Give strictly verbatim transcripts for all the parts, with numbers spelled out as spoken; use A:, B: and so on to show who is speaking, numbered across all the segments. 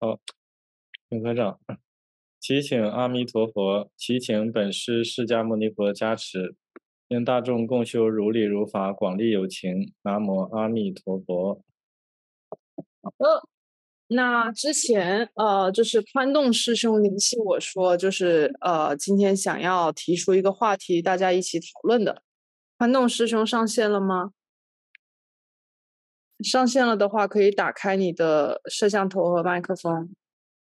A: 好，请合掌。祈请阿弥陀佛，祈请本师释迦牟尼佛加持，愿大众共修如理如法，广利有情。南无阿弥陀佛。
B: 呃，那之前呃，就是宽洞师兄联系我说，就是呃，今天想要提出一个话题，大家一起讨论的。宽洞师兄上线了吗？上线了的话，可以打开你的摄像头和麦克风。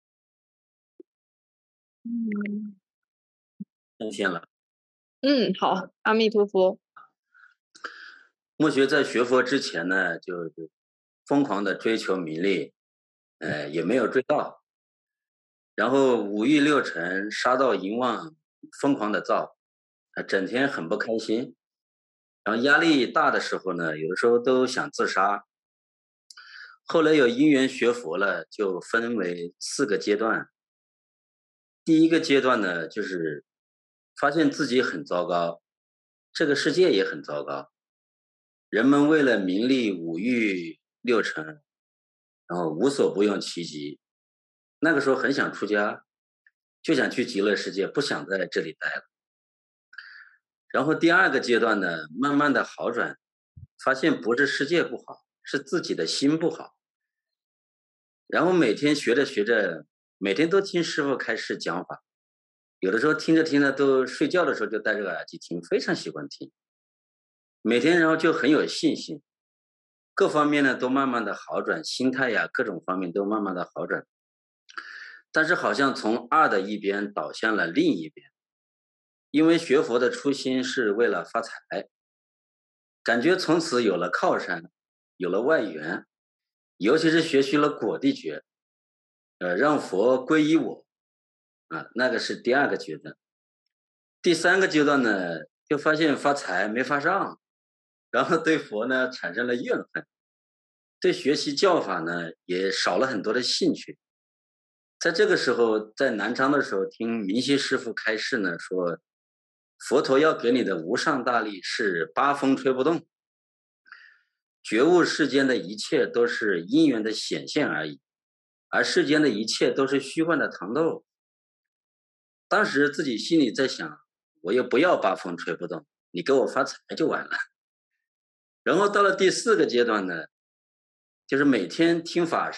B: 嗯，
C: 上线了。
B: 嗯，好，阿弥陀佛。
C: 墨学在学佛之前呢，就疯狂的追求名利，呃，也没有追到，然后五欲六尘、杀盗淫妄，疯狂的造，啊，整天很不开心，然后压力大的时候呢，有的时候都想自杀。后来有因缘学佛了，就分为四个阶段。第一个阶段呢，就是发现自己很糟糕，这个世界也很糟糕。人们为了名利、五欲、六尘，然后无所不用其极。那个时候很想出家，就想去极乐世界，不想在这里待了。然后第二个阶段呢，慢慢的好转，发现不是世界不好，是自己的心不好。然后每天学着学着，每天都听师父开示讲法，有的时候听着听着都睡觉的时候就戴着个耳机听，非常喜欢听。每天然后就很有信心，各方面呢都慢慢的好转，心态呀各种方面都慢慢的好转。但是好像从二的一边导向了另一边，因为学佛的初心是为了发财，感觉从此有了靠山，有了外援，尤其是学习了果地觉，呃，让佛归依我，啊，那个是第二个阶段。第三个阶段呢，就发现发财没发上，然后对佛呢产生了怨恨，对学习教法呢也少了很多的兴趣。在这个时候，在南昌的时候，听明熙师傅开示呢，说佛陀要给你的无上大力是八风吹不动，觉悟世间的一切都是因缘的显现而已，而世间的一切都是虚幻的糖豆。当时自己心里在想，我又不要八风吹不动，你给我发财就完了。然后到了第四个阶段呢，就是每天听法，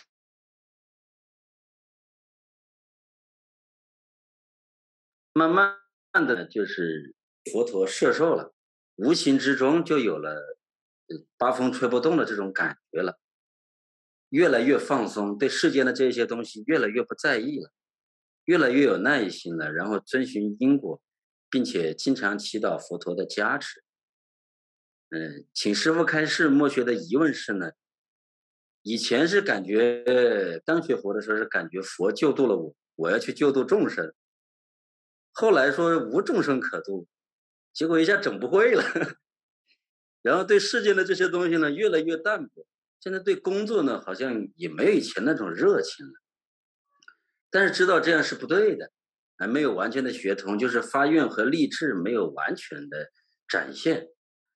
C: 慢慢的就是佛陀摄受了，无形之中就有了呃八风吹不动的这种感觉了，越来越放松，对世间的这些东西越来越不在意了，越来越有耐心了，然后遵循因果，并且经常祈祷佛陀的加持。嗯，请师父开示默学的疑问是呢，以前是感觉刚学佛的时候是感觉佛救度了我，我要去救度众生，后来说无众生可度，结果一下整不会了。然后对世间的这些东西呢越来越淡薄，现在对工作呢好像也没有以前那种热情了，但是知道这样是不对的，还没有完全的学通，就是发愿和立志没有完全的展现。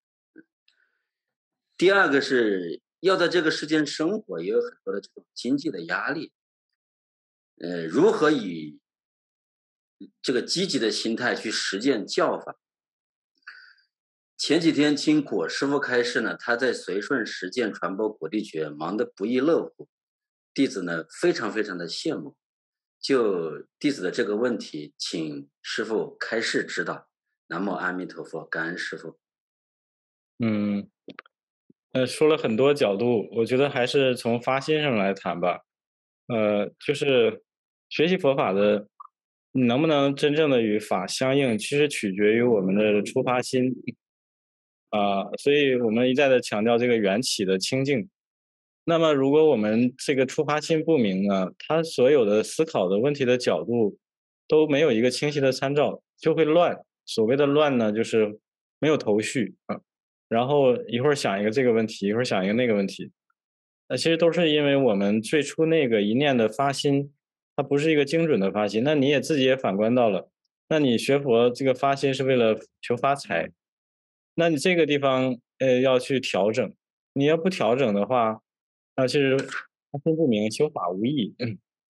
C: 第二个是要在这个世间生活，也有很多的这种经济的压力，呃，如何以这个积极的心态去实践教法。前几天听果师傅开示呢，他在随顺实践传播果地觉，忙得不亦乐乎，弟子呢非常非常的羡慕。就弟子的这个问题，请师父开示指导。南无阿弥陀佛，感恩师父。
A: 嗯，呃，说了很多角度，我觉得还是从发心上来谈吧。呃，就是学习佛法的，能不能真正的与法相应，其实取决于我们的出发心。啊、所以我们一再的强调这个缘起的清净。那么，如果我们这个出发心不明呢，他所有的思考的问题的角度都没有一个清晰的参照，就会乱。所谓的乱呢，就是没有头绪啊，然后一会儿想一个这个问题，一会儿想一个那个问题。那其实都是因为我们最初那个一念的发心，它不是一个精准的发心。那你也自己也反观到了，那你学佛这个发心是为了求发财，那你这个地方呃要去调整。你要不调整的话，那其实发心不明，修法无益。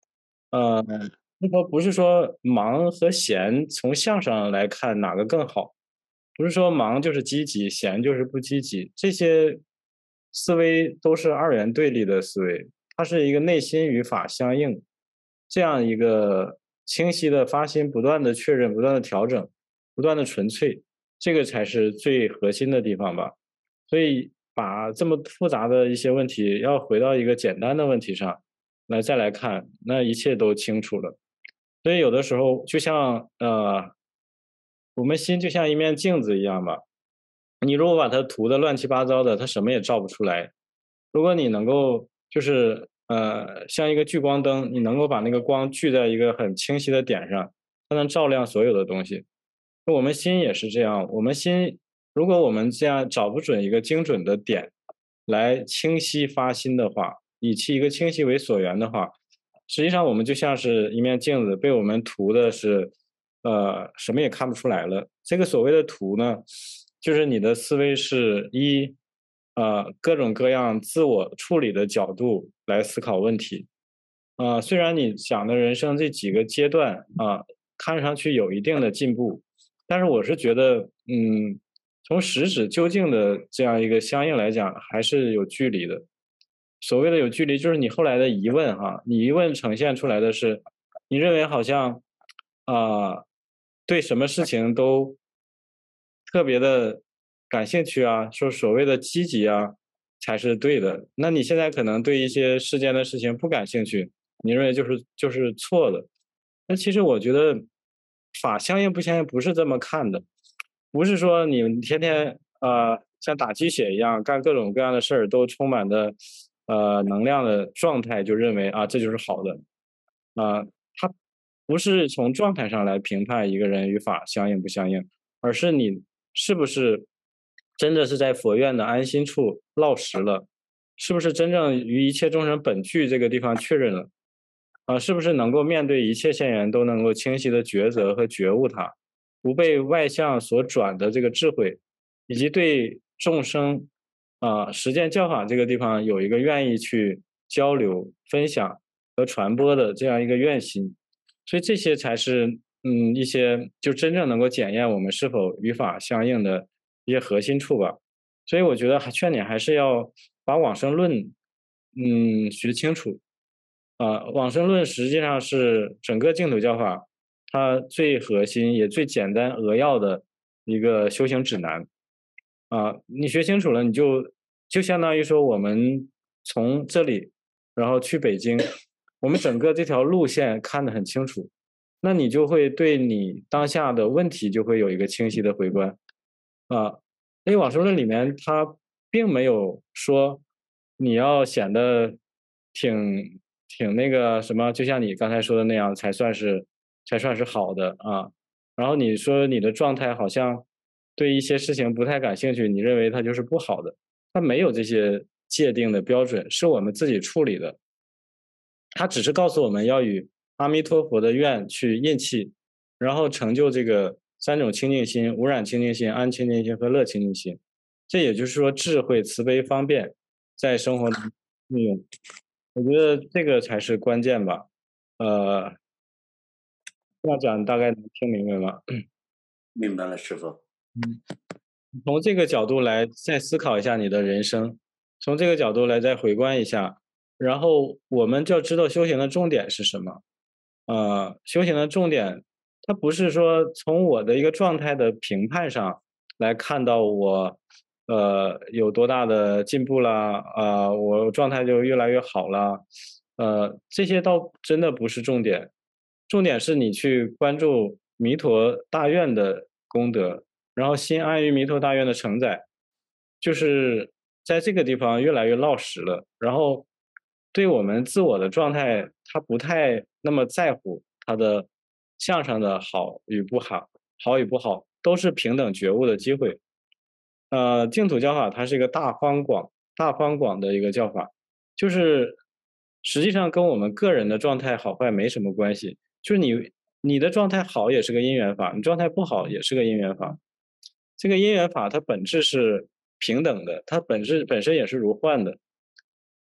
A: 呃，那个不是说忙和闲从相上来看哪个更好，不是说忙就是积极，闲就是不积极，这些思维都是二元对立的思维，它是一个内心与法相应，这样一个清晰的发心，不断的确认，不断的调整，不断的纯粹，这个才是最核心的地方吧。所以把这么复杂的一些问题，要回到一个简单的问题上来再来看，那一切都清楚了。所以有的时候就像呃，我们心就像一面镜子一样吧，你如果把它涂的乱七八糟的，它什么也照不出来。如果你能够就是呃，像一个聚光灯，你能够把那个光聚在一个很清晰的点上，它能照亮所有的东西。我们心也是这样，我们心如果我们这样找不准一个精准的点来清晰发心的话，以其一个清晰为所缘的话，实际上我们就像是一面镜子，被我们涂的是，呃，什么也看不出来了。这个所谓的涂呢，就是你的思维是一，呃，各种各样自我处理的角度来思考问题。啊、虽然你讲的人生这几个阶段啊、看上去有一定的进步，但是我是觉得，嗯，从实质究竟的这样一个相应来讲，还是有距离的。所谓的有距离，就是你后来的疑问哈，你疑问呈现出来的是，你认为好像，啊、对什么事情都特别的感兴趣啊，说所谓的积极啊，才是对的。那你现在可能对一些世间的事情不感兴趣，你认为就是就是错的。那其实我觉得法相应不相应不是这么看的，不是说你们天天呃像打鸡血一样干各种各样的事儿，都充满的呃能量的状态，就认为啊这就是好的啊、它不是从状态上来评判一个人与法相应不相应，而是你是不是真的是在佛院的安心处落实了，是不是真正与一切众生本具这个地方确认了。啊，是不是能够面对一切现缘都能够清晰的抉择和觉悟它，不被外向所转的这个智慧，以及对众生啊、实践教法这个地方有一个愿意去交流、分享和传播的这样一个愿心，所以这些才是嗯一些就真正能够检验我们是否与法相应的一些核心处吧。所以我觉得还劝你还是要把往生论嗯学清楚。啊，往生论实际上是整个净土教法它最核心也最简单扼要的一个修行指南。啊，你学清楚了，你就就相当于说我们从这里，然后去北京，我们整个这条路线看得很清楚，那你就会对你当下的问题就会有一个清晰的回观。啊，因为往生论里面它并没有说你要显得挺挺那个什么，就像你刚才说的那样才算是才算是好的啊。然后你说你的状态好像对一些事情不太感兴趣，你认为它就是不好的，它没有这些界定的标准，是我们自己处理的。它只是告诉我们要与阿弥陀佛的愿去印气，然后成就这个三种清净心：无染清净心、安清净心和乐清净心。这也就是说，智慧、慈悲、方便在生活中运用。我觉得这个才是关键吧。呃，这样讲你大概能听明白吗？
C: 明白了，师傅。
A: 从这个角度来再思考一下你的人生，从这个角度来再回观一下，然后我们就要知道修行的重点是什么。呃，修行的重点，它不是说从我的一个状态的评判上来看到我，呃，有多大的进步啦，啊、我状态就越来越好了，呃，这些倒真的不是重点，重点是你去关注弥陀大愿的功德，然后心安于弥陀大愿的承载，就是在这个地方越来越落实了。然后对我们自我的状态，他不太那么在乎他的相上的好与不好，好与不好都是平等觉悟的机会。呃，净土教法它是一个大方广、大方广的一个教法，就是实际上跟我们个人的状态好坏没什么关系，就是你你的状态好也是个因缘法，你状态不好也是个因缘法。这个因缘法它本质是平等的，它本质本身也是如幻的。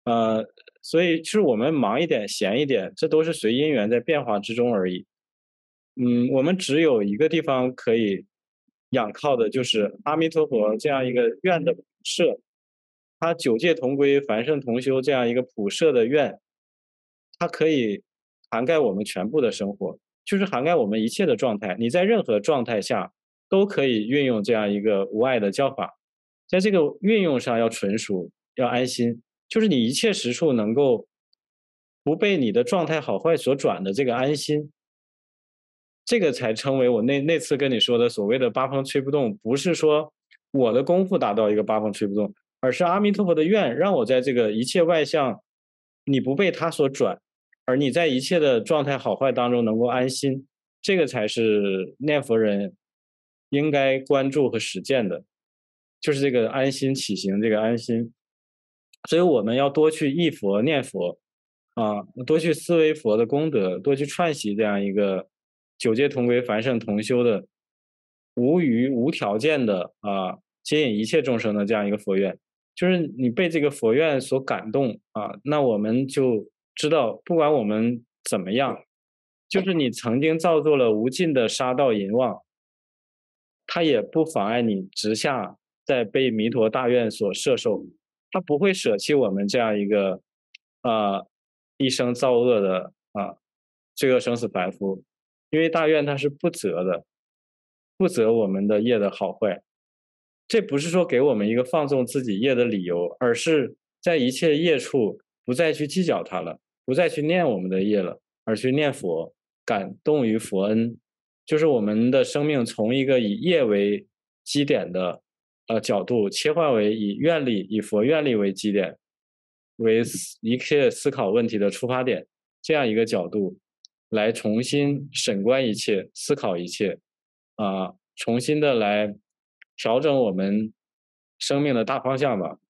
A: 呃，所以就是我们忙一点、闲一点，这都是随因缘在变化之中而已。嗯，我们只有一个地方可以仰靠的，就是阿弥陀佛这样一个愿的普摄，他九界同归、凡圣同修这样一个普摄的愿，它可以涵盖我们全部的生活，就是涵盖我们一切的状态。你在任何状态下都可以运用这样一个无碍的教法，在这个运用上要纯熟，要安心，就是你一切时处能够不被你的状态好坏所转的这个安心，这个才称为我那那次跟你说的所谓的八风吹不动，不是说我的功夫达到一个八风吹不动，而是阿弥陀佛的愿让我在这个一切外相，你不被他所转，而你在一切的状态好坏当中能够安心，这个才是念佛人应该关注和实践的，就是这个安心起行，这个安心。所以我们要多去忆佛念佛啊，多去思维佛的功德，多去串习这样一个九界同归、凡圣同修的无余无条件的啊接引一切众生的这样一个佛愿。就是你被这个佛愿所感动啊，那我们就知道，不管我们怎么样，就是你曾经造作了无尽的杀盗淫妄，它也不妨碍你直下在被弥陀大愿所摄受，它不会舍弃我们这样一个啊、呃、一生造恶的啊罪恶生死凡夫，因为大愿它是不择的，不择我们的业的好坏。这不是说给我们一个放纵自己业的理由，而是在一切业处不再去计较它了，不再去念我们的业了，而去念佛，感动于佛恩。就是我们的生命从一个以业为基点的呃角度，切换为以愿力、以佛愿力为基点，为一切思考问题的出发点，这样一个角度来重新审观一切、思考一切，啊、呃，重新的来调整我们生命的大方向吧。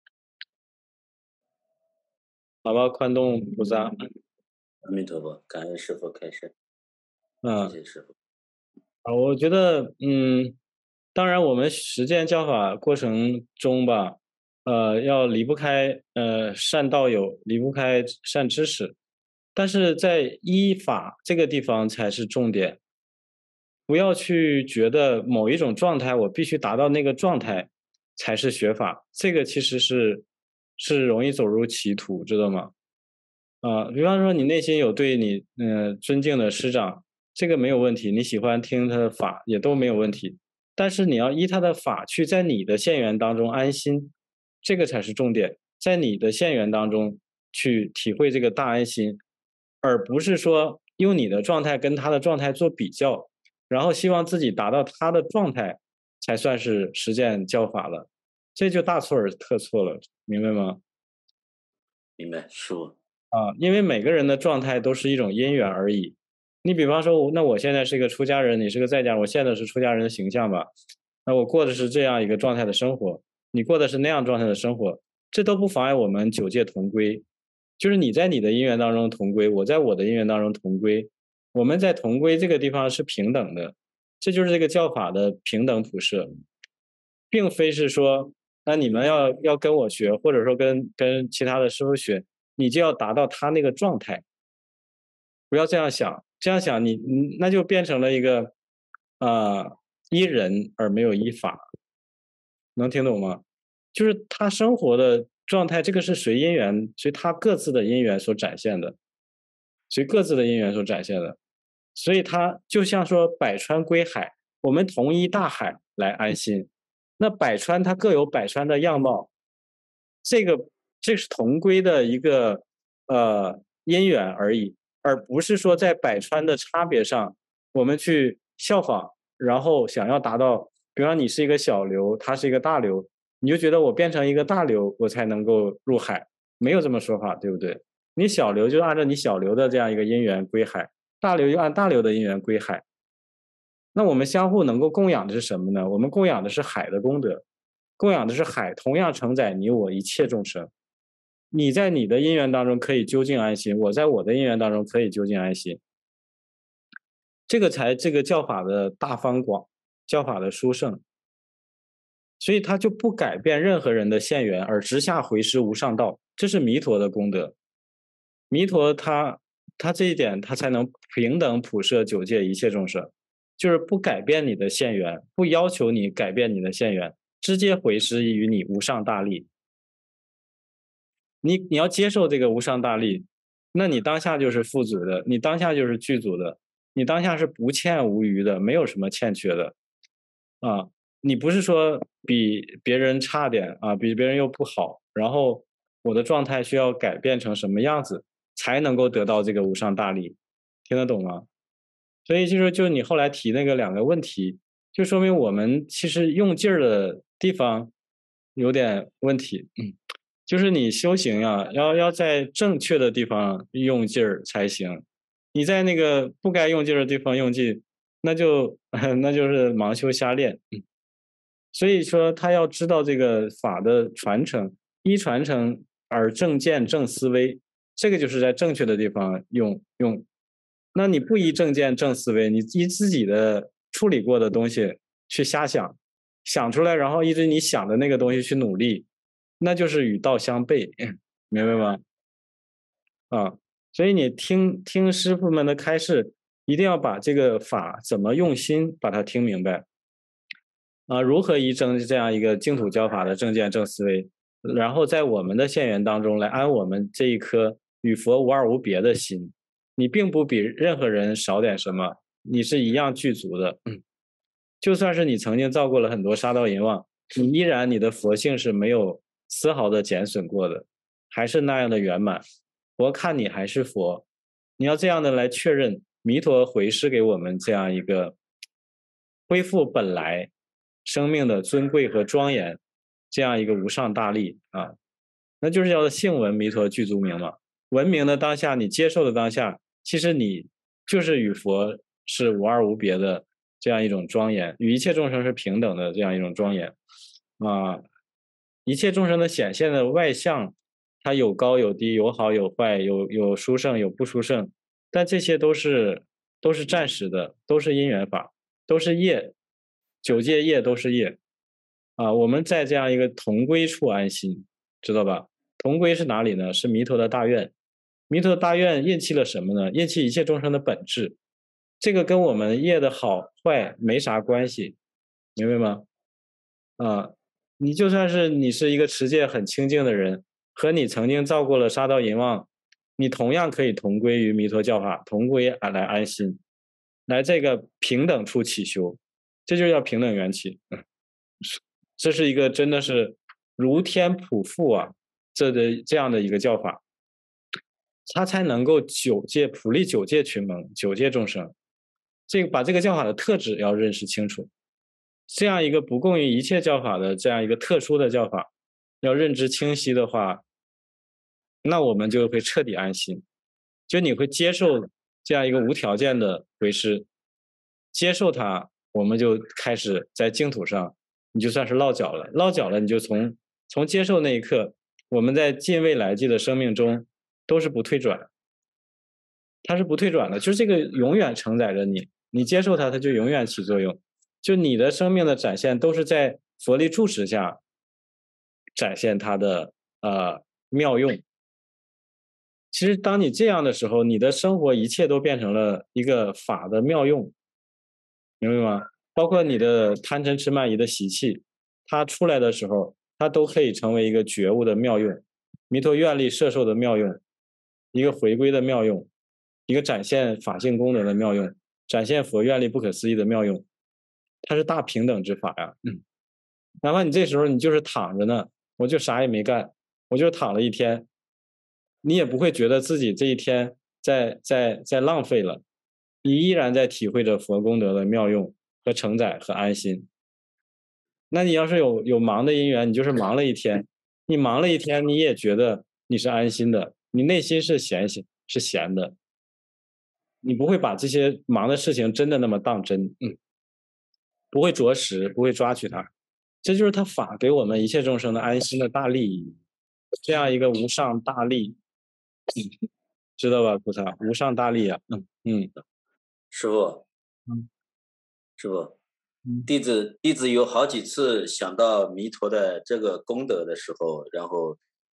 A: 好吧，宽动菩萨。
C: 阿弥陀佛，感恩师父开示。
A: 嗯，
C: 谢谢师父。
A: 啊，我觉得，嗯，当然我们实践教法过程中吧，呃，要离不开呃善道友，离不开善知识，但是在依法这个地方才是重点。不要去觉得某一种状态我必须达到那个状态才是学法，这个其实是是容易走入歧途，知道吗？啊、呃比方说你内心有对你呃尊敬的师长，这个没有问题，你喜欢听他的法也都没有问题，但是你要依他的法去在你的现缘当中安心，这个才是重点，在你的现缘当中去体会这个大安心，而不是说用你的状态跟他的状态做比较，然后希望自己达到他的状态才算是实践教法了，这就大错而特错了，明白吗？
C: 明白，师父。
A: 啊，因为每个人的状态都是一种因缘而已。你比方说，那我现在是一个出家人，你是个在家人，我现在是出家人的形象吧？那我过的是这样一个状态的生活，你过的是那样状态的生活，这都不妨碍我们九界同归。就是你在你的因缘当中同归，我在我的因缘当中同归，我们在同归这个地方是平等的，这就是这个教法的平等普摄，并非是说，那你们要要跟我学，或者说跟跟其他的师傅学，你就要达到他那个状态，不要这样想，这样想你你那就变成了一个啊、呃依人而没有依法，能听懂吗？就是他生活的状态，这个是随因缘，随他各自的因缘所展现的，随各自的因缘所展现的，所以他就像说百川归海，我们同一大海来安心。那百川它各有百川的样貌，这个这是同归的一个呃因缘而已，而不是说在百川的差别上，我们去效仿，然后想要达到，比方你是一个小流，他是一个大流，你就觉得我变成一个大流，我才能够入海，没有这么说法，对不对？你小流就按照你小流的这样一个因缘归海，大流就按大流的因缘归海。那我们相互能够供养的是什么呢？我们供养的是海的功德，供养的是海，同样承载你我一切众生。你在你的因缘当中可以究竟安心，我在我的因缘当中可以究竟安心。这个才这个教法的大方广，教法的殊胜。所以他就不改变任何人的现缘，而直下回师无上道。 这是弥陀的功德。弥陀他他这一点他才能平等普摄九界一切众生，就是不改变你的现缘，不要求你改变你的现缘，直接回施于你无上大利。你你要接受这个无上大利，那你当下就是富足的，你当下就是具足的，你当下是不欠无余的，没有什么欠缺的啊。你不是说比别人差点啊，比别人又不好，然后我的状态需要改变成什么样子才能够得到这个无上大利，听得懂吗？所以就是就你后来提那个两个问题，就说明我们其实用劲儿的地方有点问题。嗯，就是你修行呀，要要在正确的地方用劲儿才行。你在那个不该用劲儿的地方用劲，那就那就是盲修瞎练。嗯，所以说他要知道这个法的传承，依传承而正见正思维，这个就是在正确的地方用用。那你不依正见正思维，你依自己的处理过的东西去瞎想，想出来，然后依着你想的那个东西去努力，那就是与道相悖，明白吗？啊，所以你听听师傅们的开示，一定要把这个法怎么用心把它听明白。啊，如何依正这样一个净土教法的正见正思维，然后在我们的现缘当中来安我们这一颗与佛无二无别的心。你并不比任何人少点什么，你是一样具足的。嗯，就算是你曾经造过了很多杀盗淫妄，你依然你的佛性是没有丝毫的减损过的，还是那样的圆满。佛看你还是佛，你要这样的来确认弥陀回施给我们这样一个恢复本来生命的尊贵和庄严，这样一个无上大利啊，那就是叫做性闻弥陀具足名嘛。闻名的当下，你接受的当下，其实你就是与佛是无二无别的这样一种庄严，与一切众生是平等的这样一种庄严啊。一切众生的显现的外相，它有高有低，有好有坏，有有殊胜有不殊胜，但这些都是都是暂时的，都是因缘法，都是业，九界业都是业啊。我们在这样一个同归处安心，知道吧？同归是哪里呢？是弥陀的大愿。弥陀大愿印弃了什么呢？印弃一切众生的本质，这个跟我们业的好坏没啥关系，明白吗？啊，你就算是你是一个持戒很清净的人，和你曾经造过了杀盗淫妄，你同样可以同归于弥陀教法，同归来安心，来这个平等处起修，这就叫平等缘起。这是一个真的是如天普覆啊，这的这样的一个教法。他才能够九界普利九界群蒙，九界众生。这个把这个教法的特质要认识清楚，这样一个不共于一切教法的这样一个特殊的教法，要认知清晰的话，那我们就会彻底安心。就你会接受这样一个无条件的回师，接受它，我们就开始在净土上，你就算是落脚了。落脚了，你就从从接受那一刻，我们在近未来际的生命中。都是不退转，它是不退转的，就是这个永远承载着你，你接受它，它就永远起作用。就你的生命的展现，都是在佛力住持下展现它的呃妙用。其实，当你这样的时候，你的生活一切都变成了一个法的妙用，明白吗？包括你的贪嗔痴慢疑的习气，它出来的时候，它都可以成为一个觉悟的妙用，弥陀愿力摄受的妙用。一个回归的妙用，一个展现法性功能的妙用，展现佛愿力不可思议的妙用，它是大平等之法呀。嗯，哪怕你这时候你就是躺着呢，我就啥也没干，我就躺了一天，你也不会觉得自己这一天在在在浪费了，你依然在体会着佛功德的妙用和承载和安心。那你要是有有忙的因缘，你就是忙了一天，你忙了一天，你也觉得你是安心的。你内心是闲闲是闲的，你不会把这些忙的事情真的那么当真，嗯，不会着实，不会抓取它，这就是他法给我们一切众生的安心的大利益，这样一个无上大利，嗯，知道吧？菩萨，无上大利啊，嗯嗯，
C: 师父，
A: 嗯，
C: 师父，
A: 嗯
C: 弟子弟子有好几次想到弥陀的这个功德的时候，然后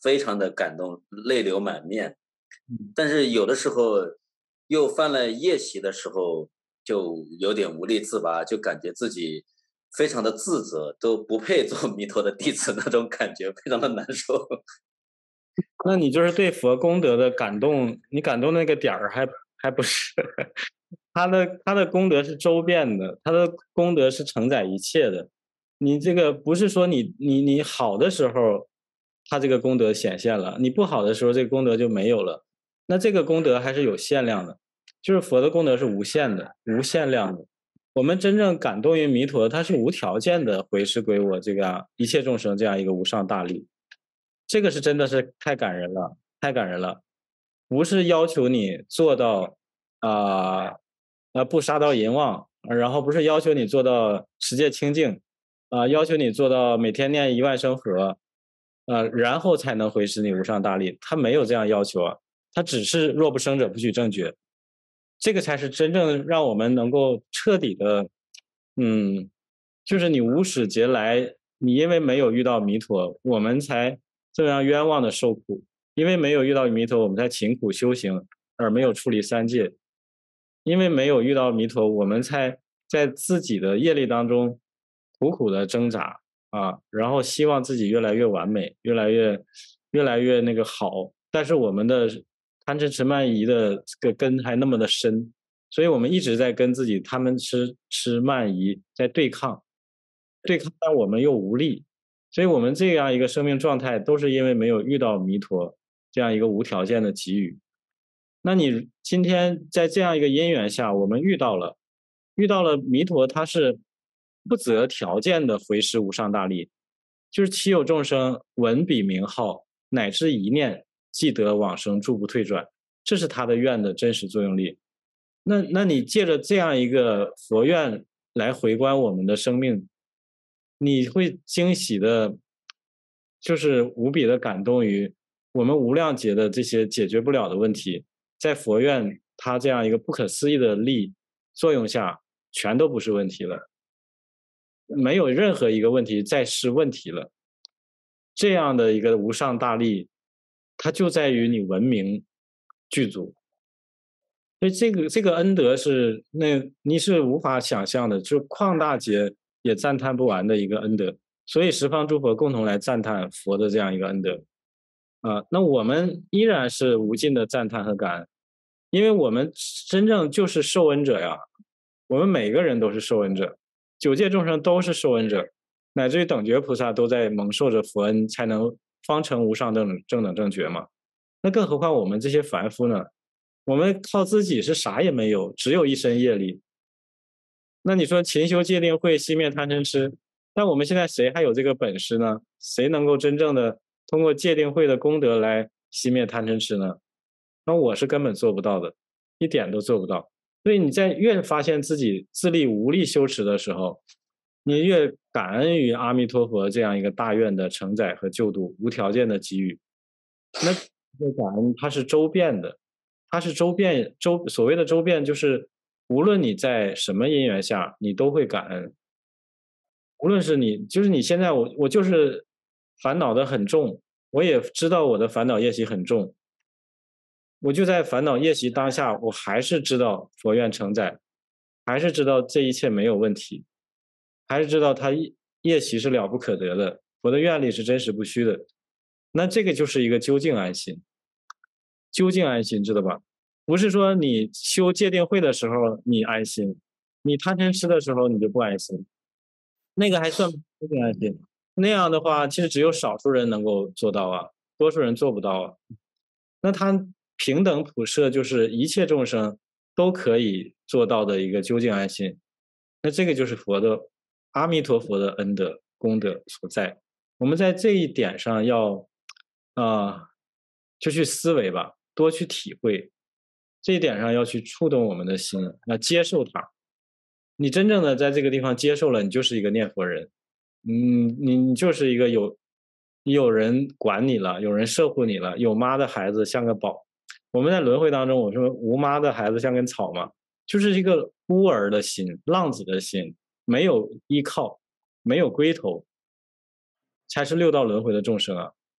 C: 非常的感动，泪流满面。但是有的时候又犯了夜袭的时候，就有点无力自拔，就感觉自己非常的自责，都不配做弥陀的弟子，那种感觉非常的难受。
A: 那你就是对佛功德的感动，你感动那个点儿还还不是他的他的功德是周遍的，他的功德是承载一切的。你这个不是说你你你好的时候，他这个功德显现了，你不好的时候，这个功德就没有了。那这个功德还是有限量的，就是佛的功德是无限的、无限量的。我们真正感动于弥陀，他是无条件的回施归我这个一切众生这样一个无上大力。这个是真的是太感人了，太感人了。不是要求你做到啊呃呃不杀盗淫妄，然后不是要求你做到持戒清净，啊、呃要求你做到每天念一万声佛，呃，然后才能回施你无上大力。他没有这样要求啊，他只是若不生者不许正觉。这个才是真正让我们能够彻底的，嗯，就是你无始劫来，你因为没有遇到弥陀，我们才这样冤枉的受苦；因为没有遇到弥陀，我们才勤苦修行而没有处理三界；因为没有遇到弥陀，我们才在自己的业力当中苦苦的挣扎啊，然后希望自己越来越完美，越来越越来越那个好，但是我们的贪嗔痴慢疑的这个根还那么的深，所以我们一直在跟自己贪嗔痴痴慢疑在对抗，对抗，但我们又无力，所以我们这样一个生命状态，都是因为没有遇到弥陀这样一个无条件的给予。那你今天在这样一个因缘下，我们遇到了，遇到了弥陀，他是不择条件的回施无上大力，就是其有众生闻彼名号，乃至一念，即得往生，诸不退转，这是他的愿的真实作用力。那那你借着这样一个佛愿来回观我们的生命，你会惊喜的，就是无比的感动于我们无量劫的这些解决不了的问题，在佛愿它这样一个不可思议的力作用下，全都不是问题了，没有任何一个问题再是问题了。这样的一个无上大力，它就在于你文明具足。所以这个这个恩德是那你是无法想象的，就旷大劫也赞叹不完的一个恩德。所以十方诸佛共同来赞叹佛的这样一个恩德啊、呃，那我们依然是无尽的赞叹和感恩，因为我们真正就是受恩者呀，我们每个人都是受恩者，九界众生都是受恩者，乃至于等觉菩萨都在蒙受着佛恩，才能方成无上正正等正觉嘛。那更何况我们这些凡夫呢？我们靠自己是啥也没有，只有一身业力。那你说勤修戒定慧，熄灭贪嗔痴，但我们现在谁还有这个本事呢？谁能够真正的通过戒定慧的功德来熄灭贪嗔痴呢？那我是根本做不到的，一点都做不到。所以你在越发现自己自力无力修持的时候，你越感恩于阿弥陀佛这样一个大愿的承载和救度，无条件的给予。那这个感恩它是周遍的，它是周遍周所谓的周遍，就是无论你在什么因缘下，你都会感恩。无论是你，就是你现在我我就是烦恼的很重，我也知道我的烦恼业习很重，我就在烦恼业习当下，我还是知道佛愿承载，还是知道这一切没有问题，还是知道他业习是了不可得的，佛的愿力是真实不虚的。那这个就是一个究竟安心，究竟安心，知道吧？不是说你修戒定慧的时候你安心，你贪嗔痴的时候你就不安心，那个还算究竟安心。那样的话，其实只有少数人能够做到啊，多数人做不到啊。那他平等普摄，就是一切众生都可以做到的一个究竟安心。那这个就是佛的阿弥陀佛的恩德功德所在。我们在这一点上要啊、呃，就去思维吧，多去体会。这一点上要去触动我们的心，要接受它。你真正的在这个地方接受了，你就是一个念佛人。嗯，你你就是一个有有人管你了，有人摄护你了，有妈的孩子像个宝。我们在轮回当中，我说无妈的孩子像根草嘛，就是一个孤儿的心，浪子的心，没有依靠，没有归头，才是六道轮回的众生啊。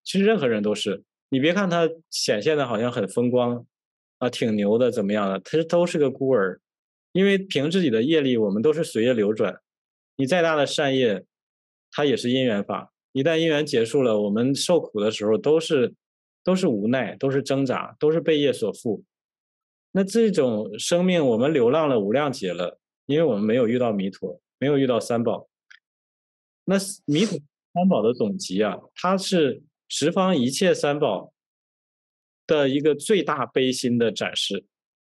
A: 其实任何人都是，你别看他显现的好像很风光啊，挺牛的，怎么样的，他都是个孤儿，因为凭自己的业力，我们都是随业流转。你再大的善业，它也是因缘法，一旦因缘结束了，我们受苦的时候都是都是无奈，都是挣扎，都是被业所缚。那这种生命，我们流浪了无量劫了，因为我们没有遇到弥陀，没有遇到三宝。那弥陀三宝的总集啊，它是十方一切三宝的一个最大悲心的展示，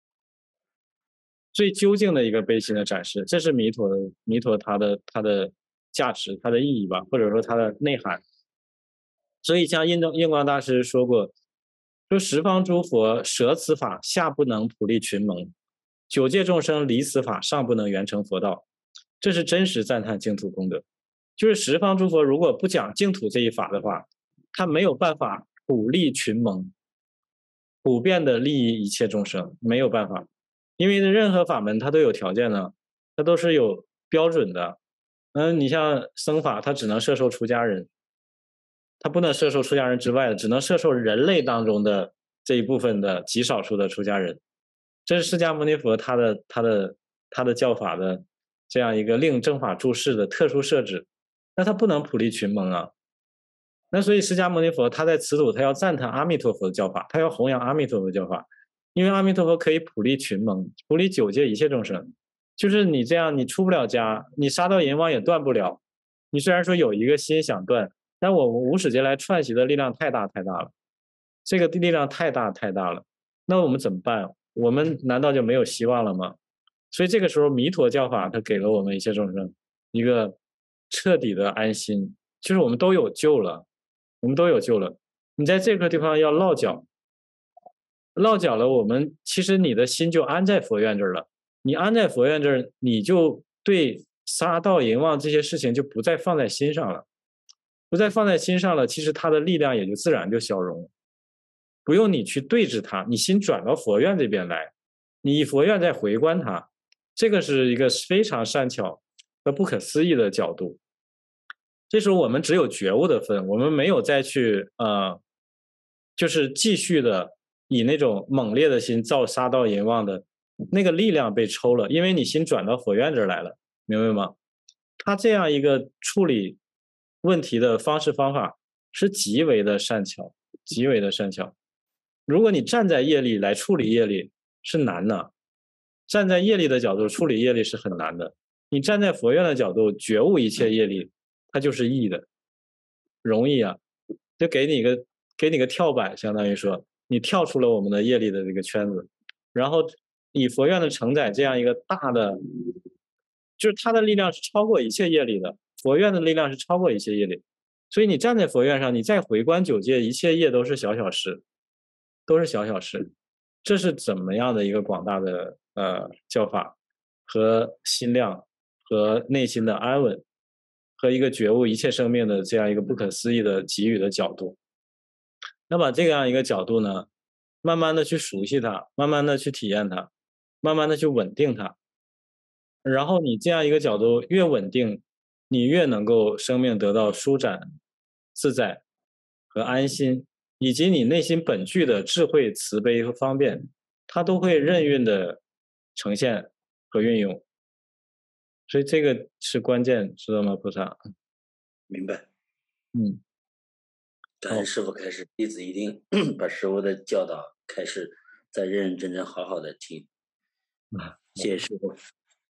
A: 最究竟的一个悲心的展示，这是弥陀的弥陀它的它的价值、它的意义吧，或者说它的内涵。所以像印证印光大师说过，说十方诸佛舍此法，下不能普利群蒙；九界众生离此法，上不能圆成佛道。这是真实赞叹净土功德。就是十方诸佛如果不讲净土这一法的话，他没有办法普利群蒙，普遍的利益一切众生，没有办法。因为任何法门它都有条件的，它都是有标准的。嗯，你像僧法，它只能摄受出家人，它不能摄受出家人之外的，只能摄受人类当中的这一部分的极少数的出家人。这是释迦牟尼佛他的他的他的教法的这样一个令正法注释的特殊设置。那他不能普利群蒙啊。那所以释迦牟尼佛他在此土他要赞叹阿弥陀佛的教法，他要弘扬阿弥陀佛的教法，因为阿弥陀佛可以普利群蒙，普利九界一切众生。就是你这样，你出不了家，你杀到阎王也断不了。你虽然说有一个心想断，但我无始劫来串习的力量太大太大了，这个力量太大太大了。那我们怎么办？我们难道就没有希望了吗？所以这个时候弥陀教法它给了我们一切众生一个彻底的安心，就是我们都有救了，我们都有救了。你在这个地方要落脚，落脚了，我们其实你的心就安在佛院这儿了。你安在佛院这儿，你就对杀盗淫妄这些事情就不再放在心上了，不再放在心上了，其实它的力量也就自然就消融，不用你去对峙它，你心转到佛院这边来，你以佛院再回观它，这个是一个非常善巧和不可思议的角度。这时候我们只有觉悟的份，我们没有再去呃，就是继续的以那种猛烈的心造杀盗淫妄的那个力量被抽了，因为你心转到佛院这儿来了，明白吗？他这样一个处理问题的方式方法是极为的善巧，极为的善巧。如果你站在业力来处理业力是难的，站在业力的角度处理业力是很难的。你站在佛院的角度觉悟一切业力，它就是易的，容易啊，就给你一个给你个跳板，相当于说你跳出了我们的业力的这个圈子，然后以佛院的承载这样一个大的，就是它的力量是超过一切业力的，佛院的力量是超过一切业力，所以你站在佛院上，你再回观九界，一切业都是小小事，都是小小事。这是怎么样的一个广大的呃教法和心量和内心的安稳和一个觉悟一切生命的这样一个不可思议的给予的角度。那把这样一个角度呢，慢慢的去熟悉它，慢慢的去体验它，慢慢的去稳定它。然后你这样一个角度越稳定，你越能够生命得到舒展、自在和安心，以及你内心本具的智慧、慈悲和方便，它都会任运的呈现和运用。所以这个是关键，知道吗，菩萨？
C: 明白。
A: 嗯。
C: 感恩师父开始，弟子一定把师父的教导开始再认认真真好好的听。谢谢师父。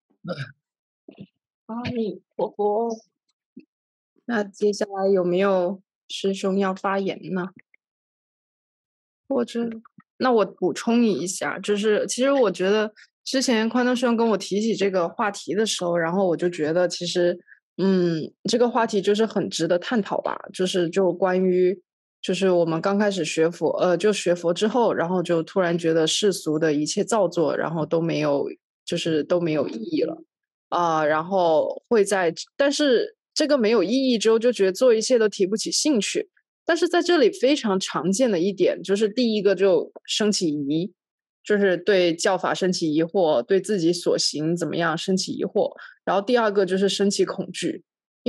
B: 阿弥陀佛。那接下来有没有师兄要发言呢？或者，那我补充你一下，就是其实我觉得之前宽东师兄跟我提起这个话题的时候，然后我就觉得其实，嗯，这个话题就是很值得探讨吧，就是就关于，就是我们刚开始学佛，呃，就学佛之后，然后就突然觉得世俗的一切造作，然后都没有，就是都没有意义了。啊、呃，然后会在，但是这个没有意义之后，就觉得做一切都提不起兴趣。但是在这里非常常见的一点，就是第一个就升起疑，就是对教法升起疑惑，对自己所行怎么样升起疑惑。然后第二个就是升起恐惧，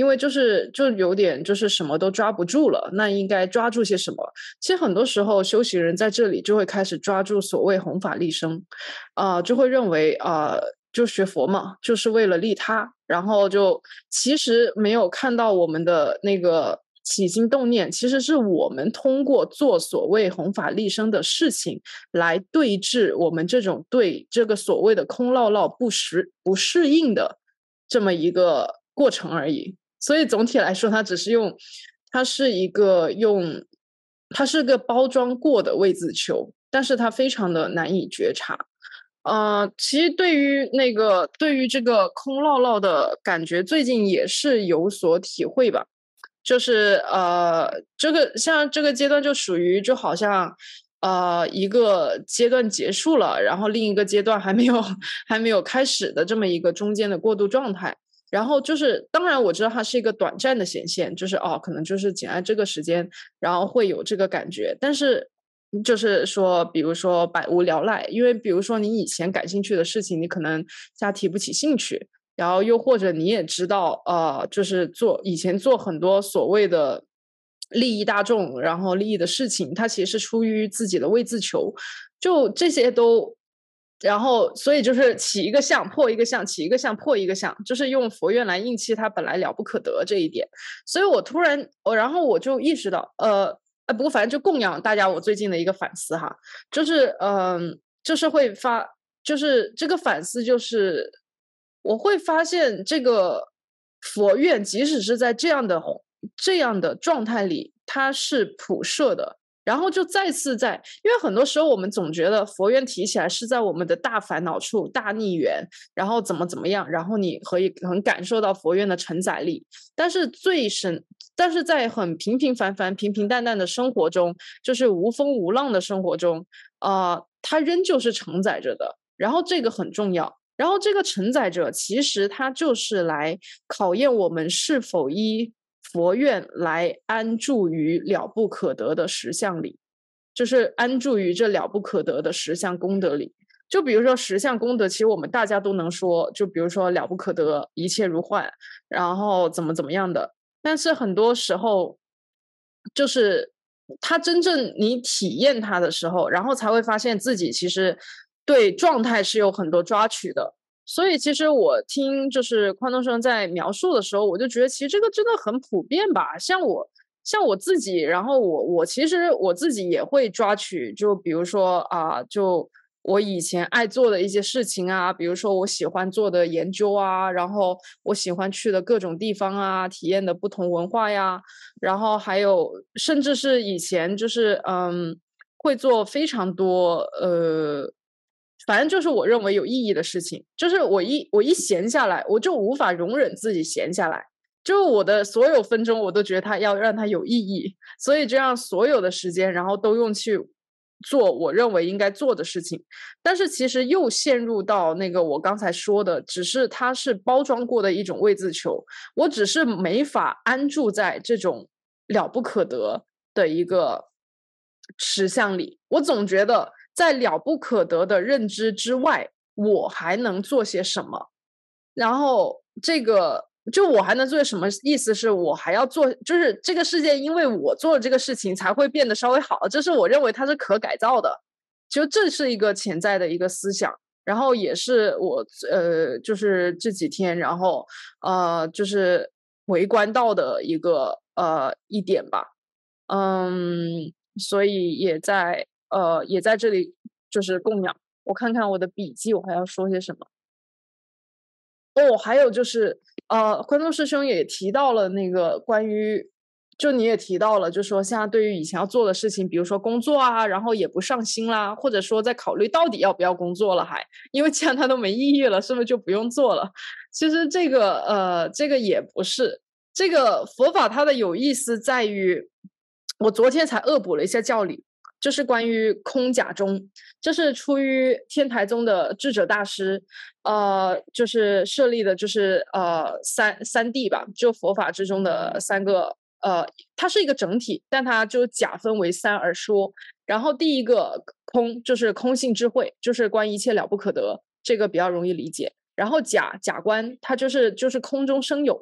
B: 因为就是就有点就是什么都抓不住了，那应该抓住些什么？其实很多时候修行人在这里就会开始抓住所谓弘法利生，啊、就会认为啊、呃就学佛嘛，就是为了利他，然后就其实没有看到我们的那个起心动念，其实是我们通过做所谓弘法利生的事情来对峙我们这种对这个所谓的空落落不适不适应的这么一个过程而已。所以总体来说，它只是用，它是一个用，它是个包装过的位子球，但是它非常的难以觉察。呃，其实对于那个对于这个空落落的感觉，最近也是有所体会吧。就是呃，这个像这个阶段就属于就好像呃一个阶段结束了，然后另一个阶段还没有还没有开始的这么一个中间的过渡状态。然后就是，当然我知道它是一个短暂的显现，就是哦，可能就是仅按这个时间，然后会有这个感觉。但是就是说，比如说百无聊赖，因为比如说你以前感兴趣的事情，你可能现在提不起兴趣，然后又或者你也知道，呃，就是做以前做很多所谓的利益大众，然后利益的事情，它其实是出于自己的位自求，就这些都。然后，所以就是起一个相破一个相，起一个相破一个相，就是用佛愿来应气它本来了不可得这一点。所以我突然，我然后我就意识到，呃，呃，不过反正就供养大家我最近的一个反思哈，就是嗯、呃，就是会发，就是这个反思就是我会发现这个佛愿，即使是在这样的这样的状态里，它是普摄的。然后就再次在，因为很多时候我们总觉得佛缘提起来是在我们的大烦恼处、大逆缘，然后怎么怎么样，然后你可以很感受到佛缘的承载力。但是最深，但是在很平平凡凡、平平淡淡的生活中，就是无风无浪的生活中，呃，它仍旧是承载着的。然后这个很重要。然后这个承载者，其实它就是来考验我们是否依佛愿来安住于了不可得的实相里，就是安住于这了不可得的实相功德里。就比如说实相功德，其实我们大家都能说，就比如说了不可得，一切如幻，然后怎么怎么样的。但是很多时候，就是他真正你体验它的时候，然后才会发现自己其实对状态是有很多抓取的。所以其实我听就是宽东生在描述的时候，我就觉得其实这个真的很普遍吧。像我像我自己，然后我我其实我自己也会抓取，就比如说啊、就我以前爱做的一些事情啊，比如说我喜欢做的研究啊，然后我喜欢去的各种地方啊，体验的不同文化呀，然后还有甚至是以前就是嗯，会做非常多呃。反正就是我认为有意义的事情，就是我一我一闲下来，我就无法容忍自己闲下来，就我的所有分钟，我都觉得它要让它有意义，所以这样所有的时间，然后都用去做我认为应该做的事情，但是其实又陷入到那个我刚才说的，只是它是包装过的一种位自求，我只是没法安住在这种了不可得的一个实相里，我总觉得在了不可得的认知之外，我还能做些什么？然后这个就我还能做些什么？意思是我还要做，就是这个世界因为我做了这个事情才会变得稍微好，这是我认为它是可改造的。就这是一个潜在的一个思想，然后也是我呃，就是这几天，然后呃，就是围观到的一个呃一点吧。嗯，所以也在呃也在这里就是供养。我看看我的笔记，我还要说些什么？哦，还有就是，呃，关东师兄也提到了那个关于，就你也提到了，就说现在对于以前要做的事情，比如说工作啊，然后也不上心啦，或者说在考虑到底要不要工作了还，因为既然它都没意义了，是不是就不用做了？其实这个，呃，这个也不是，这个佛法它的有意思在于，我昨天才恶补了一下教理。就是关于空假中，这是出于天台宗的智者大师，呃，就是设立的，就是呃三三谛吧，就佛法之中的三个，呃，它是一个整体，但它就假分为三而说。然后第一个空就是空性智慧，就是关于一切了不可得，这个比较容易理解。然后假假观，它就是就是空中生有。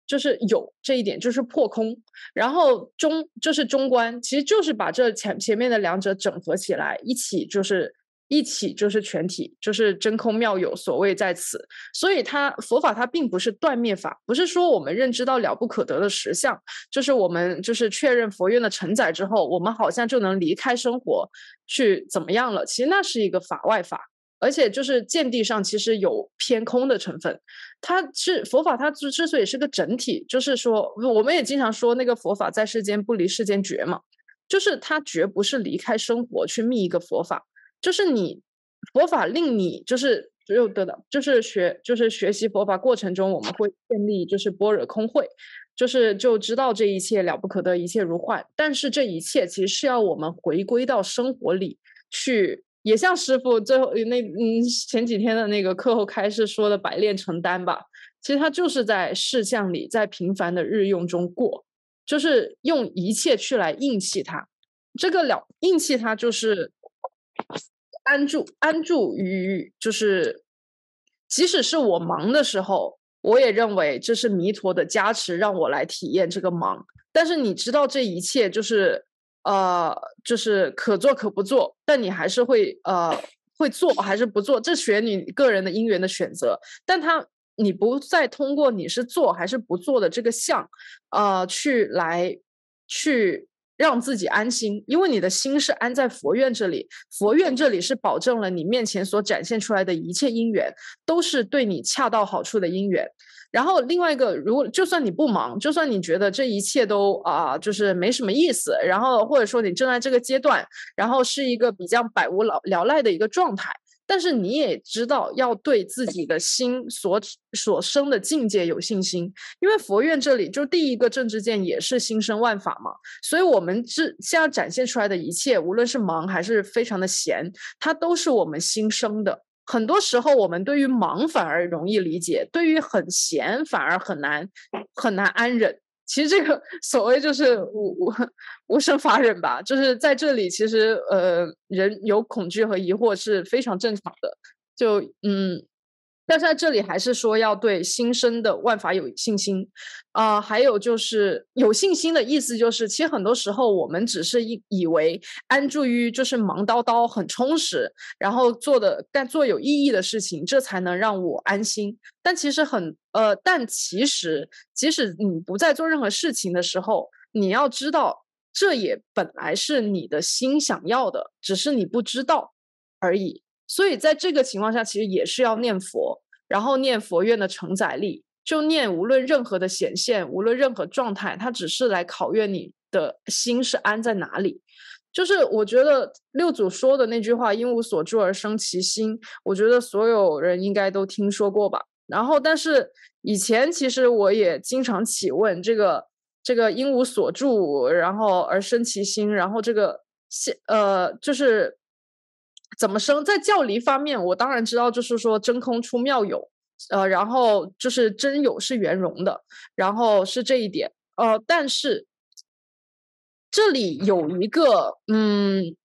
B: 就是有这一点，就是破空。然后中就是中观，其实就是把这前前面的两者整合起来，一起就是一起就是全体，就是真空妙有，所谓在此。所以它佛法它并不是断灭法，不是说我们认知到了不可得的实相，就是我们就是确认佛愿的承载之后，我们好像就能离开生活去怎么样了。其实那是一个法外法。而且就是见地上其实有偏空的成分，它是佛法，它之之所以是个整体，就是说我们也经常说那个佛法在世间不离世间觉嘛，就是它绝不是离开生活去觅一个佛法，就是你佛法令你就是只有得到，就是学就是学习佛法过程中，我们会建立就是般若空慧，就是就知道这一切了不可得，一切如幻。但是这一切其实是要我们回归到生活里去。也像师父最后那嗯前几天的那个课后开示说的百炼成丹吧，其实它就是在事项里，在平凡的日用中过，就是用一切去来硬气它。这个了硬气它就是安住安住于，就是即使是我忙的时候，我也认为这是弥陀的加持，让我来体验这个忙。但是你知道这一切就是。呃，就是可做可不做，但你还是会呃会做还是不做，这选你个人的因缘的选择。但他你不再通过你是做还是不做的这个项，呃，去来去让自己安心，因为你的心是安在佛院这里，佛院这里是保证了你面前所展现出来的一切因缘都是对你恰到好处的因缘。然后另外一个，如果就算你不忙，就算你觉得这一切都啊、呃、就是没什么意思，然后或者说你正在这个阶段，然后是一个比较百无聊聊赖的一个状态，但是你也知道要对自己的心所所生的境界有信心，因为佛院这里就第一个正知见也是心生万法嘛，所以我们这现在展现出来的一切，无论是忙还是非常的闲，它都是我们心生的。很多时候我们对于忙反而容易理解，对于很闲反而很难很难安忍。其实这个所谓就是无无无生法忍吧，就是在这里其实呃人有恐惧和疑惑是非常正常的。就嗯但是在这里还是说要对新生的万法有信心啊、呃，还有就是有信心的意思就是，其实很多时候我们只是以以为安住于就是忙叨叨很充实，然后做的干做有意义的事情，这才能让我安心。但其实很呃，但其实即使你不再做任何事情的时候，你要知道，这也本来是你的心想要的，只是你不知道而已。所以在这个情况下，其实也是要念佛，然后念佛愿的承载力，就念无论任何的显现，无论任何状态，它只是来考验你的心是安在哪里。就是我觉得六祖说的那句话“因无所住而生其心”，我觉得所有人应该都听说过吧。然后，但是以前其实我也经常起问这个这个因无所住，然后而生其心，然后这个呃就是。怎么生？在教理方面，我当然知道，就是说真空出妙有，呃，然后就是真有是圆融的，然后是这一点，呃，但是这里有一个，嗯，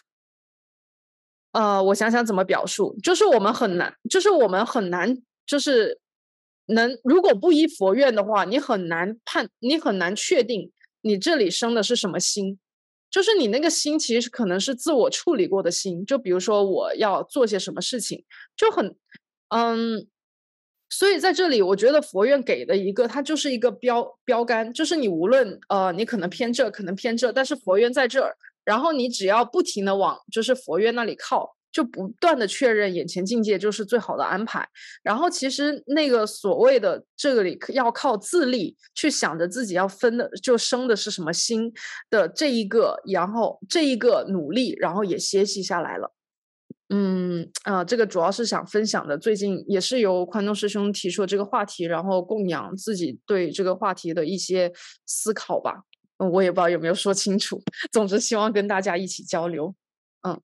B: 呃，我想想怎么表述，就是我们很难，就是我们很难，就是能，如果不依佛愿的话，你很难判，你很难确定你这里生的是什么心。就是你那个心其实可能是自我处理过的心，就比如说我要做些什么事情，就很，嗯，所以在这里我觉得佛院给的一个，它就是一个标标杆，就是你无论呃你可能偏这，可能偏这，但是佛院在这儿，然后你只要不停的往就是佛院那里靠。就不断的确认眼前境界就是最好的安排，然后其实那个所谓的这里要靠自力去想着自己要分的就生的是什么心的这一个，然后这一个努力，然后也歇息下来了。嗯啊、呃，这个主要是想分享的，最近也是由宽东师兄提出这个话题，然后供养自己对这个话题的一些思考吧。嗯，我也不知道有没有说清楚，总之希望跟大家一起交流。嗯。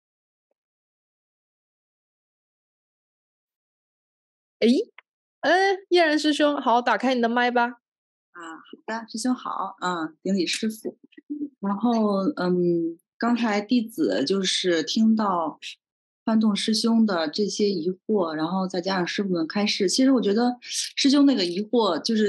B: 诶，嗯，叶然师兄，好，打开你的麦吧。
D: 啊，好的，师兄好，嗯，顶礼师父。然后，嗯，刚才弟子就是听到宽洞师兄的这些疑惑，然后再加上师父们开示，其实我觉得师兄那个疑惑就是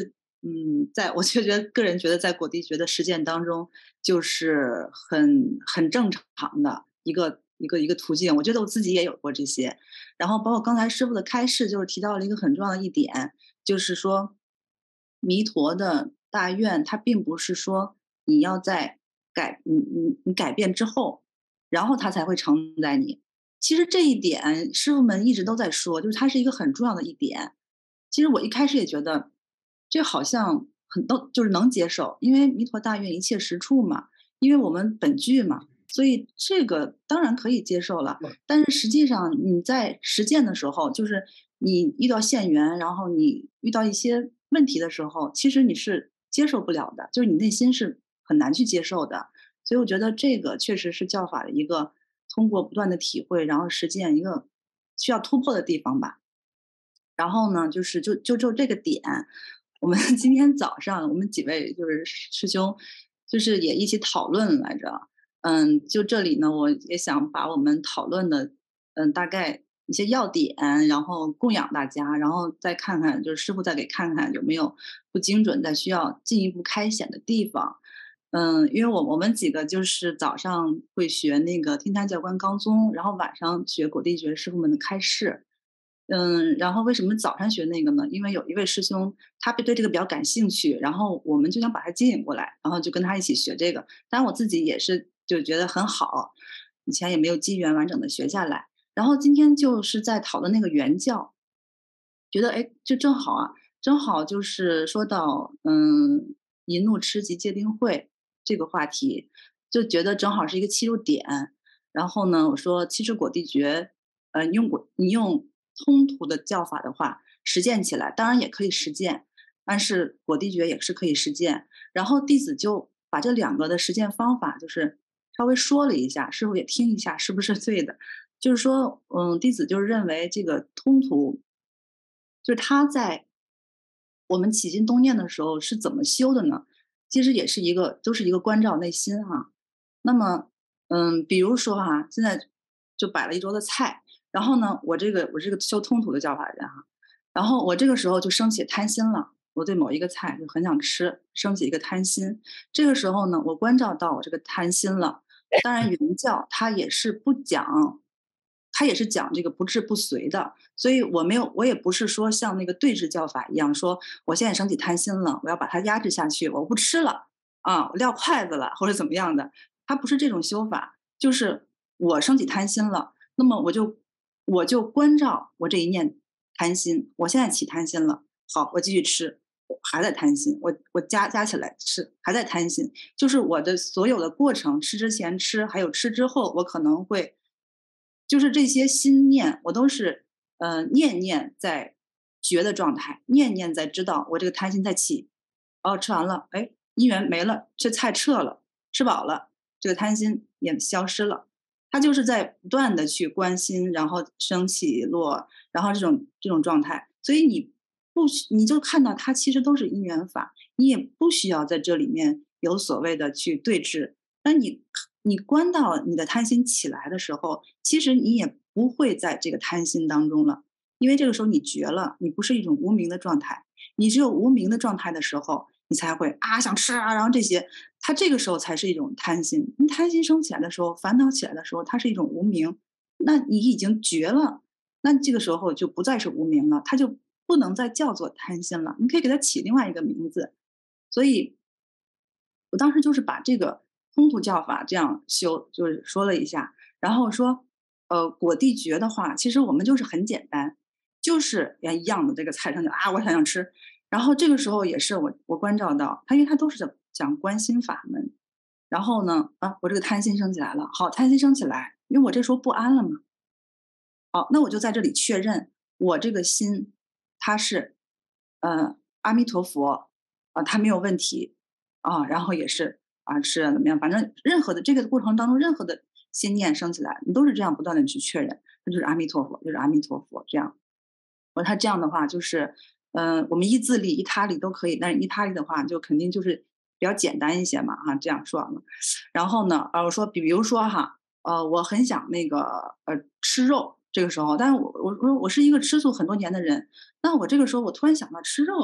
D: 嗯，在我就觉得个人觉得在果地诀的实践当中，就是很很正常的一个一个一个途径。我觉得我自己也有过这些，然后包括刚才师傅的开示，就是提到了一个很重要的一点，就是说弥陀的大愿，它并不是说你要在改你你你改变之后，然后它才会承载你。其实这一点师傅们一直都在说，就是它是一个很重要的一点。其实我一开始也觉得，这好像很都就是能接受，因为弥陀大愿一切实处嘛，因为我们本具嘛，所以这个当然可以接受了。但是实际上你在实践的时候，就是你遇到现缘，然后你遇到一些问题的时候，其实你是接受不了的，就是你内心是很难去接受的。所以我觉得这个确实是教法的一个通过不断的体会，然后实践一个需要突破的地方吧。然后呢，就是就就就这个点，我们今天早上我们几位就是师兄，就是也一起讨论来着。嗯，就这里呢，我也想把我们讨论的，嗯，大概一些要点，然后供养大家，然后再看看，就是师傅再给看看有没有不精准再需要进一步开显的地方。嗯，因为我我们几个就是早上会学那个天台教官高宗，然后晚上学果地诀师傅们的开示。嗯，然后为什么早上学那个呢？因为有一位师兄，他对这个比较感兴趣，然后我们就想把他接引过来，然后就跟他一起学这个。当然我自己也是就觉得很好，以前也没有机缘完整的学下来。然后今天就是在讨论那个原教，觉得哎，就正好啊，正好就是说到嗯，淫怒痴及戒定慧这个话题，就觉得正好是一个切入点。然后呢，我说其实果地诀，呃，用果你用通途的教法的话，实践起来当然也可以实践，但是果地诀也是可以实践。然后弟子就把这两个的实践方法，就是稍微说了一下，师傅也听一下是不是对的。就是说，嗯，弟子就是认为这个通途，就是他在我们起心动念的时候是怎么修的呢？其实也是一个，都是一个关照内心哈。那么，嗯，比如说哈，现在就摆了一桌子菜，然后呢，我这个我这个修通途的教法人哈，然后我这个时候就升起贪心了，我对某一个菜就很想吃，升起一个贪心。这个时候呢，我关照到我这个贪心了。当然，原教它也是不讲，它也是讲这个不治不随的，所以我没有，我也不是说像那个对治教法一样，说我现在升起贪心了，我要把它压制下去，我不吃了啊，我撂筷子了或者怎么样的，它不是这种修法，就是我升起贪心了，那么我就我就关照我这一念贪心，我现在起贪心了，好，我继续吃，我还在贪心，我我加加起来吃，还在贪心，就是我的所有的过程，吃之前吃，还有吃之后，我可能会，就是这些心念，我都是呃念念在觉的状态，念念在知道我这个贪心在起，哦，吃完了，哎，因缘没了，这菜撤了，吃饱了，这个贪心也消失了。他就是在不断的去关心，然后升起落，然后这种这种状态，所以你不需你就看到它其实都是因缘法，你也不需要在这里面有所谓的去对峙。那你你关到你的贪心起来的时候，其实你也不会在这个贪心当中了，因为这个时候你绝了，你不是一种无名的状态，你只有无名的状态的时候，你才会啊想吃啊，然后这些，它这个时候才是一种贪心。你贪心升起来的时候，烦恼起来的时候，它是一种无名，那你已经绝了，那这个时候就不再是无名了，它就不能再叫做贪心了，你可以给它起另外一个名字。所以我当时就是把这个通途教法这样修，就是说了一下，然后说，呃，果地诀的话，其实我们就是很简单，就是呀一样的这个菜上去啊，我想想吃，然后这个时候也是我我关照到他，因为他都是讲讲观心法门，然后呢啊，我这个贪心升起来了，好，贪心升起来，因为我这时候不安了嘛，好，那我就在这里确认我这个心，它是，呃，阿弥陀佛，啊，它没有问题，啊，然后也是啊，是啊怎么样，反正任何的这个过程当中，任何的心念升起来，你都是这样不断的去确认，那就是阿弥陀佛，就是阿弥陀佛这样。我说他这样的话就是，嗯、我们依自利、依他利都可以，但是依他利的话，就肯定就是比较简单一些嘛，哈，这样说了。然后呢，呃，我说，比如说哈，呃，我很想那个呃吃肉，这个时候，但是我我我我是一个吃素很多年的人，那我这个时候我突然想到吃肉了，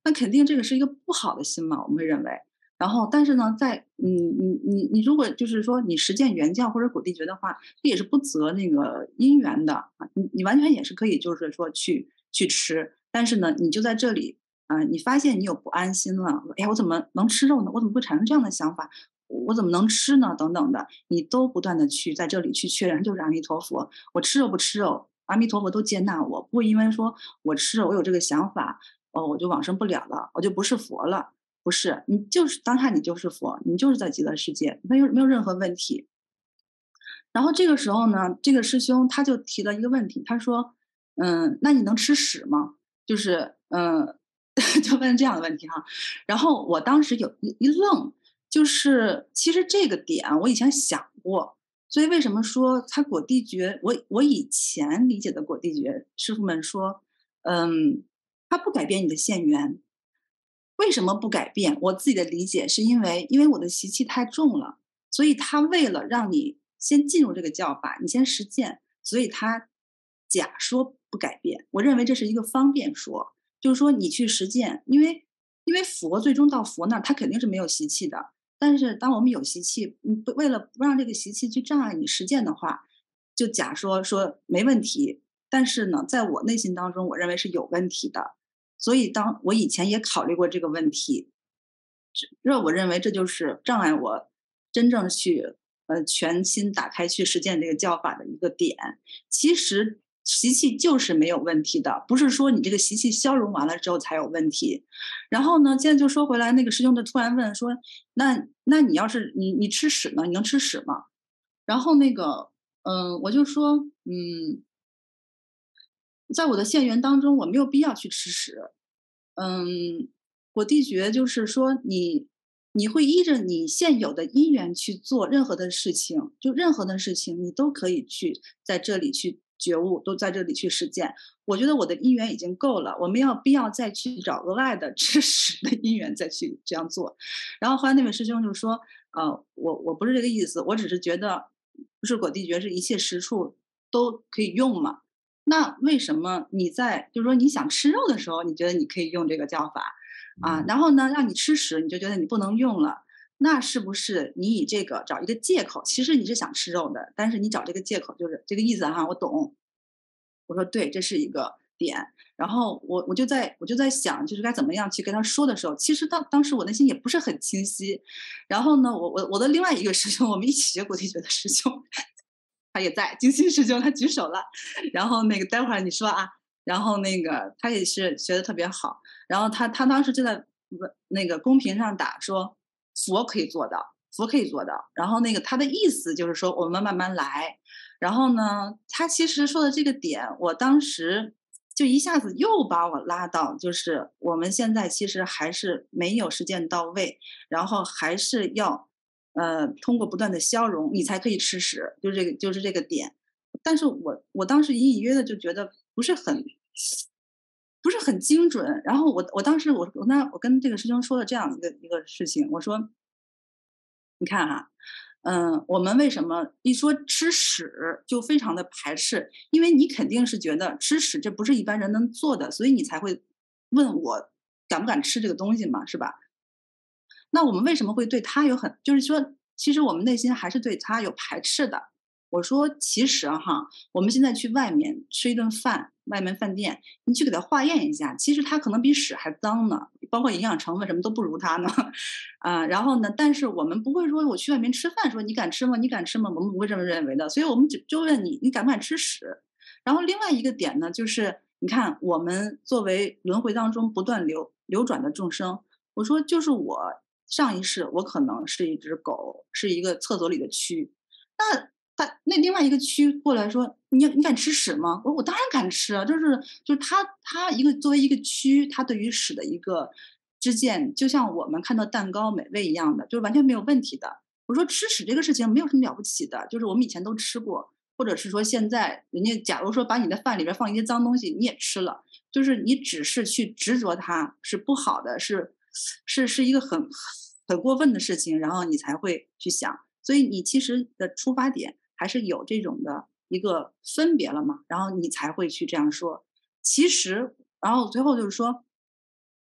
D: 那肯定这个是一个不好的心嘛，我们会认为。然后，但是呢，在你你你你如果就是说你实践原教或者果地诀的话，这也是不择那个因缘的啊，你你完全也是可以就是说去去吃，但是呢，你就在这里啊、呃你发现你有不安心了，哎呀，我怎么能吃肉呢？我怎么会产生这样的想法？我怎么能吃呢？等等的，你都不断的去在这里去确认，就是阿弥陀佛，我吃肉不吃肉，阿弥陀佛都接纳我，不会因为说我吃肉，我有这个想法，哦，我就往生不了了，我就不是佛了。不是，你就是当下你就是佛，你就是在极乐世界，没有没有任何问题。然后这个时候呢，这个师兄他就提了一个问题，他说：“嗯，那你能吃屎吗？”就是嗯，就问这样的问题哈。然后我当时有一一愣，就是其实这个点我以前想过，所以为什么说他果地诀，我我以前理解的果地诀，师傅们说，嗯，它不改变你的现缘。为什么不改变？我自己的理解是因为，因为我的习气太重了，所以他为了让你先进入这个教法，你先实践，所以他假说不改变。我认为这是一个方便说，就是说你去实践，因为因为佛最终到佛那儿，他肯定是没有习气的。但是当我们有习气，你不为了不让这个习气去障碍你实践的话，就假说说没问题。但是呢，在我内心当中，我认为是有问题的。所以当我以前也考虑过这个问题，这我认为这就是障碍我真正去呃全心打开去实践这个教法的一个点。其实习气就是没有问题的，不是说你这个习气消融完了之后才有问题。然后呢，现在就说回来，那个师兄就突然问说：“那那你要是你你吃屎呢？你能吃屎吗？”然后那个嗯，我就说嗯，在我的现缘当中，我没有必要去吃屎。嗯，果地诀就是说你你会依着你现有的因缘去做任何的事情，就任何的事情你都可以去在这里去觉悟，都在这里去实践。我觉得我的因缘已经够了，我没有必要再去找额外的吃屎的因缘再去这样做。然后后来那位师兄就说，呃，我我不是这个意思，我只是觉得不是果地诀是一切实处都可以用嘛。那为什么你在就是说你想吃肉的时候，你觉得你可以用这个叫法啊？然后呢，让你吃屎，你就觉得你不能用了？那是不是你以这个找一个借口？其实你是想吃肉的，但是你找这个借口就是这个意思哈，我懂。我说对，这是一个点。然后我我就在我就在想，就是该怎么样去跟他说的时候，其实当当时我内心也不是很清晰。然后呢，我我我的另外一个师兄，我们一起学古地诀的师兄，他也在，金星师兄他举手了。然后那个待会儿你说啊，然后那个他也是学的特别好，然后他他当时就在那个公屏上打说佛可以做到，佛可以做到。然后那个他的意思就是说我们慢慢来。然后呢，他其实说的这个点，我当时就一下子又把我拉到，就是我们现在其实还是没有实践到位，然后还是要呃通过不断的消融，你才可以吃屎，就是这个就是这个点。但是我我当时隐隐约的就觉得不是很不是很精准。然后我我当时我我那我跟这个师兄说了这样一个一个事情，我说你看哈、嗯，我们为什么一说吃屎就非常的排斥？因为你肯定是觉得吃屎这不是一般人能做的，所以你才会问我敢不敢吃这个东西嘛，是吧？那我们为什么会对他有很就是说，其实我们内心还是对他有排斥的。我说其实哈，我们现在去外面吃一顿饭，外面饭店，你去给他化验一下，其实他可能比屎还脏呢，包括营养成分什么都不如它呢。啊，然后呢，但是我们不会说我去外面吃饭说你敢吃吗？你敢吃吗？我们不会这么认为的，所以我们只就问你，你敢不敢吃屎？然后另外一个点呢，就是你看我们作为轮回当中不断流流转的众生，我说就是我上一世我可能是一只狗，是一个厕所里的蛆，那他那另外一个蛆过来说：“你你敢吃屎吗？”我说：“我当然敢吃啊！”就是就是他他一个作为一个蛆，他对于屎的一个之见，就像我们看到蛋糕美味一样的，就是完全没有问题的。我说吃屎这个事情没有什么了不起的，就是我们以前都吃过，或者是说现在人家假如说把你的饭里边放一些脏东西，你也吃了，就是你只是去执着它是不好的，是是是一个很很过分的事情，然后你才会去想。所以你其实的出发点还是有这种的一个分别了嘛，然后你才会去这样说。其实，然后最后就是说，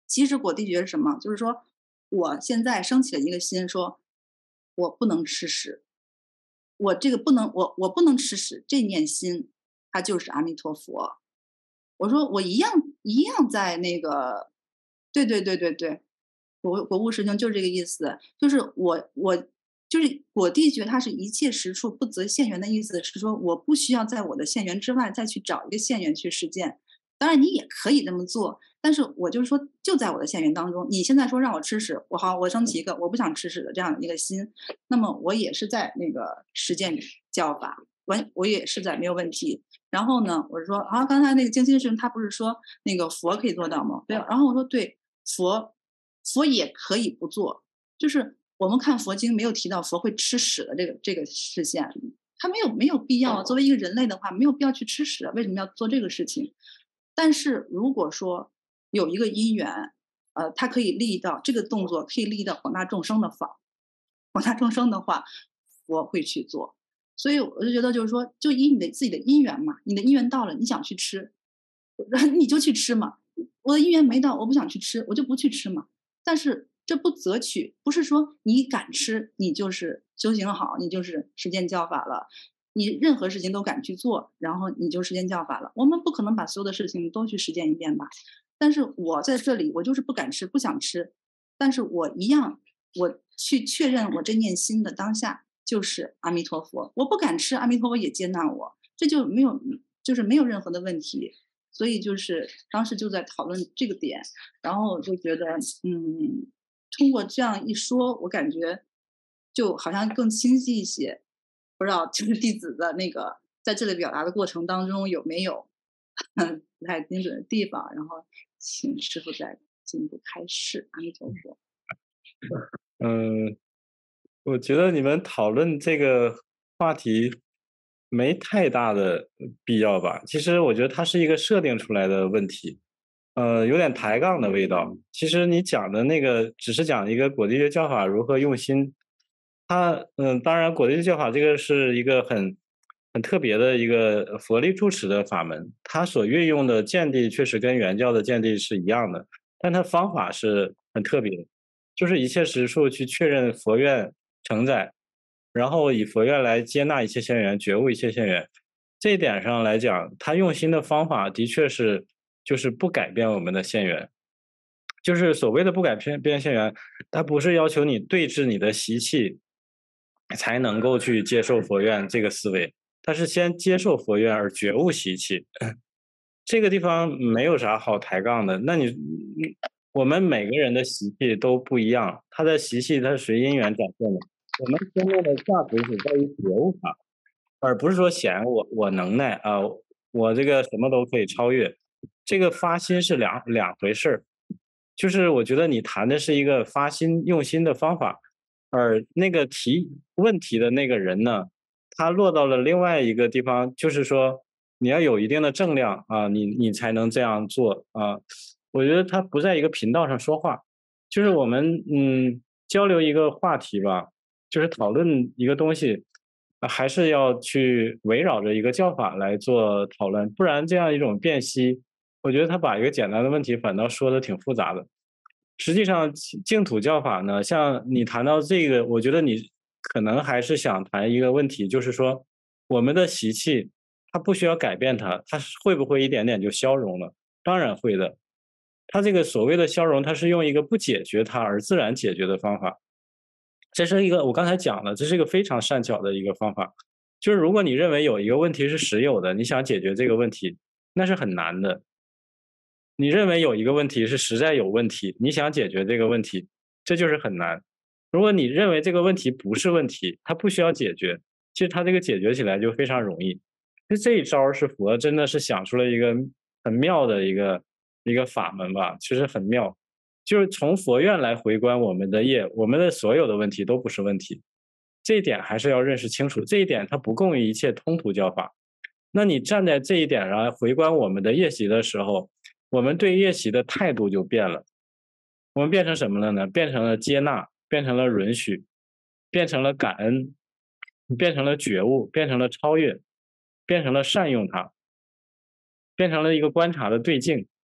D: 其实果地觉是什么？就是说我现在升起了一个心，说我不能吃屎，我这个不能，我我不能吃屎，这念心它就是阿弥陀佛。我说我一样一样在那个，对对对对对，国国务师兄就是这个意思，就是我我就是果地觉，它是一切实处不择现缘的意思，是说我不需要在我的现缘之外再去找一个现缘去实践。当然你也可以这么做，但是我就是说就在我的现缘当中，你现在说让我吃屎，我好我升起一个我不想吃屎的这样的一个心，那么我也是在那个实践教法，完我也是在没有问题。然后呢，我说啊，刚才那个静心师他不是说那个佛可以做到吗？对，然后我说对，佛佛也可以不做，就是我们看佛经没有提到佛会吃屎的这个这个事件，他没有没有必要，作为一个人类的话，没有必要去吃屎，为什么要做这个事情？但是如果说有一个因缘，呃，它可以利到这个动作，可以利到广大众生的法，广大众生的话，我会去做。所以我就觉得，就是说，就以你的自己的因缘嘛，你的因缘到了，你想去吃，你就去吃嘛。我的因缘没到，我不想去吃，我就不去吃嘛。但是这不择取，不是说你敢吃，你就是修行好，你就是实践教法了。你任何事情都敢去做，然后你就实践教法了。我们不可能把所有的事情都去实践一遍吧？但是我在这里，我就是不敢吃，不想吃，但是我一样，我去确认我这念心的当下就是阿弥陀佛。我不敢吃，阿弥陀佛也接纳我，这就没有，就是没有任何的问题。所以就是当时就在讨论这个点，然后我就觉得，嗯，通过这样一说，我感觉就好像更清晰一些。不知道就是弟子的那个在这里表达的过程当中有没有不太精准的地方，然后请师父再进一步开示。阿弥陀佛。
A: 嗯，我觉得你们讨论这个话题没太大的必要吧。其实我觉得它是一个设定出来的问题，呃，有点抬杠的味道。其实你讲的那个只是讲一个果地觉教法如何用心，它嗯，当然果地觉教法这个是一个很很特别的一个佛力住持的法门，它所运用的见地确实跟原教的见地是一样的，但它方法是很特别的，就是一切实处去确认佛愿承载，然后以佛愿来接纳一切现缘，觉悟一切现缘。这一点上来讲，他用心的方法的确是就是不改变我们的现缘。就是所谓的不改变变现缘，它不是要求你对治你的习气才能够去接受佛愿这个思维，它是先接受佛愿而觉悟习气。这个地方没有啥好抬杠的。那你我们每个人的习气都不一样，他的习气它是随因缘展现的。我们真正的价值是在于觉悟它，而不是说显我我能耐啊、呃，我这个什么都可以超越。这个发心是两两回事儿。就是我觉得你谈的是一个发心用心的方法，而那个提问题的那个人呢，他落到了另外一个地方，就是说你要有一定的正量啊，你你才能这样做啊。我觉得他不在一个频道上说话，就是我们嗯交流一个话题吧，就是讨论一个东西，啊还是要去围绕着一个教法来做讨论，不然这样一种辨析，我觉得他把一个简单的问题反倒说的挺复杂的。实际上净土教法呢，像你谈到这个，我觉得你可能还是想谈一个问题，就是说我们的习气，它不需要改变它，它会不会一点点就消融了？当然会的。它这个所谓的消融，它是用一个不解决它而自然解决的方法。这是一个我刚才讲了，这是一个非常善巧的一个方法。就是如果你认为有一个问题是实有的，你想解决这个问题，那是很难的。你认为有一个问题是实在有问题，你想解决这个问题，这就是很难。如果你认为这个问题不是问题，它不需要解决，其实它这个解决起来就非常容易。就这一招是佛真的是想出了一个很妙的一个一个法门吧，其实很妙。就是从佛愿来回观我们的业，我们的所有的问题都不是问题。这一点还是要认识清楚，这一点它不共于一切通途教法。那你站在这一点上回观我们的业习的时候，我们对业习的态度就变了。我们变成什么了呢？变成了接纳，变成了允许，变成了感恩，变成了觉悟，变成了超越，变成了善用它，变成了一个观察的对境。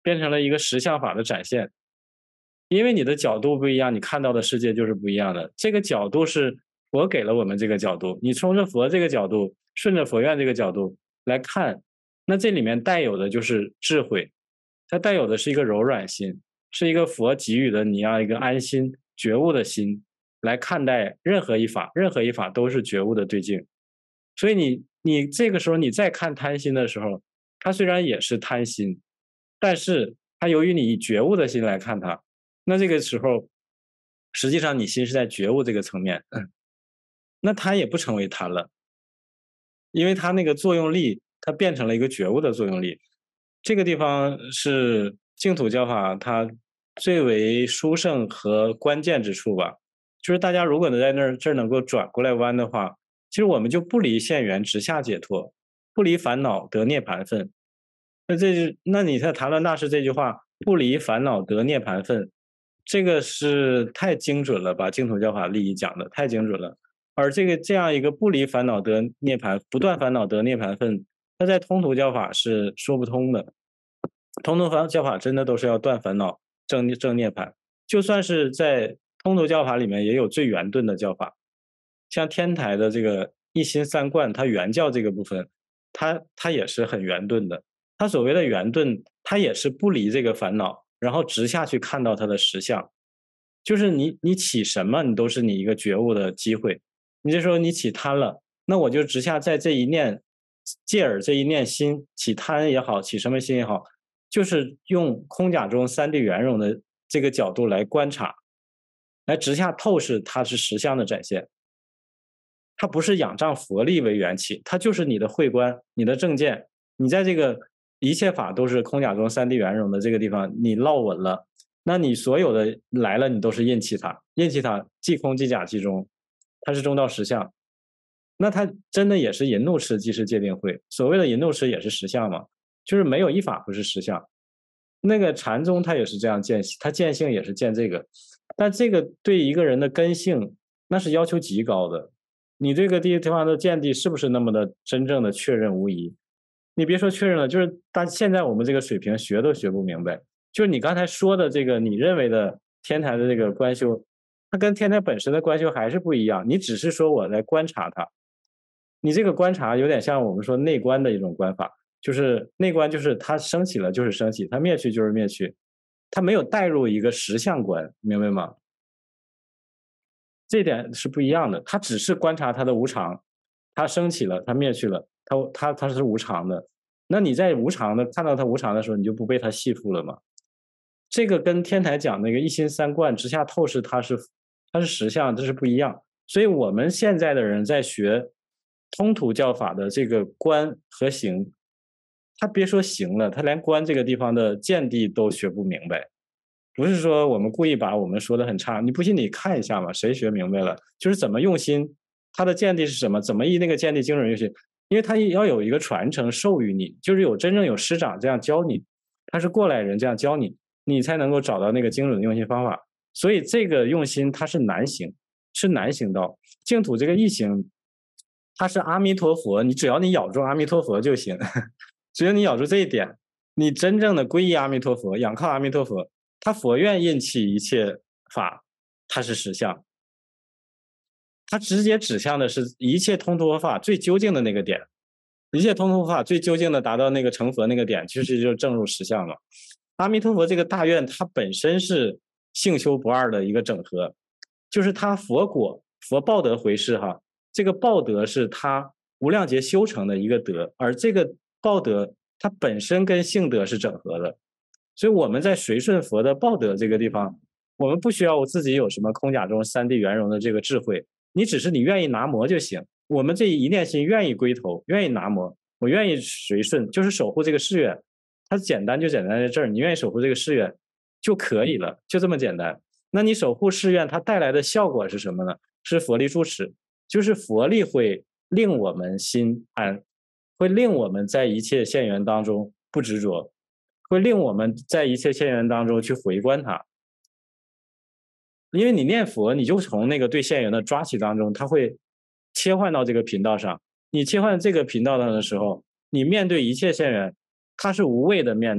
A: 变成了一个实相法的展现。因为你的角度不一样，你看到的世界就是不一样的。这个角度是佛给了我们这个角度，你冲着佛这个角度，顺着佛愿这个角度来看，那这里面带有的就是智慧，它带有的是一个柔软心，是一个佛给予的你要一个安心觉悟的心来看待任何一法，任何一法都是觉悟的对境。所以你你这个时候你再看贪心的时候，它虽然也是贪心，但是它由于你以觉悟的心来看它，那这个时候实际上你心是在觉悟这个层面，那它也不成为贪了，因为它那个作用力它变成了一个觉悟的作用力。这个地方是净土教法它最为殊胜和关键之处吧。就是大家如果能在那儿这儿能够转过来弯的话，其实我们就不离现缘直下解脱，不离烦恼得涅盘分。那这那你看谈论大师这句话，不离烦恼得涅盘分，这个是太精准了，把净土教法利益讲的太精准了。而这个这样一个不离烦恼得涅盘，不断烦恼得涅盘分，那在通途教法是说不通的。通途教法真的都是要断烦恼正正涅盘，就算是在通途教法里面也有最圆顿的教法，像天台的这个一心三观，它圆教这个部分，它它也是很圆顿的。它所谓的圆顿，它也是不离这个烦恼，然后直下去看到它的实相。就是你你起什么，你都是你一个觉悟的机会。你这时候你起贪了，那我就直下在这一念借耳这一念心起贪也好，起什么心也好，就是用空假中三谛圆融的这个角度来观察，来直下透视它是实相的展现。它不是仰仗佛力为缘起，它就是你的慧观，你的正见，你在这个一切法都是空假中三谛圆融的这个地方你落稳了，那你所有的来了你都是印气它，印气它即空即假即中，它是中道实相。那它真的也是引怒持即是戒定慧，所谓的引怒持也是实相嘛，就是没有一法不是实相。那个禅宗它也是这样见，它见性也是见这个，但这个对一个人的根性那是要求极高的。你这个地方的见地是不是那么的真正的确认无疑？你别说确认了，就是但现在我们这个水平学都学不明白。就是你刚才说的这个你认为的天台的这个观修，它跟天台本身的观修还是不一样。你只是说我在观察它，你这个观察有点像我们说内观的一种观法，就是内观就是它升起了就是升起，它灭去就是灭去，它没有带入一个实相观，明白吗？这点是不一样的，它只是观察它的无常，它升起了，它灭去了，它它它是无常的。那你在无常的看到它无常的时候，你就不被它系缚了吗？这个跟天台讲那个一心三观直下透视，它是它是实相，这是不一样。所以我们现在的人在学通途教法的这个观和行，他别说行了，他连观这个地方的见地都学不明白。不是说我们故意把我们说的很差，你不信你看一下嘛，谁学明白了？就是怎么用心，他的见地是什么？怎么以那个见地精准用心？因为他要有一个传承授予你，就是有真正有师长这样教你，他是过来人这样教你，你才能够找到那个精准的用心方法。所以这个用心它是难行，是难行道。净土这个易行，它是阿弥陀佛，你只要你咬住阿弥陀佛就行，只要你咬住这一点，你真正的皈依阿弥陀佛，仰靠阿弥陀佛。他佛愿印起一切法，它是实相，它直接指向的是一切通途佛法最究竟的那个点，一切通途佛法最究竟的达到那个成佛那个点，其实就是正入实相了。阿弥陀佛这个大愿，它本身是性修不二的一个整合，就是它佛果佛报德回世哈，这个报德是它无量劫修成的一个德，而这个报德它本身跟性德是整合的。所以我们在随顺佛的报德这个地方，我们不需要我自己有什么空假中三谛圆融的这个智慧，你只是你愿意拿摩就行。我们这一念心愿意归头，愿意拿摩，我愿意随顺，就是守护这个誓愿。它简单就简单在这儿，你愿意守护这个誓愿就可以了，就这么简单。那你守护誓愿它带来的效果是什么呢？是佛力住持，就是佛力会令我们心安，会令我们在一切现缘当中不执着，会令我们在一切现缘当中去回观它。因为你念佛，你就从那个对现缘的抓取当中，它会切换到这个频道上。你切换这个频道上的时候，你面对一切现缘，它是无畏的面对，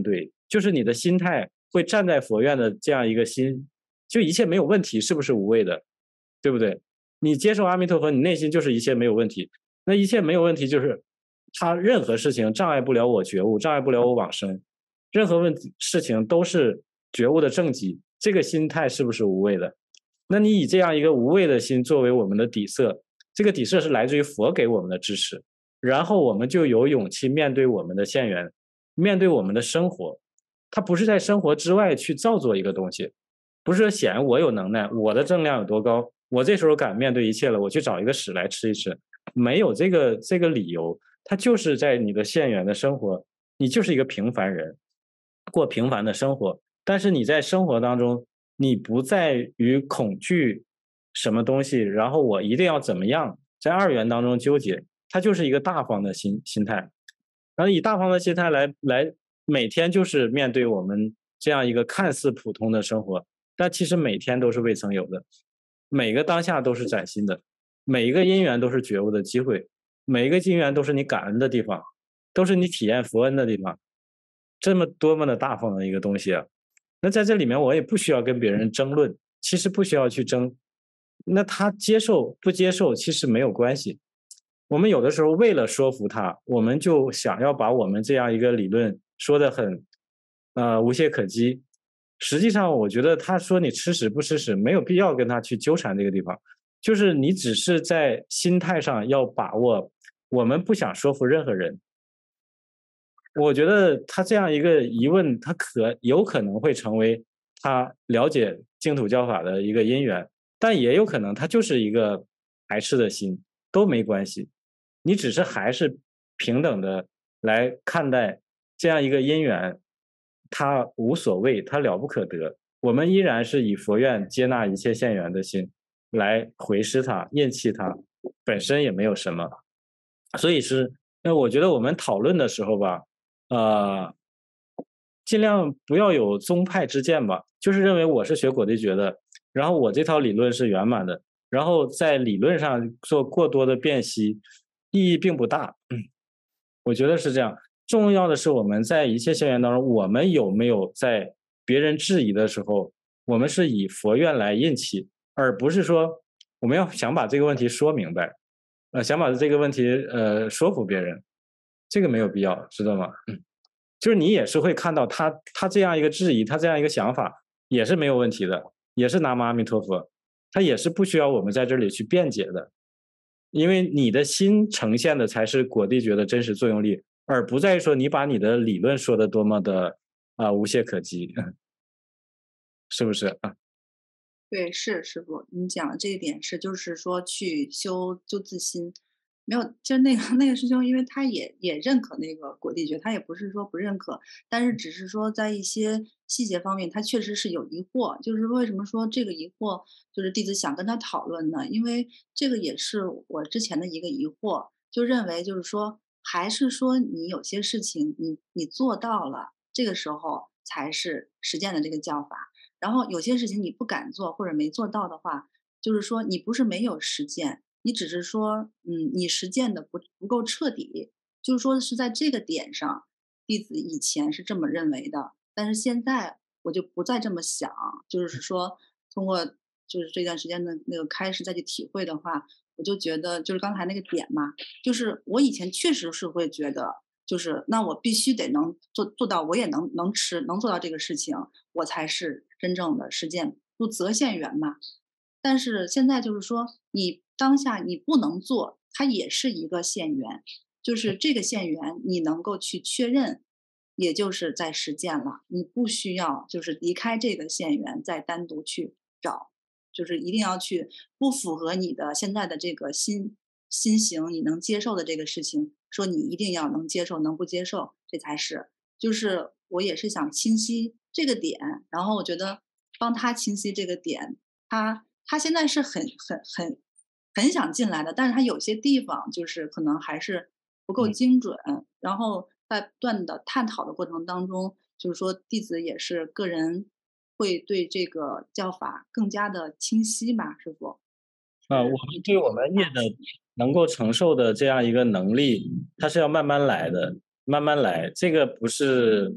A: 就是你的心态会站在佛院的这样一个心，就一切没有问题，是不是无畏的？对不对？你接受阿弥陀佛，你内心就是一切没有问题。那一切没有问题，就是他任何事情障碍不了我觉悟，障碍不了我往生，任何问题事情都是觉悟的正极。这个心态是不是无畏的？那你以这样一个无畏的心作为我们的底色，这个底色是来自于佛给我们的支持，然后我们就有勇气面对我们的现缘，面对我们的生活。它不是在生活之外去造作一个东西，不是显我有能耐，我的正量有多高，我这时候敢面对一切了，我去找一个屎来吃一吃，没有这个这个理由。它就是在你的现缘的生活，你就是一个平凡人，过平凡的生活，但是你在生活当中，你不在于恐惧什么东西，然后我一定要怎么样，在二元当中纠结，它就是一个大方的心心态，然后以大方的心态来来每天就是面对我们这样一个看似普通的生活，但其实每天都是未曾有的，每个当下都是崭新的，每一个因缘都是觉悟的机会，每一个因缘都是你感恩的地方，都是你体验佛恩的地方，这么多么的大方的一个东西啊！那在这里面我也不需要跟别人争论，其实不需要去争，那他接受不接受其实没有关系。我们有的时候为了说服他，我们就想要把我们这样一个理论说得很呃无懈可击。实际上我觉得他说你吃屎不吃屎，没有必要跟他去纠缠这个地方，就是你只是在心态上要把握，我们不想说服任何人。我觉得他这样一个疑问，他可有可能会成为他了解净土教法的一个因缘，但也有可能他就是一个排斥的心，都没关系。你只是还是平等的来看待这样一个因缘，它无所谓，它了不可得。我们依然是以佛愿接纳一切现缘的心来回施它、印弃它，本身也没有什么。所以是，那我觉得我们讨论的时候吧，呃，尽量不要有宗派之见吧，就是认为我是学果地觉的，然后我这套理论是圆满的，然后在理论上做过多的辨析，意义并不大。我觉得是这样。重要的是我们在一切现缘当中，我们有没有在别人质疑的时候，我们是以佛愿来印起，而不是说我们要想把这个问题说明白，呃，想把这个问题呃说服别人，这个没有必要，知道吗？嗯，就是你也是会看到他他这样一个质疑，他这样一个想法也是没有问题的，也是南无阿弥陀佛，他也是不需要我们在这里去辩解的，因为你的心呈现的才是果地觉的真实作用力，而不在于说你把你的理论说的多么的啊、呃、无懈可击，是不是啊？
D: 对，是师傅，你讲的这一点是，就是说去修修自心，没有，就那个那个师兄，因为他也也认可那个果地觉，他也不是说不认可，但是只是说在一些细节方面，他确实是有疑惑。就是为什么说这个疑惑，就是弟子想跟他讨论呢？因为这个也是我之前的一个疑惑，就认为就是说，还是说你有些事情你你做到了，这个时候才是实践的这个教法。然后有些事情你不敢做或者没做到的话，就是说你不是没有实践，你只是说，嗯，你实践的不不够彻底，就是说是在这个点上，弟子以前是这么认为的，但是现在我就不再这么想，就是说通过就是这段时间的那个开始再去体会的话，我就觉得就是刚才那个点嘛，就是我以前确实是会觉得。就是那我必须得能做做到，我也能能吃能做到这个事情，我才是真正的实践，不择现缘嘛。但是现在就是说，你当下你不能做，它也是一个现缘，就是这个现缘你能够去确认，也就是在实践了。你不需要就是离开这个现缘，再单独去找，就是一定要去不符合你的现在的这个心心行，你能接受的这个事情。说你一定要能接受，能不接受，这才是。就是我也是想清晰这个点，然后我觉得帮他清晰这个点，他他现在是很很很很想进来的，但是他有些地方就是可能还是不够精准。嗯、然后在不断的探讨的过程当中，就是说弟子也是个人会对这个教法更加的清晰嘛，师傅。
A: 啊，我们对我们业的能够承受的这样一个能力，它是要慢慢来的，慢慢来。这个不是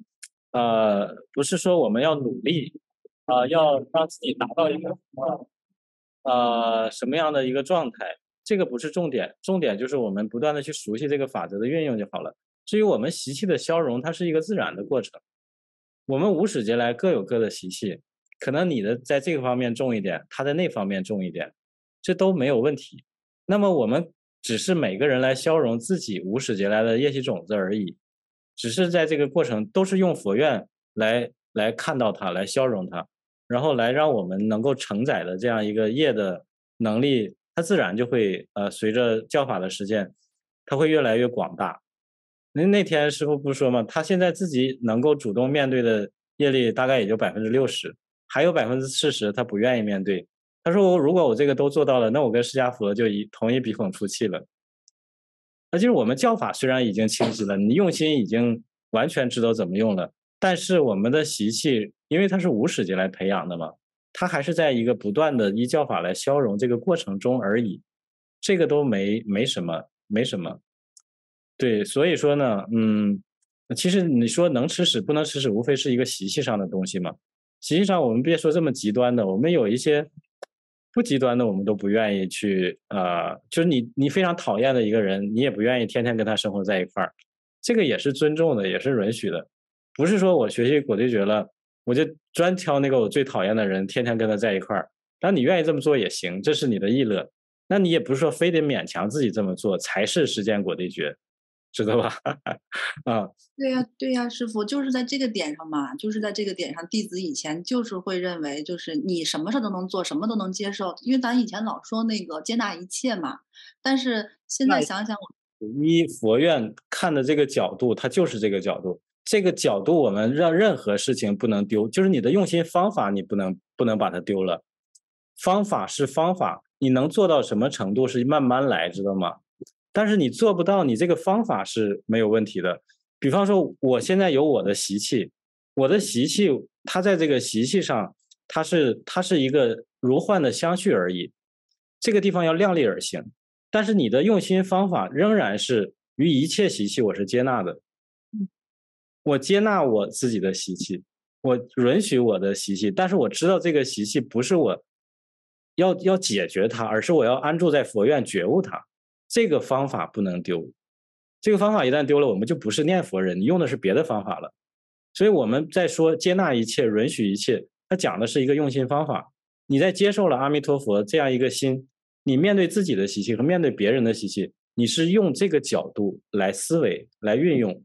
A: 呃，不是说我们要努力，啊、要让自己达到一个呃什么样的一个状态，这个不是重点，重点就是我们不断的去熟悉这个法则的运用就好了。至于我们习气的消融，它是一个自然的过程。我们无始劫来各有各的习气，可能你的在这个方面重一点，他在那方面重一点，这都没有问题。那么我们只是每个人来消融自己无始劫来的业习种子而已，只是在这个过程都是用佛愿来来看到它，来消融它，然后来让我们能够承载的这样一个业的能力，它自然就会呃随着教法的实践，它会越来越广大。那那天师傅不说吗？他现在自己能够主动面对的业力大概也就百分之六十，还有百分之四十他不愿意面对。他说：“我如果我这个都做到了，那我跟释迦佛就一同一鼻孔出气了。”那就是我们教法虽然已经清晰了，你用心已经完全知道怎么用了，但是我们的习气，因为它是无始劫来培养的嘛，它还是在一个不断的依教法来消融这个过程中而已，这个都没没什么，没什么。对，所以说呢，嗯，其实你说能吃屎不能吃屎，无非是一个习气上的东西嘛。习气上我们别说这么极端的，我们有一些不极端的，我们都不愿意去，呃，就是你你非常讨厌的一个人，你也不愿意天天跟他生活在一块儿，这个也是尊重的，也是允许的。不是说我学习果对觉了，我就专挑那个我最讨厌的人，天天跟他在一块儿。当然你愿意这么做也行，这是你的意乐。那你也不是说非得勉强自己这么做才是实践果对觉。知道吧？啊，
D: 对呀，对呀，师傅就是在这个点上嘛，就是在这个点上，弟子以前就是会认为，就是你什么事都能做，什么都能接受，因为咱以前老说那个接纳一切嘛。但是现在
A: 那
D: 想想，
A: 依佛院看的这个角度，它就是这个角度。这个角度，我们让任何事情不能丢，就是你的用心方法，你不能不能把它丢了。方法是方法，你能做到什么程度是慢慢来，知道吗？但是你做不到，你这个方法是没有问题的。比方说，我现在有我的习气，我的习气，它在这个习气上，它是它是一个如幻的相续而已。这个地方要量力而行，但是你的用心方法仍然是于一切习气，我是接纳的。我接纳我自己的习气，我允许我的习气，但是我知道这个习气不是我要要解决它，而是我要安住在佛院觉悟它。这个方法不能丢，这个方法一旦丢了，我们就不是念佛人，你用的是别的方法了。所以我们在说接纳一切、允许一切，它讲的是一个用心方法。你在接受了阿弥陀佛这样一个心，你面对自己的习气和面对别人的习气，你是用这个角度来思维、来运用，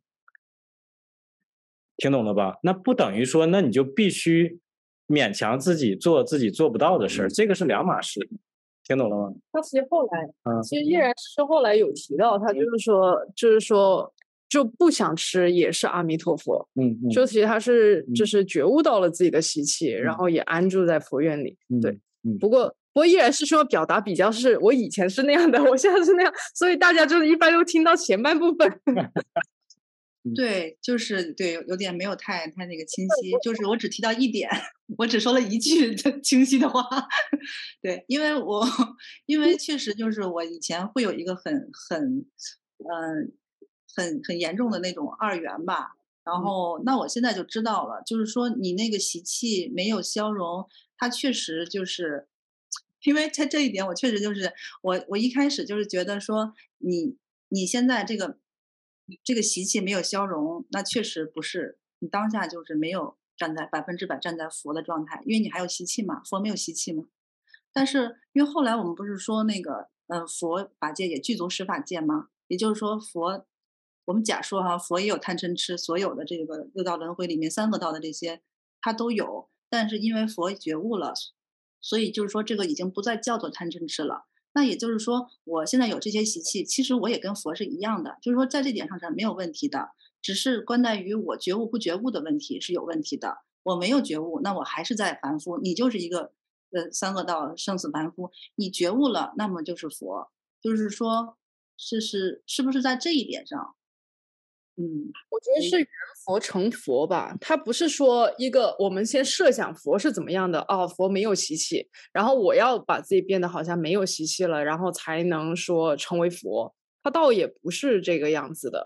A: 听懂了吧？那不等于说，那你就必须勉强自己做自己做不到的事儿，这个是两码事。听懂了吗？
B: 他其实后来，
A: 嗯
B: 其实依然是后来有提到，他就是说，就是说，就不想吃也是阿弥陀佛。
A: 嗯嗯，
B: 就其实他是
A: 嗯
B: 就是觉悟到了自己的习气，然后也安住在佛院里。
A: 嗯
B: 对，
A: 嗯
B: 不过不过依然是说表达比较是我以前是那样的，我现在是那样，所以大家就是一般都听到前半部分。
D: 对，就是对，有有点没有太太那个清晰，就是我只提到一点，我只说了一句的清晰的话。对，因为我因为确实就是我以前会有一个很很嗯、很很严重的那种二元吧，然后那我现在就知道了，就是说你那个习气没有消融，它确实就是因为在这一点，我确实就是我我一开始就是觉得说你你现在这个这个习气没有消融，那确实不是你当下就是没有站在百分之百站在佛的状态，因为你还有习气嘛，佛没有习气嘛。但是因为后来我们不是说那个呃佛法界也具足十法界吗？也就是说佛，我们假说哈，佛也有贪嗔痴，所有的这个六道轮回里面三个道的这些他都有，但是因为佛觉悟了，所以就是说这个已经不再叫做贪嗔痴了。那也就是说，我现在有这些习气，其实我也跟佛是一样的，就是说在这点上是没有问题的，只是关在于我觉悟不觉悟的问题是有问题的。我没有觉悟，那我还是在凡夫，你就是一个呃三恶道生死凡夫，你觉悟了，那么就是佛，就是说，是是是不是在这一点上，嗯，
B: 我觉得是缘佛成佛吧，他不是说一个我们先设想佛是怎么样的哦，佛没有习气，然后我要把自己变得好像没有习气了，然后才能说成为佛，他倒也不是这个样子的。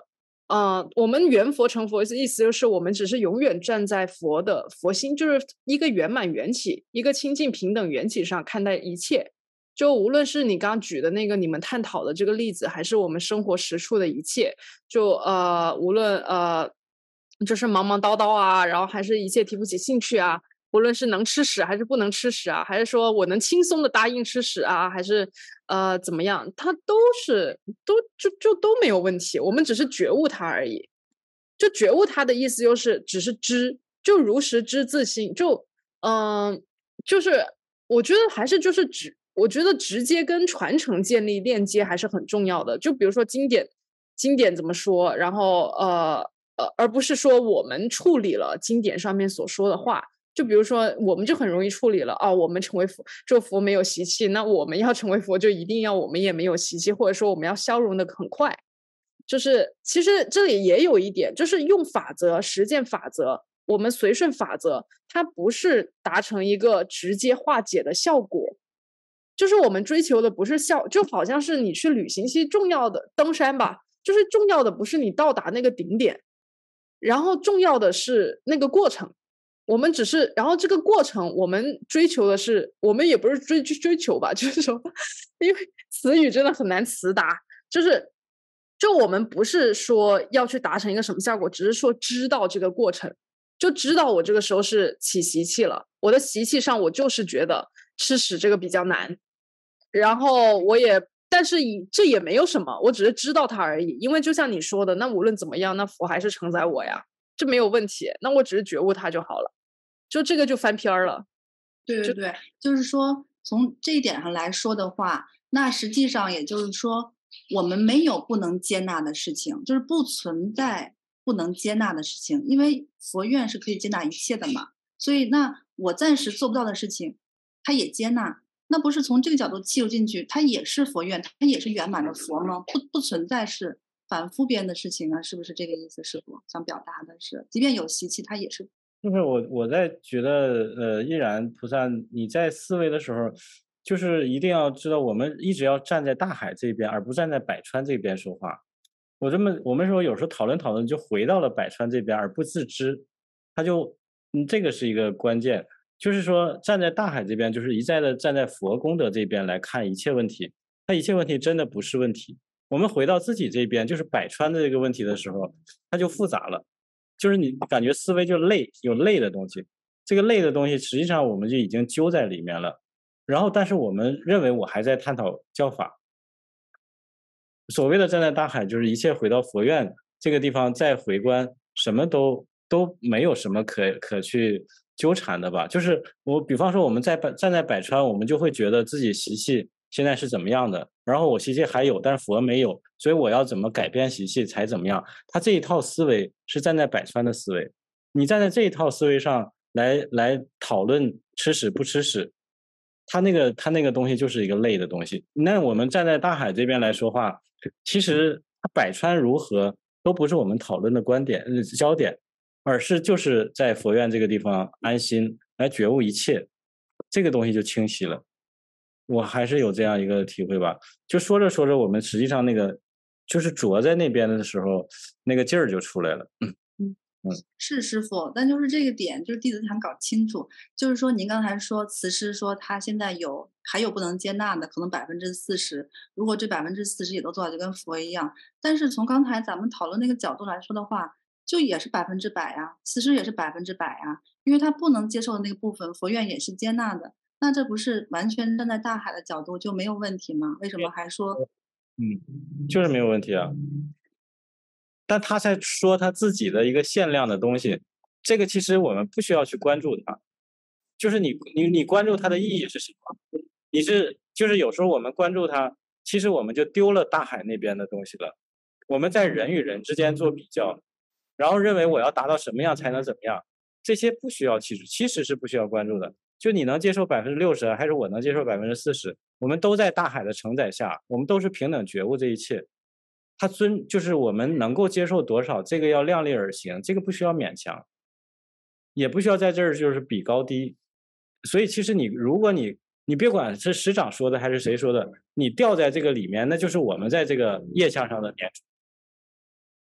B: 呃，我们圆佛成佛的意思就是我们只是永远站在佛的佛心，就是一个圆满缘起，一个清净平等缘起上看待一切。就无论是你刚刚举的那个你们探讨的这个例子，还是我们生活实处的一切，就呃，无论呃，就是忙忙叨叨啊，然后还是一切提不起兴趣啊，无论是能吃屎还是不能吃屎啊，还是说我能轻松的答应吃屎啊，还是呃怎么样，它都是都就就都没有问题，我们只是觉悟它而已。就觉悟它的意思就是只是知，就如实知自性，就嗯、呃就是我觉得还是就是直，我觉得直接跟传承建立链接还是很重要的。就比如说经典，经典怎么说，然后呃呃，而不是说我们处理了经典上面所说的话。就比如说，我们就很容易处理了哦，我们成为佛，这佛没有习气，那我们要成为佛，就一定要我们也没有习气，或者说我们要消融的很快。就是其实这里也有一点，就是用法则实践法则，我们随顺法则，它不是达成一个直接化解的效果。就是我们追求的不是效，就好像是你去旅行期重要的登山吧，就是重要的不是你到达那个顶点，然后重要的是那个过程。我们只是，然后这个过程，我们追求的是，我们也不是追追求吧，就是说，因为词语真的很难词达，就是，就我们不是说要去达成一个什么效果，只是说知道这个过程，就知道我这个时候是起习气了，我的习气上我就是觉得吃屎这个比较难，然后我也，但是以这也没有什么，我只是知道它而已，因为就像你说的，那无论怎么样，那佛还是承载我呀，这没有问题，那我只是觉悟它就好了。就这个就翻篇儿了。
D: 对对对，就是说从这一点上来说的话，那实际上也就是说，我们没有不能接纳的事情，就是不存在不能接纳的事情，因为佛愿是可以接纳一切的嘛。所以那我暂时做不到的事情，他也接纳，那不是从这个角度切入进去，它也是佛愿，它也是圆满的佛吗？不不存在是反复边的事情啊，是不是这个意思？师傅想表达的是，即便有习气，它也是。
A: 就是我我在觉得，呃，依然菩萨，你在思维的时候，就是一定要知道，我们一直要站在大海这边，而不站在百川这边说话。我这么我们说有时候讨论讨论就回到了百川这边而不自知，他就嗯，这个是一个关键，就是说站在大海这边，就是一再的站在佛功德这边来看一切问题，那一切问题真的不是问题。我们回到自己这边，就是百川的这个问题的时候，它就复杂了。就是你感觉思维就累，有累的东西，这个累的东西实际上我们就已经揪在里面了。然后，但是我们认为我还在探讨教法。所谓的站在大海，就是一切回到佛院这个地方再回观，什么都都没有什么可可去纠缠的吧。就是我比方说我们在站在百川，我们就会觉得自己习气现在是怎么样的，然后我习气还有，但是佛没有，所以我要怎么改变习气才怎么样？他这一套思维是站在百川的思维，你站在这一套思维上来来讨论吃屎不吃屎，他那个他那个东西就是一个累的东西。那我们站在大海这边来说话，其实百川如何都不是我们讨论的观点焦点，而是就是在佛院这个地方安心来觉悟一切，这个东西就清晰了。我还是有这样一个体会吧，就说着说着，我们实际上那个就是着在那边的时候，那个劲儿就出来了。嗯嗯，
D: 是师傅，但就是这个点，就是弟子想搞清楚，就是说您刚才说慈师说他现在有还有不能接纳的，可能百分之四十，如果这百分之四十也都做到，就跟佛一样。但是从刚才咱们讨论那个角度来说的话，就也是百分之百呀，慈师也是百分之百呀，因为他不能接受的那个部分，佛愿也是接纳的。那这不是完全站在大海的角度就没有问题吗？为什么还说？
A: 嗯，就是没有问题啊。但他在说他自己的一个限量的东西，这个其实我们不需要去关注它，就是你你你关注它的意义是什么？你是就是有时候我们关注它，其实我们就丢了大海那边的东西了。我们在人与人之间做比较，然后认为我要达到什么样才能怎么样，这些不需要其实其实是不需要关注的。就你能接受百分之六十，还是我能接受百分之四十？我们都在大海的承载下，我们都是平等觉悟这一切。他尊就是我们能够接受多少，这个要量力而行，这个不需要勉强，也不需要在这儿就是比高低。所以其实你如果你你别管是师长说的还是谁说的，你掉在这个里面，那就是我们在这个业相上的粘着。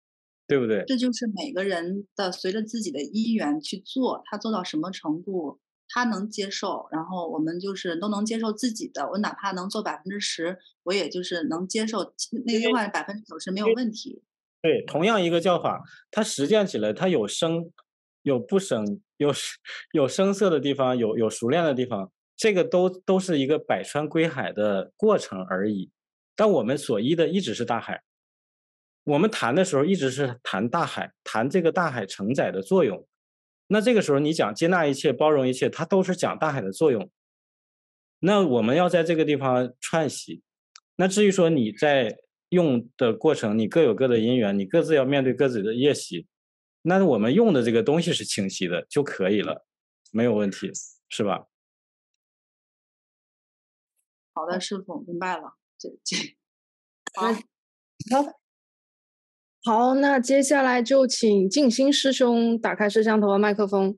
A: 对不对？
D: 这就是每个人的随着自己的意愿去做，他做到什么程度，他能接受，然后我们就是都能接受自己的。我哪怕能做百分之十，我也就是能接受那另外百分之九十没有问题。
A: 对，同样一个叫法，它实践起来，它有生，有不生，有有生涩的地方，有有熟练的地方，这个都都是一个百川归海的过程而已。但我们所依的一直是大海，我们谈的时候一直是谈大海，谈这个大海承载的作用。那这个时候你讲接纳一切、包容一切，它都是讲大海的作用。那我们要在这个地方串习。那至于说你在用的过程，你各有各的因缘，你各自要面对各自的业习，那我们用的这个东西是清晰的就可以了，没有问题，是吧？
D: 好的，师傅，明白了。这这好，
B: 好，好，那接下来就请静心师兄打开摄像头和麦克风。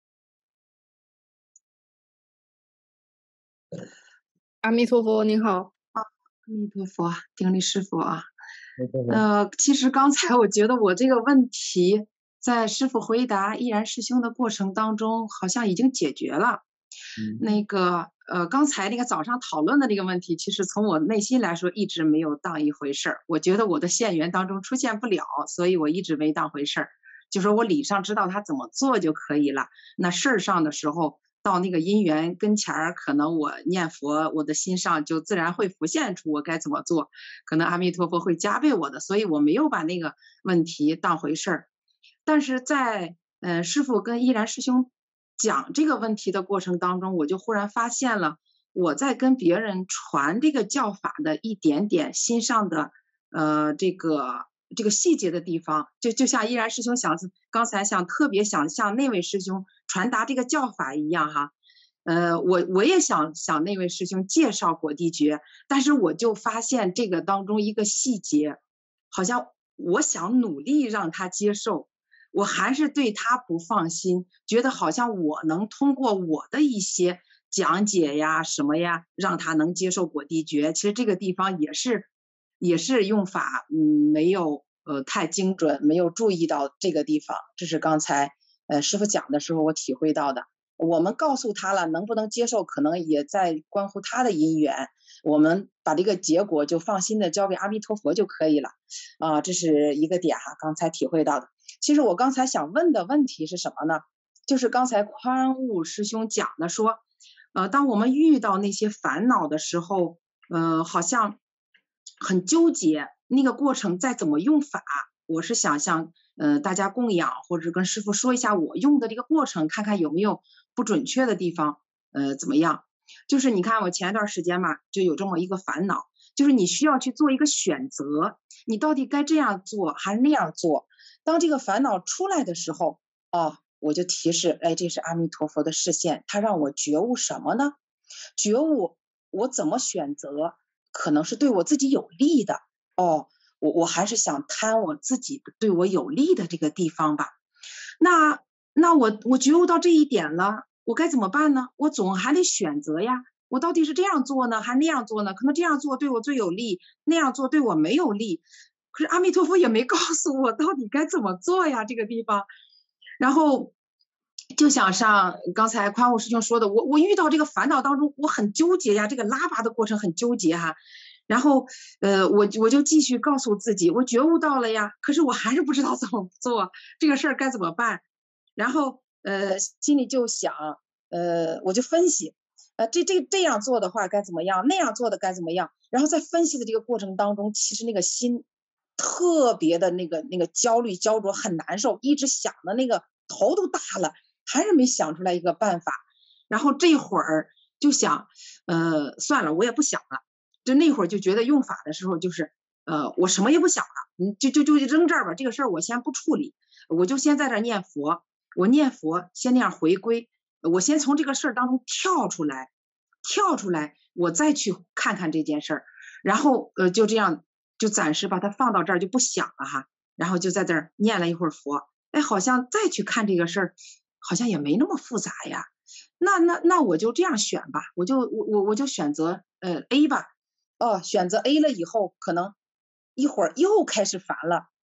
B: 阿弥陀佛，您好。
E: 阿弥陀佛，顶礼师傅啊。呃，其实刚才我觉得我这个问题在师傅回答依然师兄的过程当中，好像已经解决了。
A: 嗯、
E: 那个呃，刚才那个早上讨论的那个问题，其实从我内心来说，一直没有当一回事儿。我觉得我的现缘当中出现不了，所以我一直没当回事儿。就说我理上知道他怎么做就可以了，那事儿上的时候，到那个因缘跟前儿，可能我念佛，我的心上就自然会浮现出我该怎么做，可能阿弥陀佛会加倍我的，所以我没有把那个问题当回事儿。但是在呃师父跟依然师兄讲这个问题的过程当中，我就忽然发现了我在跟别人传这个教法的一点点心上的呃这个这个细节的地方，就就像依然师兄想刚才想特别想向那位师兄传达这个教法一样哈，呃我我也想向那位师兄介绍果地觉，但是我就发现这个当中一个细节，好像我想努力让他接受，我还是对他不放心，觉得好像我能通过我的一些讲解呀什么呀，让他能接受果地觉。其实这个地方也是也是用法嗯没有呃太精准，没有注意到这个地方，这是刚才呃师父讲的时候我体会到的。我们告诉他了，能不能接受可能也在关乎他的因缘，我们把这个结果就放心的交给阿弥陀佛就可以了啊，这是一个点哈，刚才体会到的。其实我刚才想问的问题是什么呢？就是刚才宽悟师兄讲的说，呃，当我们遇到那些烦恼的时候，呃，好像很纠结，那个过程再怎么用法，我是想向呃大家供养，或者跟师父说一下我用的这个过程，看看有没有不准确的地方，呃，怎么样？就是你看我前一段时间嘛，就有这么一个烦恼，就是你需要去做一个选择，你到底该这样做还是那样做？当这个烦恼出来的时候，哦，我就提示，哎，这是阿弥陀佛的视线，他让我觉悟什么呢？觉悟我怎么选择，可能是对我自己有利的。哦，我我还是想贪我自己对我有利的这个地方吧。那那我我觉悟到这一点了，我该怎么办呢？我总还得选择呀。我到底是这样做呢，还那样做呢？可能这样做对我最有利，那样做对我没有利。可是阿弥陀佛也没告诉我到底该怎么做呀，这个地方。然后就想上刚才宽悟师兄说的，我我遇到这个烦恼当中，我很纠结呀，这个拉拔的过程很纠结哈。然后呃，我我就继续告诉自己，我觉悟到了呀，可是我还是不知道怎么做，这个事儿该怎么办。然后呃，心里就想，呃，我就分析，呃，这这这样做的话该怎么样，那样做的该怎么样。然后在分析的这个过程当中，其实那个心特别的那个那个焦虑焦灼，很难受，一直想的那个头都大了，还是没想出来一个办法。然后这会儿就想，呃，算了，我也不想了。就那会儿就觉得用法的时候，就是呃，我什么也不想了，嗯，就就就扔这儿吧，这个事儿我先不处理，我就先在这念佛，我念佛先那样回归，我先从这个事儿当中跳出来，跳出来，我再去看看这件事儿，然后呃就这样就暂时把它放到这儿就不想了哈，然后就在这儿念了一会儿佛，哎，好像再去看这个事儿，好像也没那么复杂呀。那那那我就这样选吧，我就我我我就选择呃 A 吧。哦，选择 A 了以后，可能一会儿又开始烦了，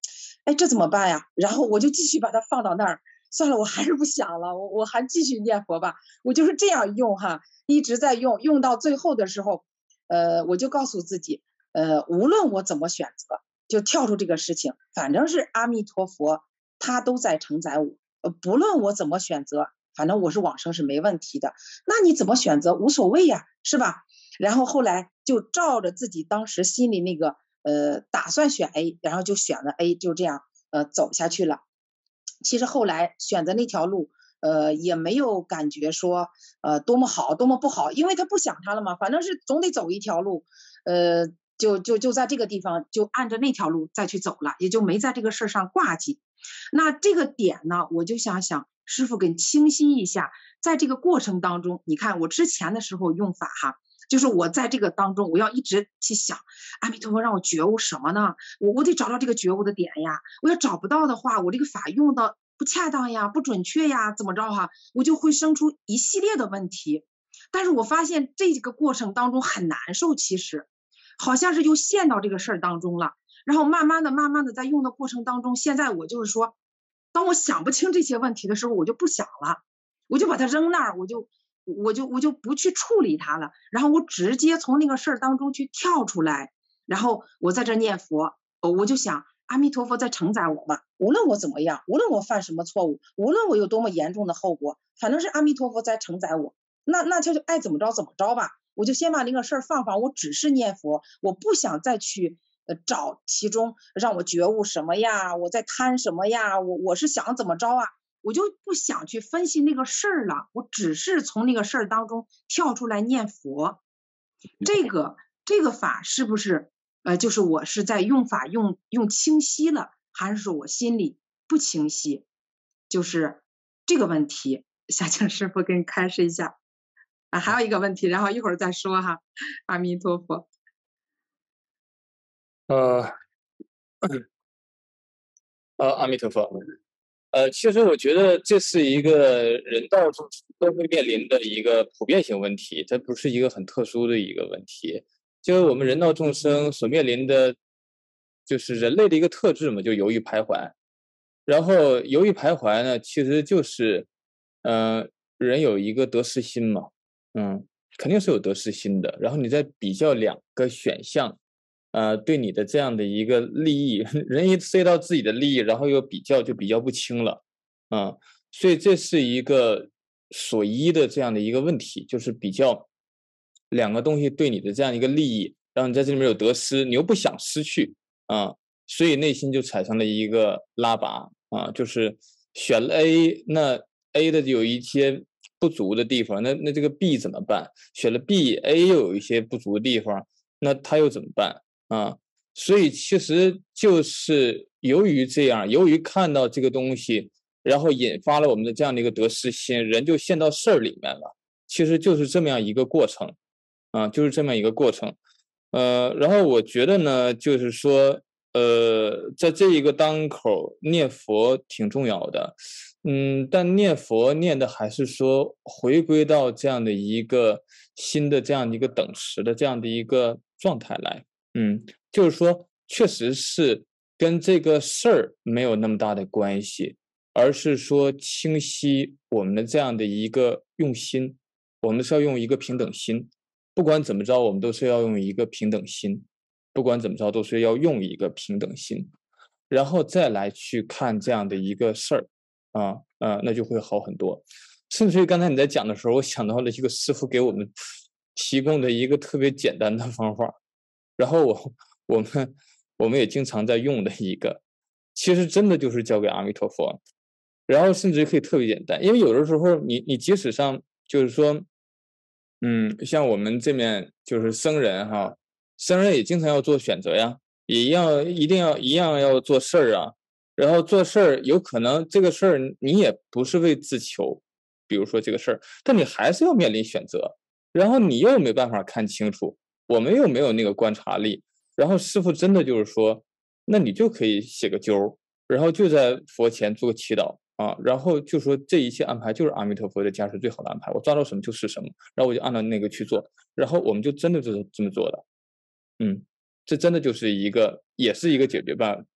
E: 哎，这怎么办呀？然后我就继续把它放到那儿，算了，我还是不想了，我我还继续念佛吧。我就是这样用哈，一直在用，用到最后的时候，呃，我就告诉自己，呃，无论我怎么选择，就跳出这个事情，反正是阿弥陀佛，他都在承载我，呃，不论我怎么选择，反正我是往生是没问题的。那你怎么选择无所谓呀，是吧？然后后来就照着自己当时心里那个呃打算选 A，然后就选了 A，就这样呃走下去了。其实后来选择那条路，呃也没有感觉说呃多么好多么不好，因为他不想他了嘛，反正是总得走一条路，呃就就就在这个地方就按着那条路再去走了，也就没在这个事儿上挂记。那这个点呢，我就想想师父更清晰一下，在这个过程当中，你看我之前的时候用法哈。就是我在这个当中，我要一直去想，阿弥陀佛让我觉悟什么呢？我我得找到这个觉悟的点呀。我要找不到的话，我这个法用的不恰当呀，不准确呀，怎么着哈？我就会生出一系列的问题。但是我发现这个过程当中很难受，其实好像是又陷到这个事儿当中了。然后慢慢的、慢慢的在用的过程当中，现在我就是说，当我想不清这些问题的时候，我就不想了，我就把它扔那儿，我就。我就我就不去处理它了，然后我直接从那个事儿当中去跳出来，然后我在这念佛，我就想阿弥陀佛在承载我嘛，无论我怎么样，无论我犯什么错误，无论我有多么严重的后果，反正是阿弥陀佛在承载我，那那他就爱怎么着怎么着吧，我就先把那个事儿放放，我只是念佛，我不想再去呃找其中让我觉悟什么呀，我在贪什么呀，我我是想怎么着啊。我就不想去分析那个事儿了，我只是从那个事儿当中跳出来念佛。这个这个法是不是呃，就是我是在用法用用清晰了，还是说我心里不清晰？就是这个问题，想请师父给你开示一下。啊，还有一个问题，然后一会儿再说哈。阿弥陀佛。
F: 呃，呃，阿弥陀佛。呃，其实我觉得这是一个人道中都会面临的一个普遍性问题，这不是一个很特殊的一个问题。就是我们人道众生所面临的，就是人类的一个特质嘛，就犹豫徘徊。然后犹豫徘徊呢，其实就是，呃，人有一个得失心嘛，嗯，肯定是有得失心的。然后你再比较两个选项。呃，对你的这样的一个利益，人一塞到自己的利益，然后又比较就比较不清了，啊、嗯，所以这是一个所依的这样的一个问题，就是比较两个东西对你的这样一个利益，然后你在这里面有得失，你又不想失去啊、嗯，所以内心就产生了一个拉拔啊、嗯，就是选了 A， 那 A 的有一些不足的地方，那那这个 B 怎么办？选了 B，A 又有一些不足的地方，那他又怎么办？啊，所以其实就是由于这样，由于看到这个东西，然后引发了我们的这样的一个得失心，人就陷到事儿里面了。其实就是这么样一个过程，啊，就是这么一个过程。呃，然后我觉得呢，就是说，呃，在这一个当口念佛挺重要的，嗯，但念佛念的还是说回归到这样的一个新的这样的一个等持的这样的一个状态来。嗯，就是说，确实是跟这个事儿没有那么大的关系，而是说清晰我们的这样的一个用心，我们是要用一个平等心，不管怎么着，我们都是要用一个平等心，不管怎么着，都是要用一个平等心，然后再来去看这样的一个事儿，啊啊，那就会好很多。甚至于刚才你在讲的时候，我想到了一个师傅给我们提供的一个特别简单的方法。然后我我们我们也经常在用的一个，其实真的就是交给阿弥陀佛，然后甚至可以特别简单，因为有的时候你你即使上就是说，嗯，像我们这边就是僧人哈，僧人也经常要做选择呀，也一样一定要一样要做事儿啊，然后做事儿有可能这个事儿你也不是为自求，比如说这个事儿，但你还是要面临选择，然后你又没办法看清楚。我们又没有那个观察力，然后师父真的就是说，那你就可以写个揪，然后就在佛前做个祈祷啊，然后就说这一切安排就是阿弥陀佛的加持最好的安排，我抓到什么就是什么，然后我就按照那个去做，然后我们就真的就是这么做的，嗯，这真的就是一个，也是一个解决办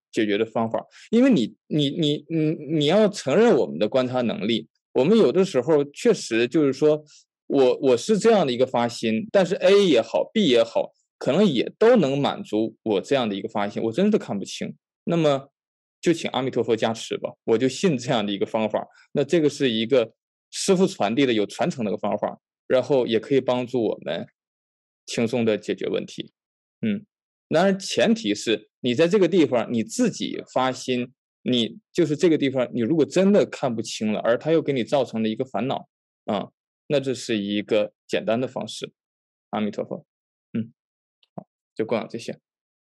F: 解决的方法。因为你你你你你要承认我们的观察能力，我们有的时候确实就是说我我是这样的一个发心，但是 A 也好 B 也好，可能也都能满足我这样的一个发心，我真的看不清。那么就请阿弥陀佛加持吧，我就信这样的一个方法。那这个是一个师父传递的有传承的一个方法，然后也可以帮助我们轻松的解决问题。嗯，当然前提是你在这个地方你自己发心，你就是这个地方你如果真的看不清了，而它又给你造成了一个烦恼啊，那这是一个简单的方式。阿弥陀佛。嗯，好，就供养这些。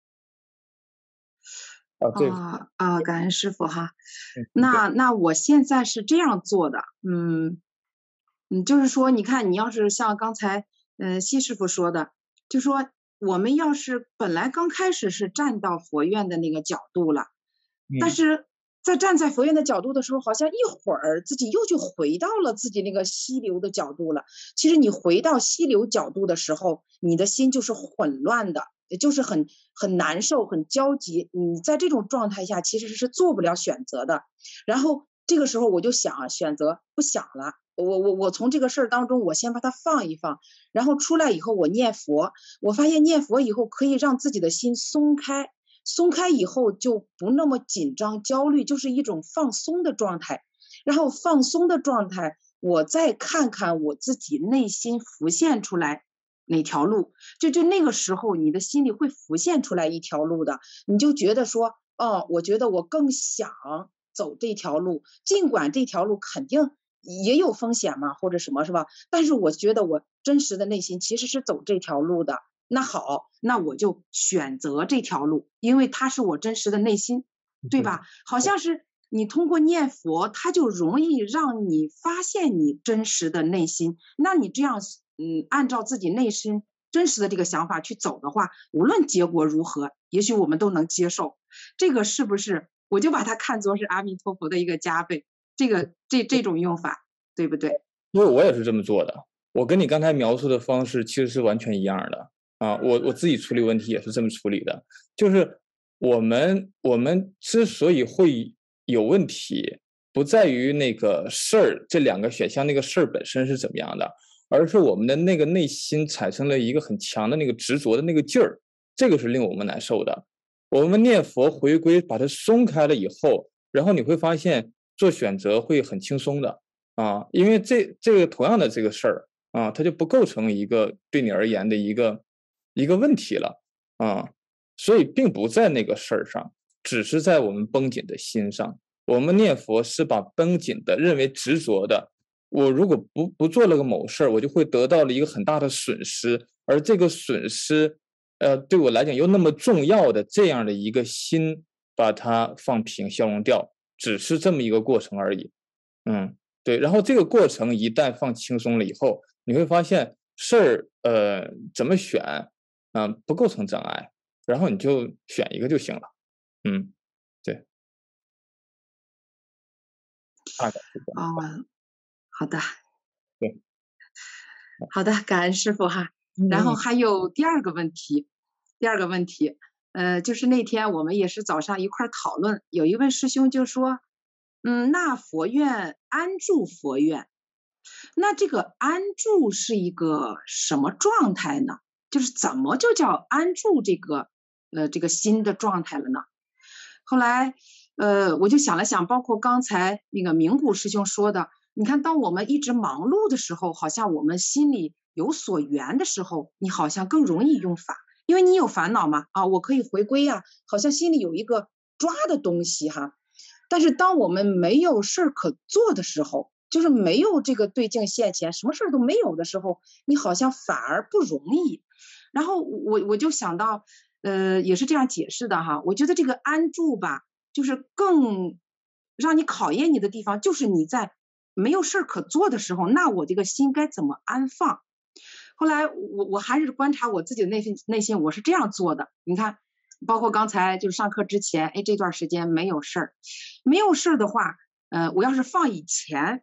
F: 啊，对
E: 啊啊，感恩师傅哈。
F: 嗯
E: 那那我现在是这样做的，嗯嗯，就是说，你看，你要是像刚才嗯西师傅说的，就说我们要是本来刚开始是站到佛院的那个角度了，但
F: 嗯
E: 是在站在佛院的角度的时候，好像一会儿自己又就回到了自己那个溪流的角度了。其实你回到溪流角度的时候，你的心就是混乱的，也就是很很难受、很焦急。你在这种状态下其实是做不了选择的。然后这个时候我就想啊，选择不想了。我我我从这个事儿当中，我先把它放一放，然后出来以后我念佛，我发现念佛以后可以让自己的心松开，松开以后就不那么紧张焦虑，就是一种放松的状态。然后放松的状态，我再看看我自己内心浮现出来哪条路，就就那个时候你的心里会浮现出来一条路的，你就觉得说，哦，我觉得我更想走这条路，尽管这条路肯定也有风险嘛，或者什么是吧？但是我觉得我真实的内心其实是走这条路的。那好，那我就选择这条路，因为它是我真实的内心，对吧？好像是你通过念佛，它就容易让你发现你真实的内心。那你这样，嗯，按照自己内心真实的这个想法去走的话，无论结果如何，也许我们都能接受。这个是不是？我就把它看作是阿弥陀佛的一个加倍，这个这这种用法，对不对？
F: 因为我也是这么做的，我跟你刚才描述的方式其实是完全一样的啊。我我自己处理问题也是这么处理的，就是我们我们之所以会有问题，不在于那个事儿这两个选项那个事儿本身是怎么样的，而是我们的那个内心产生了一个很强的那个执着的那个劲儿，这个是令我们难受的。我们念佛回归，把它松开了以后，然后你会发现做选择会很轻松的啊，因为这这个同样的这个事儿啊，它就不构成一个对你而言的一个一个问题了啊，所以并不在那个事儿上，只是在我们绷紧的心上。我们念佛是把绷紧的、认为执着的，我如果不不做了个某事儿，我就会得到了一个很大的损失，而这个损失。呃，对我来讲又那么重要的这样的一个心，把它放平消融掉，只是这么一个过程而已。嗯，对。然后这个过程一旦放轻松了以后，你会发现事儿呃怎么选，嗯、呃，不构成障碍，然后你就选一个就行了。嗯，对。大概是这样。
E: 哦，好的，
F: 对，
E: 好的，感恩师傅哈。然后还有第二个问题，第二个问题，呃，就是那天我们也是早上一块儿讨论，有一位师兄就说，嗯，那佛院安住佛院，那这个安住是一个什么状态呢？就是怎么就叫安住这个呃这个心的状态了呢？后来呃我就想了想，包括刚才那个明谷师兄说的，你看，当我们一直忙碌的时候，好像我们心里有所缘的时候，你好像更容易用法，因为你有烦恼嘛，啊，我可以回归呀、啊，好像心里有一个抓的东西哈。但是当我们没有事儿可做的时候，就是没有这个对境现前，什么事儿都没有的时候，你好像反而不容易。然后我我就想到，呃，也是这样解释的哈。我觉得这个安住吧，就是更让你考验你的地方，就是你在没有事儿可做的时候，那我这个心该怎么安放？后来我我还是观察我自己的内心，内心我是这样做的。你看，包括刚才就是上课之前，哎，这段时间没有事儿，没有事儿的话，呃，我要是放以前，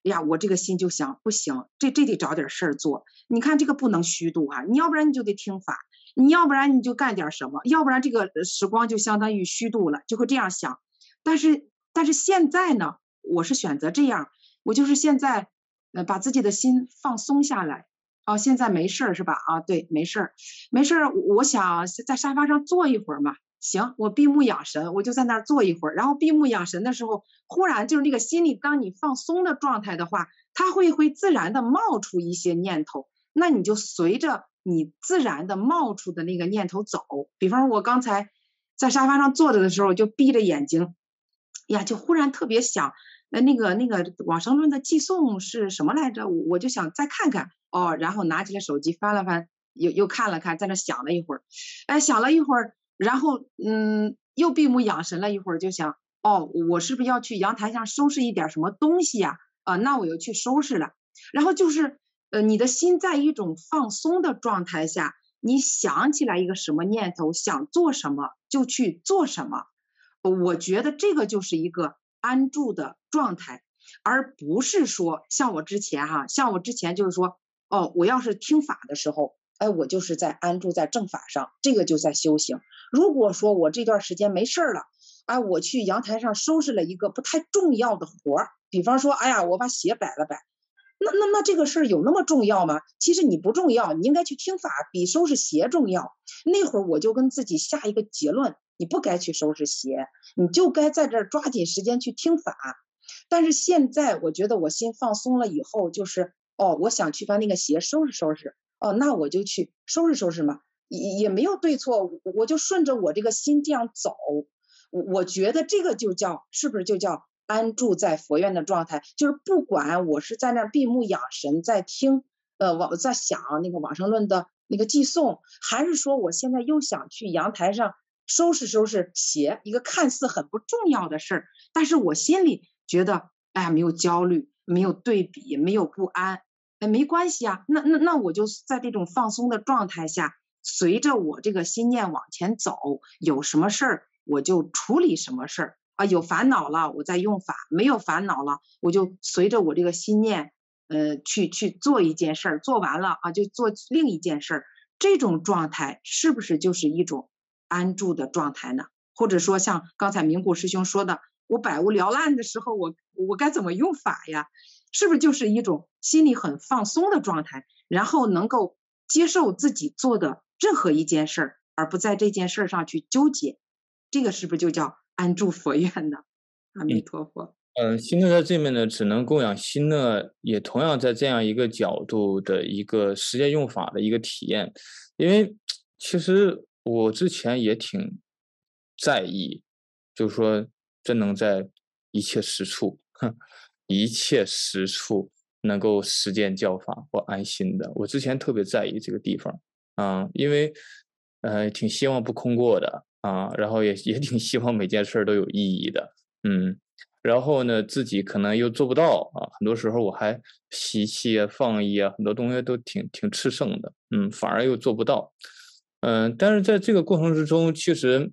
E: 呀，我这个心就想不行，这这得找点事儿做。你看这个不能虚度哈、啊，你要不然你就得听法，你要不然你就干点什么，要不然这个时光就相当于虚度了，就会这样想。但是但是现在呢，我是选择这样，我就是现在呃把自己的心放松下来。哦，现在没事儿是吧？啊，对，没事儿，没事儿。我想在沙发上坐一会儿嘛。行，我闭目养神，我就在那儿坐一会儿。然后闭目养神的时候，忽然就是那个心里，当你放松的状态的话，它会会自然的冒出一些念头。那你就随着你自然的冒出的那个念头走。比方说，我刚才在沙发上坐着的时候，就闭着眼睛，呀，就忽然特别想。呃，那个那个往生论的寄送是什么来着？我就想再看看哦，然后拿起来手机翻了翻，又又看了看，在那想了一会儿，哎，想了一会儿，然后嗯，又闭目养神了一会儿，就想哦，我是不是要去阳台上收拾一点什么东西呀？啊，那我又去收拾了。然后就是呃，你的心在一种放松的状态下，你想起来一个什么念头，想做什么就去做什么。我觉得这个就是一个安住的状态，而不是说像我之前哈，像我之前就是说，哦，我要是听法的时候，哎，我就是在安住在正法上，这个就在修行。如果说我这段时间没事了，哎，我去阳台上收拾了一个不太重要的活儿，比方说，哎呀，我把鞋摆了摆，那那那这个事儿有那么重要吗？其实你不重要，你应该去听法，比收拾鞋重要。那会儿我就跟自己下一个结论，你不该去收拾鞋，你就该在这儿抓紧时间去听法。但是现在我觉得我心放松了以后，就是哦，我想去把那个鞋收拾收拾，哦，那我就去收拾收拾嘛，也也没有对错，我就顺着我这个心这样走。我我觉得这个就叫是不是就叫安住在佛院的状态？就是不管我是在那儿闭目养神，在听呃我在想那个往生论的那个寄送，还是说我现在又想去阳台上收拾收拾鞋，一个看似很不重要的事儿，但是我心里觉得哎呀没有焦虑，没有对比，没有不安，哎没关系啊，那那那我就在这种放松的状态下，随着我这个心念往前走，有什么事儿我就处理什么事儿啊，有烦恼了我再用法，没有烦恼了我就随着我这个心念呃去去做一件事儿，做完了啊就做另一件事儿。这种状态是不是就是一种安住的状态呢？或者说像刚才明谷师兄说的，我百无聊赖的时候，我我该怎么用法呀？是不是就是一种心里很放松的状态，然后能够接受自己做的任何一件事儿，而不在这件事上去纠结？这个是不是就叫安住佛院呢？阿弥陀佛。
F: 嗯，心乐在这面呢，只能供养心乐，也同样在这样一个角度的一个实践用法的一个体验。因为其实我之前也挺在意，就是说真能在一切时处，哼，一切时处能够实践教法或安心的。我之前特别在意这个地方啊，因为呃挺希望不空过的啊，然后也也挺希望每件事都有意义的，嗯。然后呢，自己可能又做不到啊，很多时候我还习气啊、放逸啊，很多东西都挺挺炽盛的，嗯，反而又做不到，嗯、呃，但是在这个过程之中，其实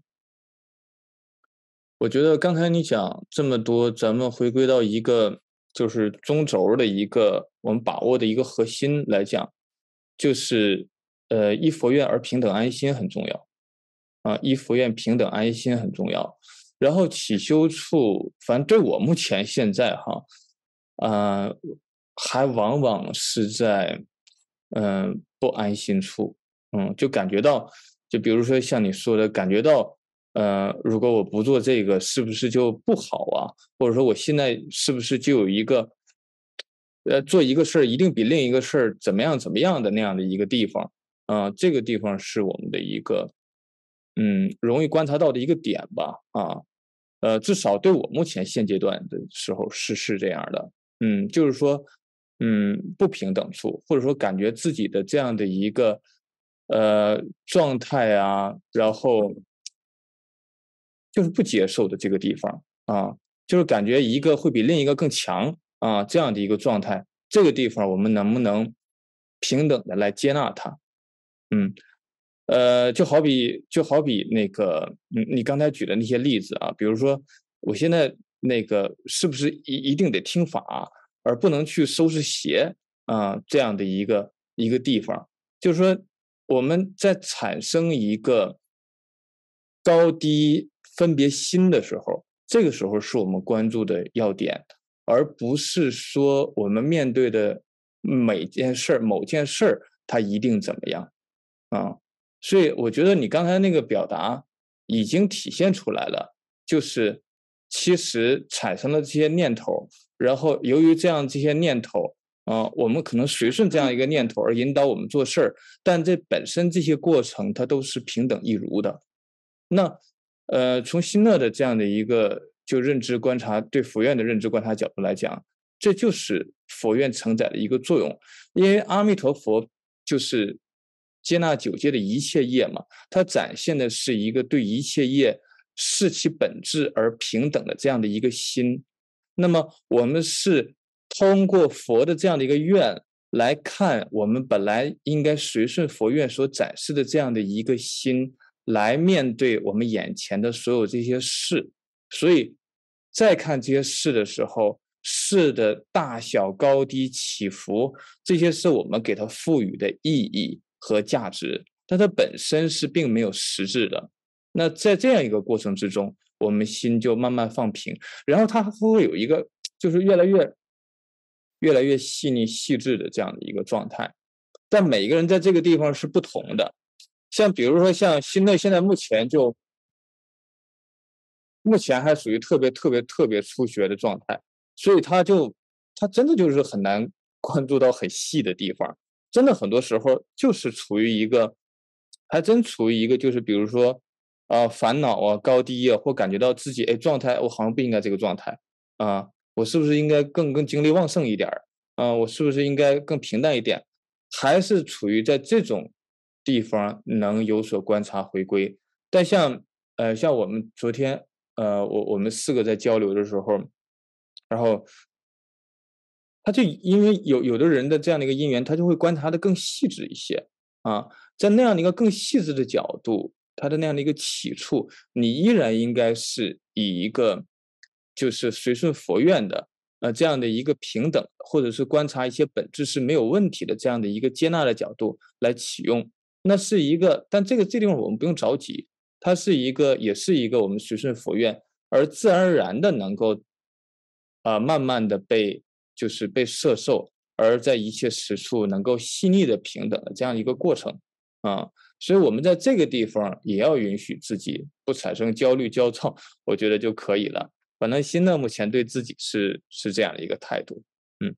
F: 我觉得刚才你讲这么多，咱们回归到一个就是中轴的一个我们把握的一个核心来讲，就是呃依佛愿而平等安心很重要啊，依佛愿平等安心很重要。然后起修处，反正对我目前现在哈，呃，还往往是在嗯、呃、不安心处，嗯，就感觉到，就比如说像你说的，感觉到呃，如果我不做这个，是不是就不好啊？或者说我现在是不是就有一个呃做一个事儿一定比另一个事儿怎么样怎么样的那样的一个地方啊、呃？这个地方是我们的一个嗯容易观察到的一个点吧啊。呃，至少对我目前现阶段的时候是是这样的，嗯，就是说，嗯，不平等处，或者说感觉自己的这样的一个呃状态啊，然后就是不接受的这个地方啊，就是感觉一个会比另一个更强啊这样的一个状态，这个地方我们能不能平等的来接纳它？嗯。呃，就好比就好比那个，嗯，你刚才举的那些例子啊，比如说我现在那个是不是一一定得听法？ 而不能去收拾鞋啊、呃、这样的一个一个地方。就是说我们在产生一个高低分别心的时候，这个时候是我们关注的要点，而不是说我们面对的每件事儿、某件事儿它一定怎么样啊。所以我觉得你刚才那个表达已经体现出来了，就是其实产生了这些念头，然后由于这样这些念头啊、呃，我们可能随顺这样一个念头而引导我们做事儿，但这本身这些过程它都是平等一如的。那呃，从新乐的这样的一个就认知观察，对佛院的认知观察角度来讲，这就是佛院承载的一个作用。因为阿弥陀佛就是接纳九界的一切业嘛，它展现的是一个对一切业视其本质而平等的这样的一个心。那么我们是通过佛的这样的一个愿来看，我们本来应该随顺佛愿所展示的这样的一个心，来面对我们眼前的所有这些事。所以再看这些事的时候，事的大小高低起伏，这些是我们给它赋予的意义和价值，但它本身是并没有实质的。那在这样一个过程之中，我们心就慢慢放平，然后它会有一个就是越来越越来越细腻细致的这样的一个状态。但每个人在这个地方是不同的，像比如说像新乐现在目前就目前还属于特别特别特别初学的状态，所以他就他真的就是很难关注到很细的地方，真的很多时候就是处于一个还真处于一个就是比如说啊、呃、烦恼啊高低啊，或感觉到自己哎状态我好像不应该这个状态啊、呃，我是不是应该更更精力旺盛一点啊、呃，我是不是应该更平淡一点，还是处于在这种地方能有所观察回归。但像呃像我们昨天呃我我们四个在交流的时候，然后他就因为有有的人的这样的一个因缘，他就会观察的更细致一些啊，在那样的一个更细致的角度，他的那样的一个起处，你依然应该是以一个就是随顺佛愿的呃这样的一个平等，或者是观察一些本质是没有问题的这样的一个接纳的角度来启用。那是一个，但这个这地方我们不用着急，它是一个也是一个我们随顺佛愿而自然而然的能够啊、呃、慢慢的被就是被摄受，而在一切时处能够细腻的平等的这样一个过程啊，所以我们在这个地方也要允许自己不产生焦虑焦躁，我觉得就可以了。反正新的目前对自己是是这样的一个态度。嗯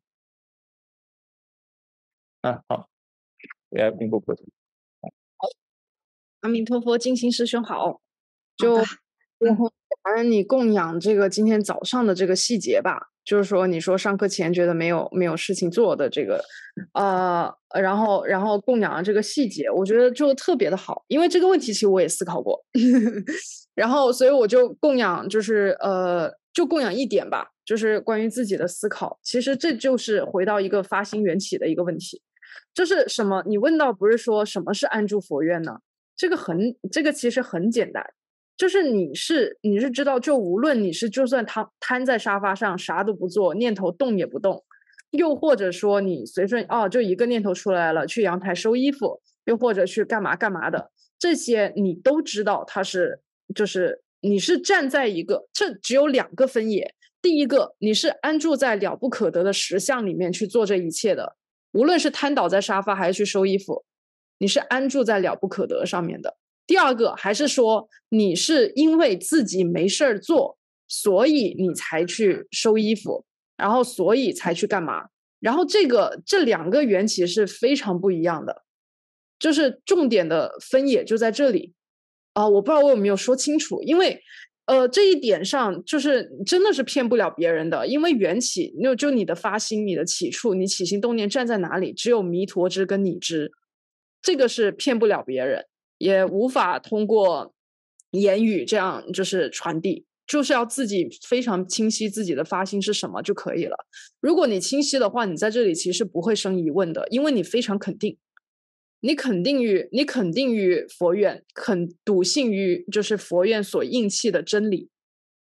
F: 啊好，也并不不
B: 阿弥陀佛，静心师兄好。
E: 好
B: 就
E: 的，
B: 然后感恩你供养这个今天早上的这个细节吧，就是说你说上课前觉得没有没有事情做的这个，呃，然后然后供养的这个细节，我觉得就特别的好，因为这个问题其实我也思考过，然后所以我就供养就是呃就供养一点吧，就是关于自己的思考，其实这就是回到一个发心缘起的一个问题，就是什么？你问到不是说什么是安住佛愿呢？这个很这个其实很简单。就是你是你是知道，就无论你是就算瘫瘫在沙发上啥都不做，念头动也不动，又或者说你随顺哦，就一个念头出来了，去阳台收衣服，又或者去干嘛干嘛的，这些你都知道，它是就是你是站在一个，这只有两个分野。第一个，你是安住在了不可得的实相里面去做这一切的，无论是瘫倒在沙发还是去收衣服，你是安住在了不可得上面的。第二个还是说你是因为自己没事儿做，所以你才去收衣服，然后所以才去干嘛，然后这个这两个缘起是非常不一样的，就是重点的分野就在这里啊、呃！我不知道我有没有说清楚，因为呃这一点上就是真的是骗不了别人的，因为缘起就就你的发心你的起处，你起心动念站在哪里，只有弥陀知跟你知，这个是骗不了别人，也无法通过言语这样就是传递，就是要自己非常清晰自己的发心是什么就可以了。如果你清晰的话，你在这里其实不会生疑问的，因为你非常肯定，你肯定于你肯定于佛愿，肯笃信于就是佛愿所应气的真理，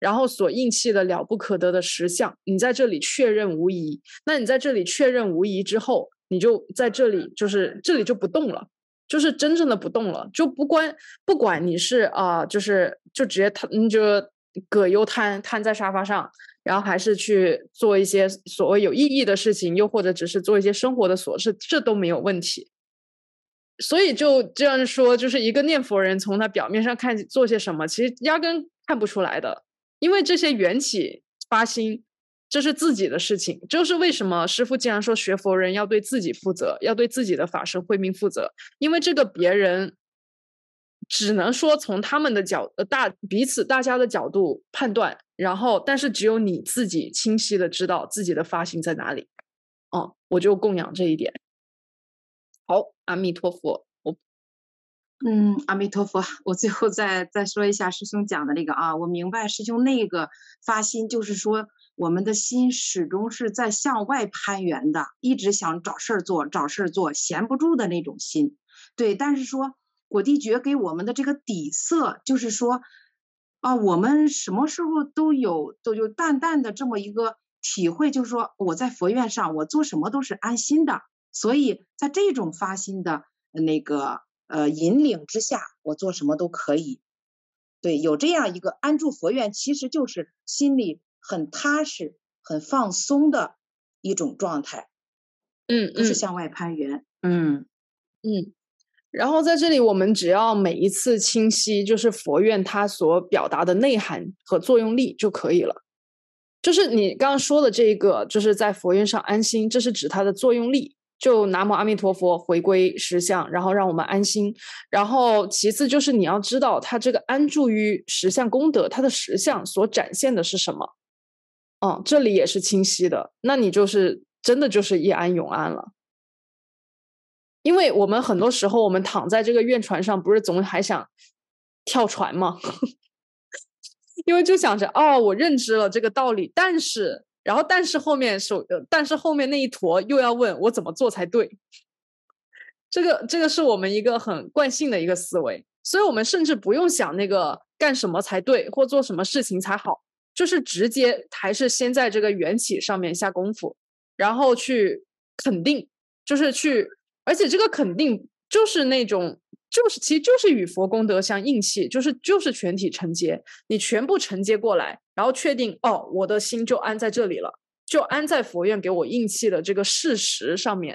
B: 然后所印气的了不可得的实相，你在这里确认无疑。那你在这里确认无疑之后，你就在这里就是这里就不动了，就是真正的不动了，就不管不管你是啊、呃，就是就直接瘫，你就葛优瘫瘫在沙发上，然后还是去做一些所谓有意义的事情，又或者只是做一些生活的琐事，这都没有问题。所以就这样说，就是一个念佛人从他表面上看做些什么，其实压根看不出来的，因为这些缘起发心，这是自己的事情。就是为什么师父既然说学佛人要对自己负责，要对自己的法身慧命负责，因为这个别人只能说从他们的角呃大彼此大家的角度判断，然后但是只有你自己清晰的知道自己的发心在哪里。哦，我就供养这一点。好，阿弥陀佛。我
E: 嗯，阿弥陀佛。我最后再再说一下师兄讲的那个啊，我明白师兄那个发心就是说我们的心始终是在向外攀援的，一直想找事儿做找事儿做，闲不住的那种心。对，但是说果地觉给我们的这个底色，就是说啊，我们什么时候都有都有淡淡的这么一个体会，就是说我在佛院上我做什么都是安心的。所以在这种发心的那个呃引领之下，我做什么都可以。对，有这样一个安住佛院，其实就是心里很踏实、很放松的一种状态。
B: 嗯，
E: 不是向外攀援。嗯
B: 嗯。然后在这里，我们只要每一次清晰，就是佛院它所表达的内涵和作用力就可以了。就是你刚刚说的这个，就是在佛院上安心，这是指它的作用力。就南无阿弥陀佛，回归实相，然后让我们安心。然后其次就是你要知道，它这个安住于实相功德，它的实相所展现的是什么。嗯，这里也是清晰的。那你就是真的就是一安永安了。因为我们很多时候，我们躺在这个院船上，不是总还想跳船吗？因为就想着，哦，我认知了这个道理，但是。然后，但是后面手，但是后面那一坨又要问我怎么做才对。这个，这个是我们一个很惯性的一个思维，所以我们甚至不用想那个干什么才对，或做什么事情才好，就是直接还是先在这个缘起上面下功夫，然后去肯定，就是去，而且这个肯定就是那种。就是其实就是与佛功德相应气，就是就是全体承接，你全部承接过来，然后确定哦，我的心就安在这里了，就安在佛院给我应气的这个事实上面。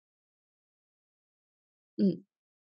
B: 嗯，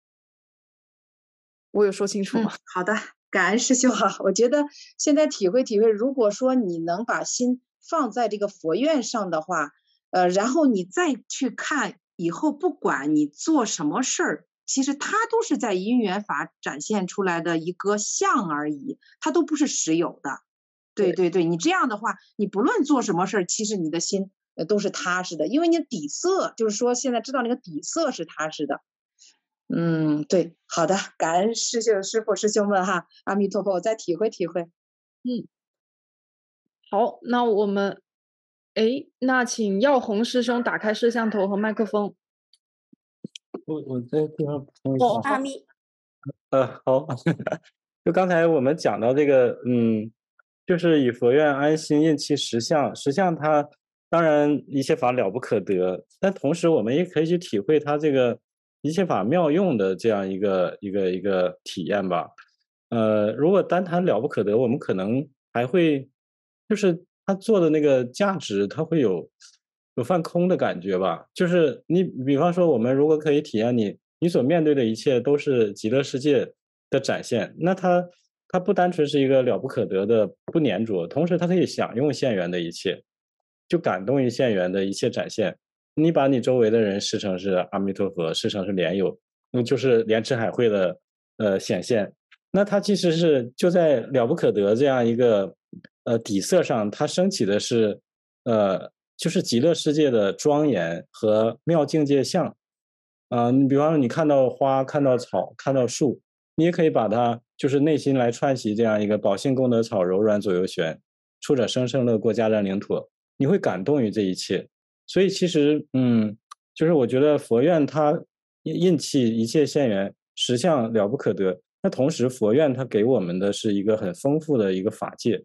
B: 我有说清楚吗？
E: 嗯、好的，感恩师兄啊！我觉得现在体会体会，如果说你能把心放在这个佛院上的话，呃，然后你再去看以后，不管你做什么事儿。其实它都是在因缘法展现出来的一个相而已，它都不是实有的。对对对，你这样的话，你不论做什么事儿，其实你的心呃都是踏实的，因为你的底色就是说现在知道那个底色是踏实的。嗯，对，好的，感恩师兄师父师兄们哈，阿弥陀佛，我再体会体会。
B: 嗯，好，那我们，哎，那请耀红师兄打开摄像头和麦克风。
A: 我我在地方补充一下。
B: 哦，
G: 阿弥。
A: 呃，好，就刚才我们讲到这个，嗯，就是以佛院安心印气实相，实相它当然一切法了不可得，但同时我们也可以去体会它这个一切法妙用的这样一个一个一个体验吧。呃，如果单谈了不可得，我们可能还会就是他做的那个价值，它会有。有犯空的感觉吧，就是你比方说我们如果可以体验你你所面对的一切都是极乐世界的展现，那它它不单纯是一个了不可得的不粘着，同时它可以享用现缘的一切，就感动于现缘的一切展现。你把你周围的人视成是阿弥陀佛，视成是莲友，那就是莲池海会的呃显现，那它其实是就在了不可得这样一个呃底色上，它升起的是呃就是极乐世界的庄严和妙境界相，啊、呃，你比方说你看到花、看到草、看到树，你也可以把它就是内心来串习这样一个宝性功德草柔软左右旋，出者生生乐过家占领妥，你会感动于这一切。所以其实，嗯，就是我觉得佛院它印气一切现缘实相了不可得，那同时佛院它给我们的是一个很丰富的一个法界。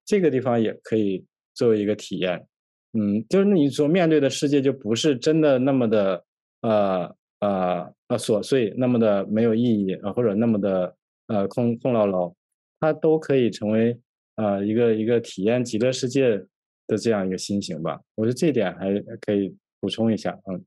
A: 这个地方也可以作为一个体验。嗯，就是你所面对的世界就不是真的那么的呃呃呃琐碎，那么的没有意义，呃或者那么的呃空空落落，它都可以成为呃一个一个体验极乐世界的这样一个心情吧。我觉得这一点还可以补充一下。嗯，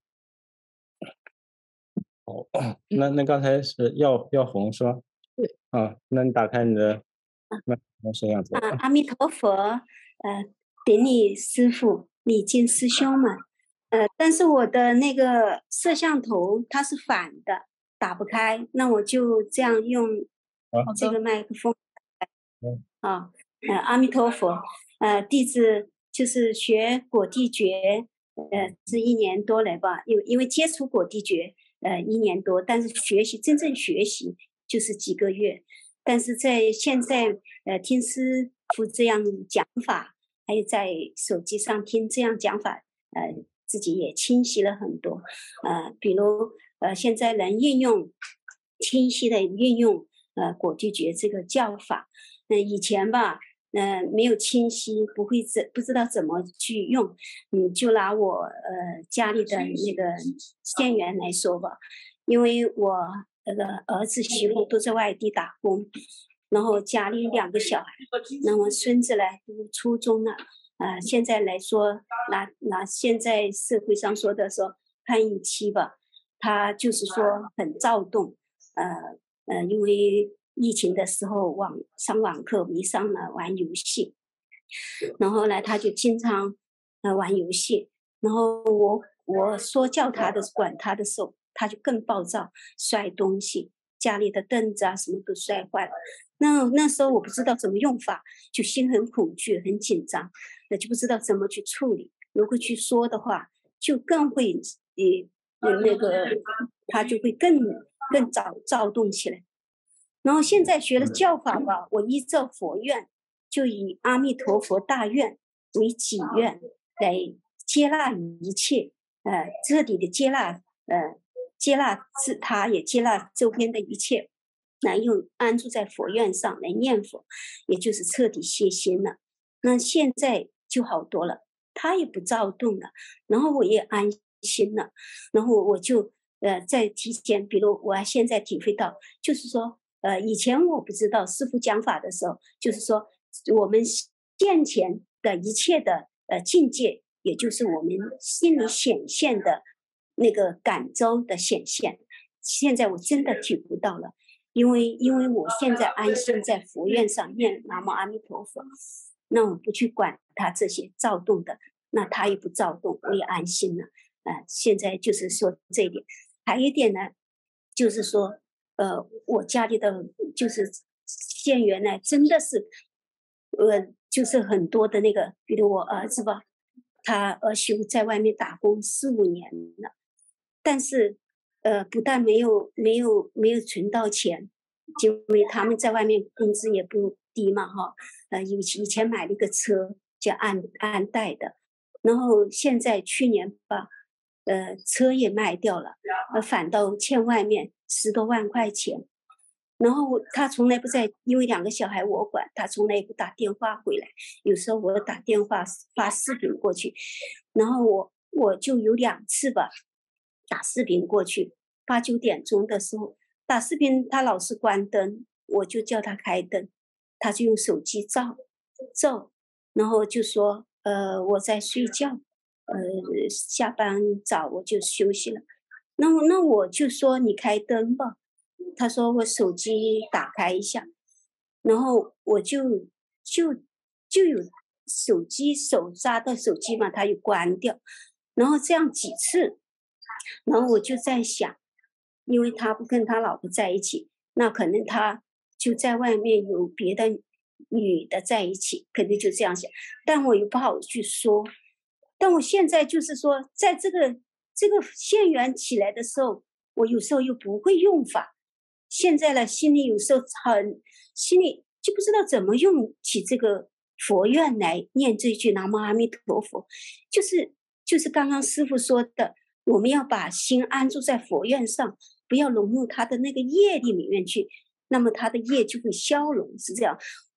A: 哦，那那刚才是耀耀红是吧？
B: 对。
A: 啊，那你打开你的麦克风摄像头。
G: 啊，阿弥陀佛，呃，顶礼师父、礼敬师兄们，呃，但是我的那个摄像头它是反的，打不开，那我就这样用这个麦克风。
A: 嗯
G: 啊，呃，阿弥陀佛，呃，弟子就是学果地觉，呃，是一年多来吧，因为因为接触果地觉，呃，一年多，但是学习真正学习就是几个月。但是在现在，呃，听师父这样讲法，还有在手机上听这样讲法，呃，自己也清晰了很多。呃，比如呃，现在能运用清晰的运用呃果地觉这个教法，那、呃、以前吧，呃，没有清晰，不会怎不知道怎么去用。嗯，就拿我呃家里的那个县员来说吧，因为我那个儿子媳妇都在外地打工，然后家里两个小孩，那么孙子呢读初中了，呃，现在来说，拿拿现在社会上说的说叛逆期吧，他就是说很躁动，呃呃，因为疫情的时候网上网课迷上了玩游戏，然后呢，他就经常呃玩游戏，然后我我说叫他的管他的时候，他就更暴躁，摔东西，家里的凳子啊什么都摔坏了。那那时候我不知道怎么用法，就心很恐惧，很紧张，那就不知道怎么去处理。如果去说的话，就更会呃那个他就会更更躁躁动起来。然后现在学了教法吧，我依照佛愿，就以阿弥陀佛大愿为己愿，来接纳一切，呃，彻底的接纳，呃，接纳自他，也接纳周边的一切，来用安住在佛愿上来念佛，也就是彻底歇心了。那现在就好多了，他也不躁动了，然后我也安心了，然后我就呃在提前，比如我现在体会到，就是说。呃，以前我不知道师父讲法的时候，就是说我们现前的一切的呃境界，也就是我们心里显现的那个感召的显现。现在我真的体会到了，因为因为我现在安心在佛院上念南无阿弥陀佛，那我不去管他这些躁动的，那他也不躁动，我也安心了。呃，现在就是说这一点，还有一点呢，就是说。呃，我家里的就是县员呢，真的是，呃，就是很多的那个，比如我儿子吧，他儿媳妇在外面打工四五年了，但是，呃，不但没有没有没有存到钱，因为他们在外面工资也不低嘛，哈，呃，以以前买了一个车，叫按按贷的，然后现在去年吧，呃，车也卖掉了，呃，反倒欠外面。十多万块钱，然后他从来不在，因为两个小孩我管，他从来也不打电话回来。有时候我打电话发视频过去，然后我我就有两次吧，打视频过去，八九点钟的时候打视频，他老是关灯，我就叫他开灯，他就用手机照照，然后就说呃我在睡觉，呃下班早我就休息了。那那我就说你开灯吧，他说我手机打开一下，然后我就就就有手机手扎的手机嘛，他就关掉，然后这样几次，然后我就在想，因为他不跟他老婆在一起，那可能他就在外面有别的女的在一起，肯定就这样想，但我又不好去说，但我现在就是说，在这个。这个县员起来的时候，我有时候又不会用法。现在呢，心里有时候很，心里就不知道怎么用起这个佛愿来念这句南无阿弥陀佛。就是就是刚刚师父说的，我们要把心安住在佛愿上，不要融入他的那个业力里面去，那么他的业就会消融，是这样。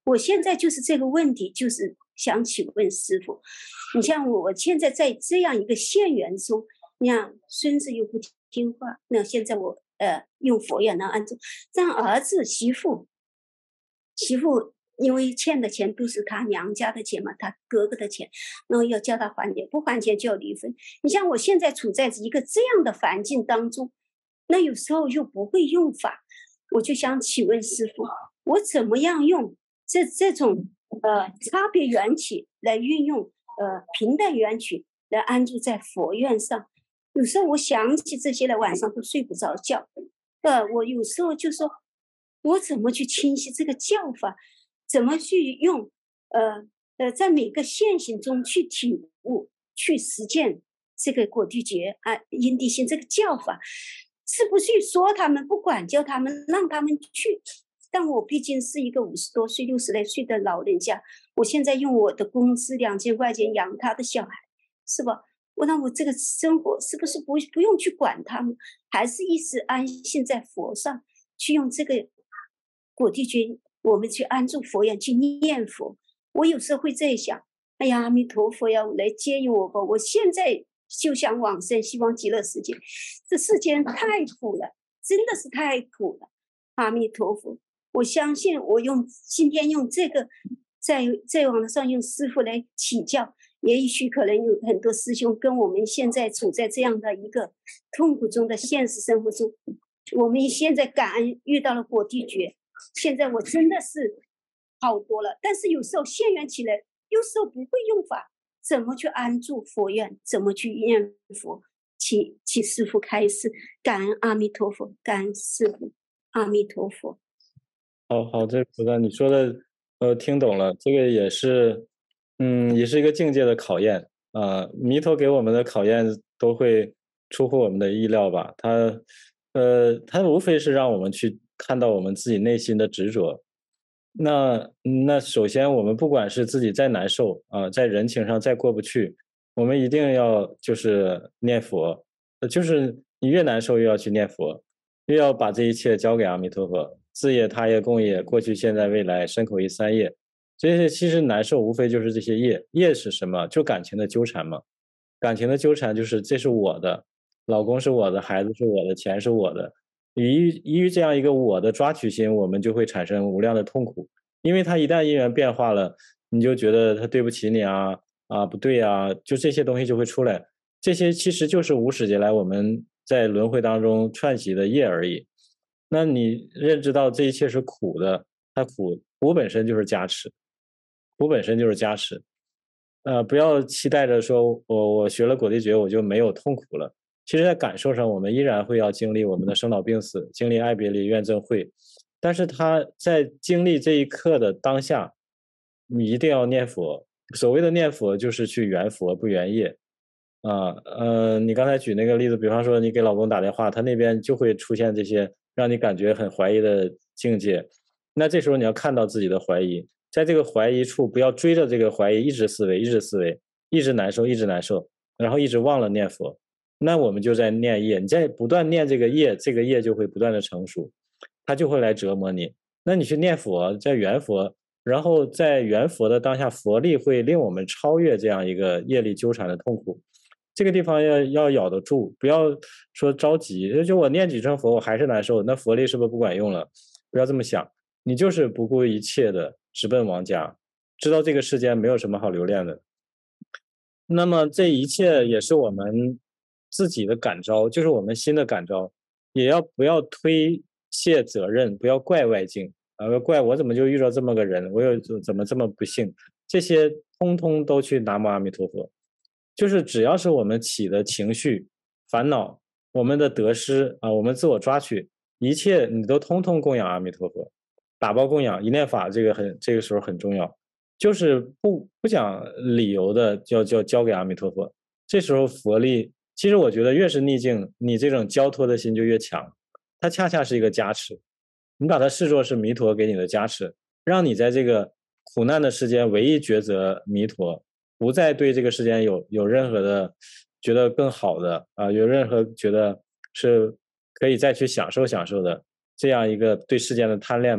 G: 我现在就是这个问题，就是想请问师父，你像我现在在这样一个县园中，你看孙子又不听话，那现在我呃用佛缘来安住，让儿子媳妇媳妇因为欠的钱都是他娘家的钱嘛，他哥哥的钱，然后要叫他还钱，不还钱就要离婚。你像我现在处在一个这样的环境当中，那有时候又不会用法，我就想请问师父，我怎么样用这这种呃差别缘起来运用呃平等缘起来安住在佛院上？有时候我想起这些了，晚上都睡不着觉。呃，我有时候就说，我怎么去清晰这个教法？怎么去用呃呃，在每个现行中去体悟、去实践这个果地觉啊、因地心这个教法，是不去说他们，不管教他们，让他们去。但我毕竟是一个五十多岁、六十来岁的老人家，我现在用我的工资两千块钱养他的小孩，是吧？我让我这个生活是不是不不用去管他们，还是一直安心在佛上，去用这个果地觉。我们去安住佛缘，去念佛。我有时候会这样想，哎呀，阿弥陀佛呀，来接引我吧！我现在就想往生，希望极乐世界。这世间太苦了，真的是太苦了。阿弥陀佛，我相信我用今天用这个，在在网上用师父来请教，也许可能有很多师兄跟我们现在处在这样的一个痛苦中的现实生活中，我们现在感恩遇到了果地觉。现在我真的是好多了，但是有时候现缘起来，有时候不会用法，怎么去安住佛院，怎么去念佛，请请师父开示，感恩阿弥陀佛，感恩师父，阿弥陀佛。
A: 好好，这菩萨你说的，呃，听懂了，这个也是，嗯，也是一个境界的考验啊、弥陀给我们的考验都会出乎我们的意料吧？他，呃，他无非是让我们去看到我们自己内心的执着。那那首先，我们不管是自己再难受啊、在人情上再过不去，我们一定要就是念佛，呃就是你越难受越要去念佛，越要把这一切交给阿弥陀佛。自业、他业、共业，过去、现在、未来，身口意三业，这些其实难受无非就是这些业。业是什么？就感情的纠缠嘛。感情的纠缠就是这是我的，老公是我的，孩子是我的，钱是我的。于于这样一个我的抓取心，我们就会产生无量的痛苦。因为他一旦因缘变化了，你就觉得他对不起你啊啊不对啊，就这些东西就会出来。这些其实就是无始劫来我们在轮回当中串习的业而已。那你认知到这一切是苦的，它苦苦本身就是加持，苦本身就是加持。呃，不要期待着说我我学了果地觉我就没有痛苦了。其实，在感受上，我们依然会要经历我们的生老病死，经历爱别离、怨憎会。但是他在经历这一刻的当下，你一定要念佛。所谓的念佛，就是去圆佛不圆业。啊，呃，你刚才举那个例子，比方说你给老公打电话，他那边就会出现这些让你感觉很怀疑的境界。那这时候你要看到自己的怀疑，在这个怀疑处，不要追着这个怀疑一直思维，一直思维，一直难受，一直难受，然后一直忘了念佛。那我们就在念业，你在不断念这个业，这个业就会不断的成熟，它就会来折磨你。那你去念佛，在圆佛，然后在圆佛的当下，佛力会令我们超越这样一个业力纠缠的痛苦。这个地方要要咬得住，不要说着急，就我念几声佛我还是难受，那佛力是不是不管用了？不要这么想，你就是不顾一切的直奔王家，知道这个世间没有什么好留恋的。那么这一切也是我们自己的感召，就是我们心的感召，也要不要推卸责任，不要怪外境啊，怪我怎么就遇到这么个人，我又怎么这么不幸，这些通通都去南无阿弥陀佛。就是只要是我们起的情绪、烦恼，我们的得失啊，我们自我抓取，一切你都通通供养阿弥陀佛，打包供养一念法，这个很这个时候很重要，就是不不讲理由的，就就交给阿弥陀佛。这时候佛力，其实我觉得越是逆境，你这种交托的心就越强，它恰恰是一个加持，你把它视作是弥陀给你的加持，让你在这个苦难的世间唯一抉择弥陀。不再对这个世间有有任何的觉得更好的啊、呃，有任何觉得是可以再去享受享受的这样一个对世间的贪恋吧，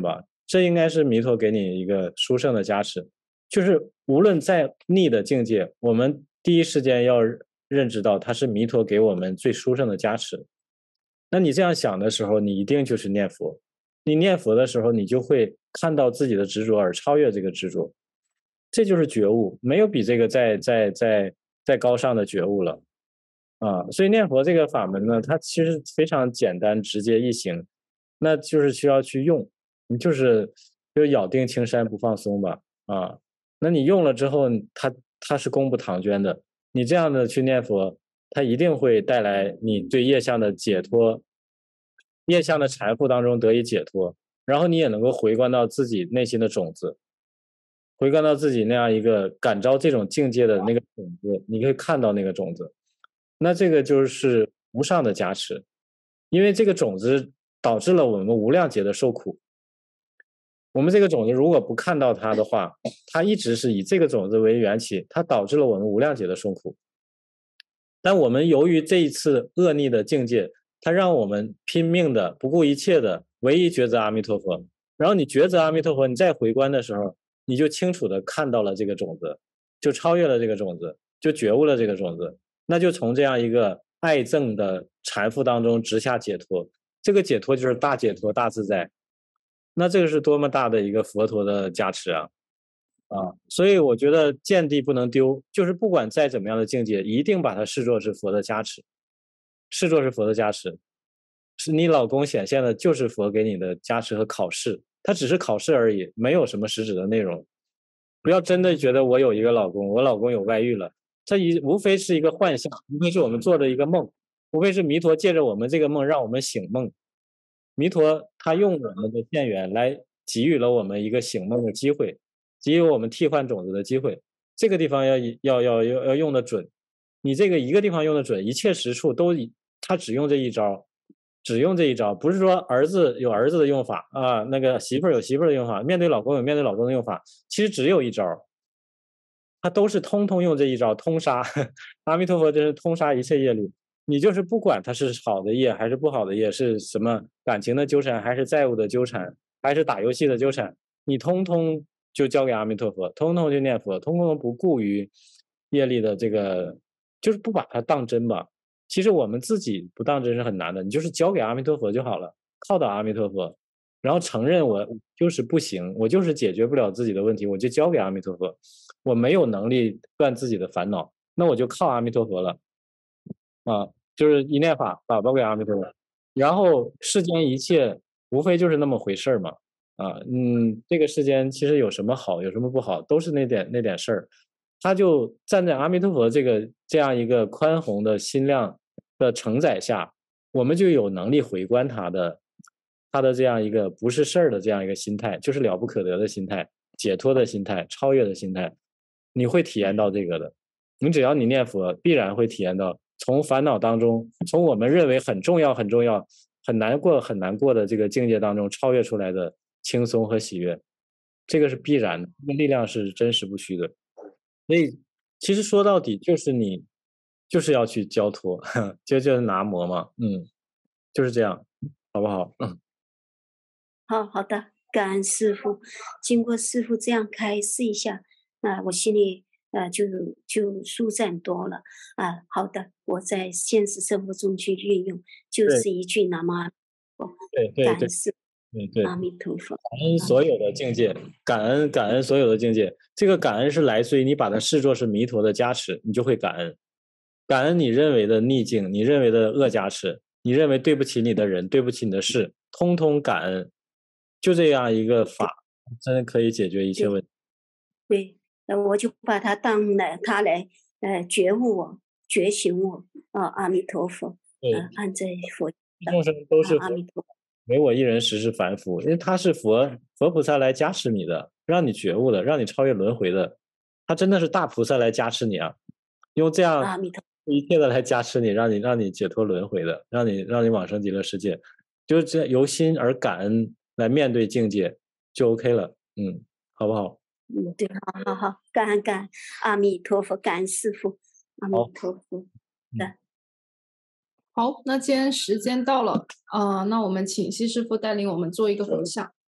A: 这应该是弥陀给你一个殊胜的加持。就是无论在逆的境界，我们第一时间要认知到它是弥陀给我们最殊胜的加持。那你这样想的时候，你一定就是念佛。你念佛的时候，你就会看到自己的执着而超越这个执着，这就是觉悟，没有比这个再再再再高尚的觉悟了啊！所以念佛这个法门呢，它其实非常简单、直接易行，那就是需要去用，你就是就咬定青山不放松吧啊！那你用了之后，它它是功不唐捐的。你这样的去念佛，它一定会带来你对业相的解脱。业相的缠缚当中得以解脱，然后你也能够回观到自己内心的种子，回观到自己那样一个感召这种境界的那个种子，你可以看到那个种子，那这个就是无上的加持，因为这个种子导致了我们无量劫的受苦。我们这个种子如果不看到它的话，它一直是以这个种子为缘起，它导致了我们无量劫的受苦。但我们由于这一次恶逆的境界，它让我们拼命的不顾一切的唯一抉择阿弥陀佛，然后你抉择阿弥陀佛，你再回观的时候，你就清楚的看到了这个种子，就超越了这个种子，就觉悟了这个种子，那就从这样一个爱憎的缠缚当中直下解脱，这个解脱就是大解脱大自在，那这个是多么大的一个佛陀的加持啊！啊，所以我觉得见地不能丢，就是不管再怎么样的境界，一定把它视作是佛的加持，视作是佛的加持。是你老公显现的就是佛给你的加持和考试，它只是考试而已，没有什么实质的内容。不要真的觉得我有一个老公，我老公有外遇了，这一无非是一个幻象，无非是我们做的一个梦，无非是弥陀借着我们这个梦让我们醒梦。弥陀他用我们的现缘来给予了我们一个醒梦的机会，给予我们替换种子的机会。这个地方要要要要要用的准，你这个一个地方用的准，一切实处都他只用这一招，只用这一招，不是说儿子有儿子的用法啊，那个媳妇儿有媳妇儿的用法，面对老公有面对老公的用法，其实只有一招，他都是通通用这一招通杀。阿弥陀佛真是通杀一切业力。你就是不管它是好的业还是不好的业，是什么感情的纠缠还是债务的纠缠还是打游戏的纠缠，你通通就交给阿弥陀佛，通通就念佛，通通不顾于业力的这个，就是不把它当真吧。其实我们自己不当真是很难的，你就是交给阿弥陀佛就好了，靠到阿弥陀佛，然后承认我就是不行，我就是解决不了自己的问题，我就交给阿弥陀佛，我没有能力断自己的烦恼，那我就靠阿弥陀佛了啊，就是一念法把包给阿弥陀佛，然后世间一切无非就是那么回事嘛啊，嗯，这个世间其实有什么好有什么不好，都是那点那点事儿。他就站在阿弥陀佛这个这样一个宽宏的心量的承载下，我们就有能力回观他的他的这样一个不是事儿的这样一个心态，就是了不可得的心态，解脱的心态，超越的心态，你会体验到这个的。你只要你念佛，必然会体验到从烦恼当中，从我们认为很重要很重要很难过很难过的这个境界当中超越出来的轻松和喜悦，这个是必然的，这个力量是真实不虚的。所以其实说到底就是你就是要去交托，就就是拿摩嘛，嗯，就是这样，好不好？嗯，
G: 好好的，感恩师父。经过师父这样开示一下，那、我心里呃就就舒展多了啊。好的，我在现实生活中去运用，就是一句南无阿弥陀佛，
A: 对对对
G: 感恩师
A: 对对，
G: 阿弥陀佛。
A: 感恩所有的境界，感恩感恩所有的境界。这个感恩是来自于你把它视作是弥陀的加持，你就会感恩。感恩你认为的逆境，你认为的恶加持，你认为对不起你的人，对不起你的事，通通感恩。就这样一个法，真的可以解决一切问题。
G: 对，呃，我就把它当了它来呃觉悟我、觉醒我啊、阿弥陀佛，
A: 对，
G: 呃，按这佛
A: 众生都是
G: 啊阿弥陀佛。
A: 唯我一人实是凡夫，因为他是佛佛菩萨来加持你的，让你觉悟的，让你超越轮回的，他真的是大菩萨来加持你啊，用这样
G: 阿弥陀
A: 一切的来加持你，让你让你解脱轮回的，让你让你往生极乐世界，就是这由心而感恩来面对境界就 OK 了，嗯，好不好？
G: 嗯，对，好好好，感恩感恩阿弥陀佛，感恩师父，阿弥陀佛。的。
B: 好，那既然时间到了，啊、那我们请西师傅带领我们做一个回向。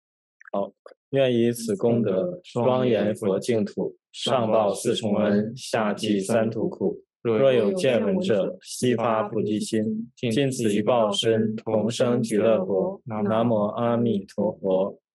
A: 好，愿以此功德，庄严佛净土，上报四重恩，下济三途苦。若有见闻者，悉发菩提心，尽此一报身，同生极乐国。南无阿弥陀佛。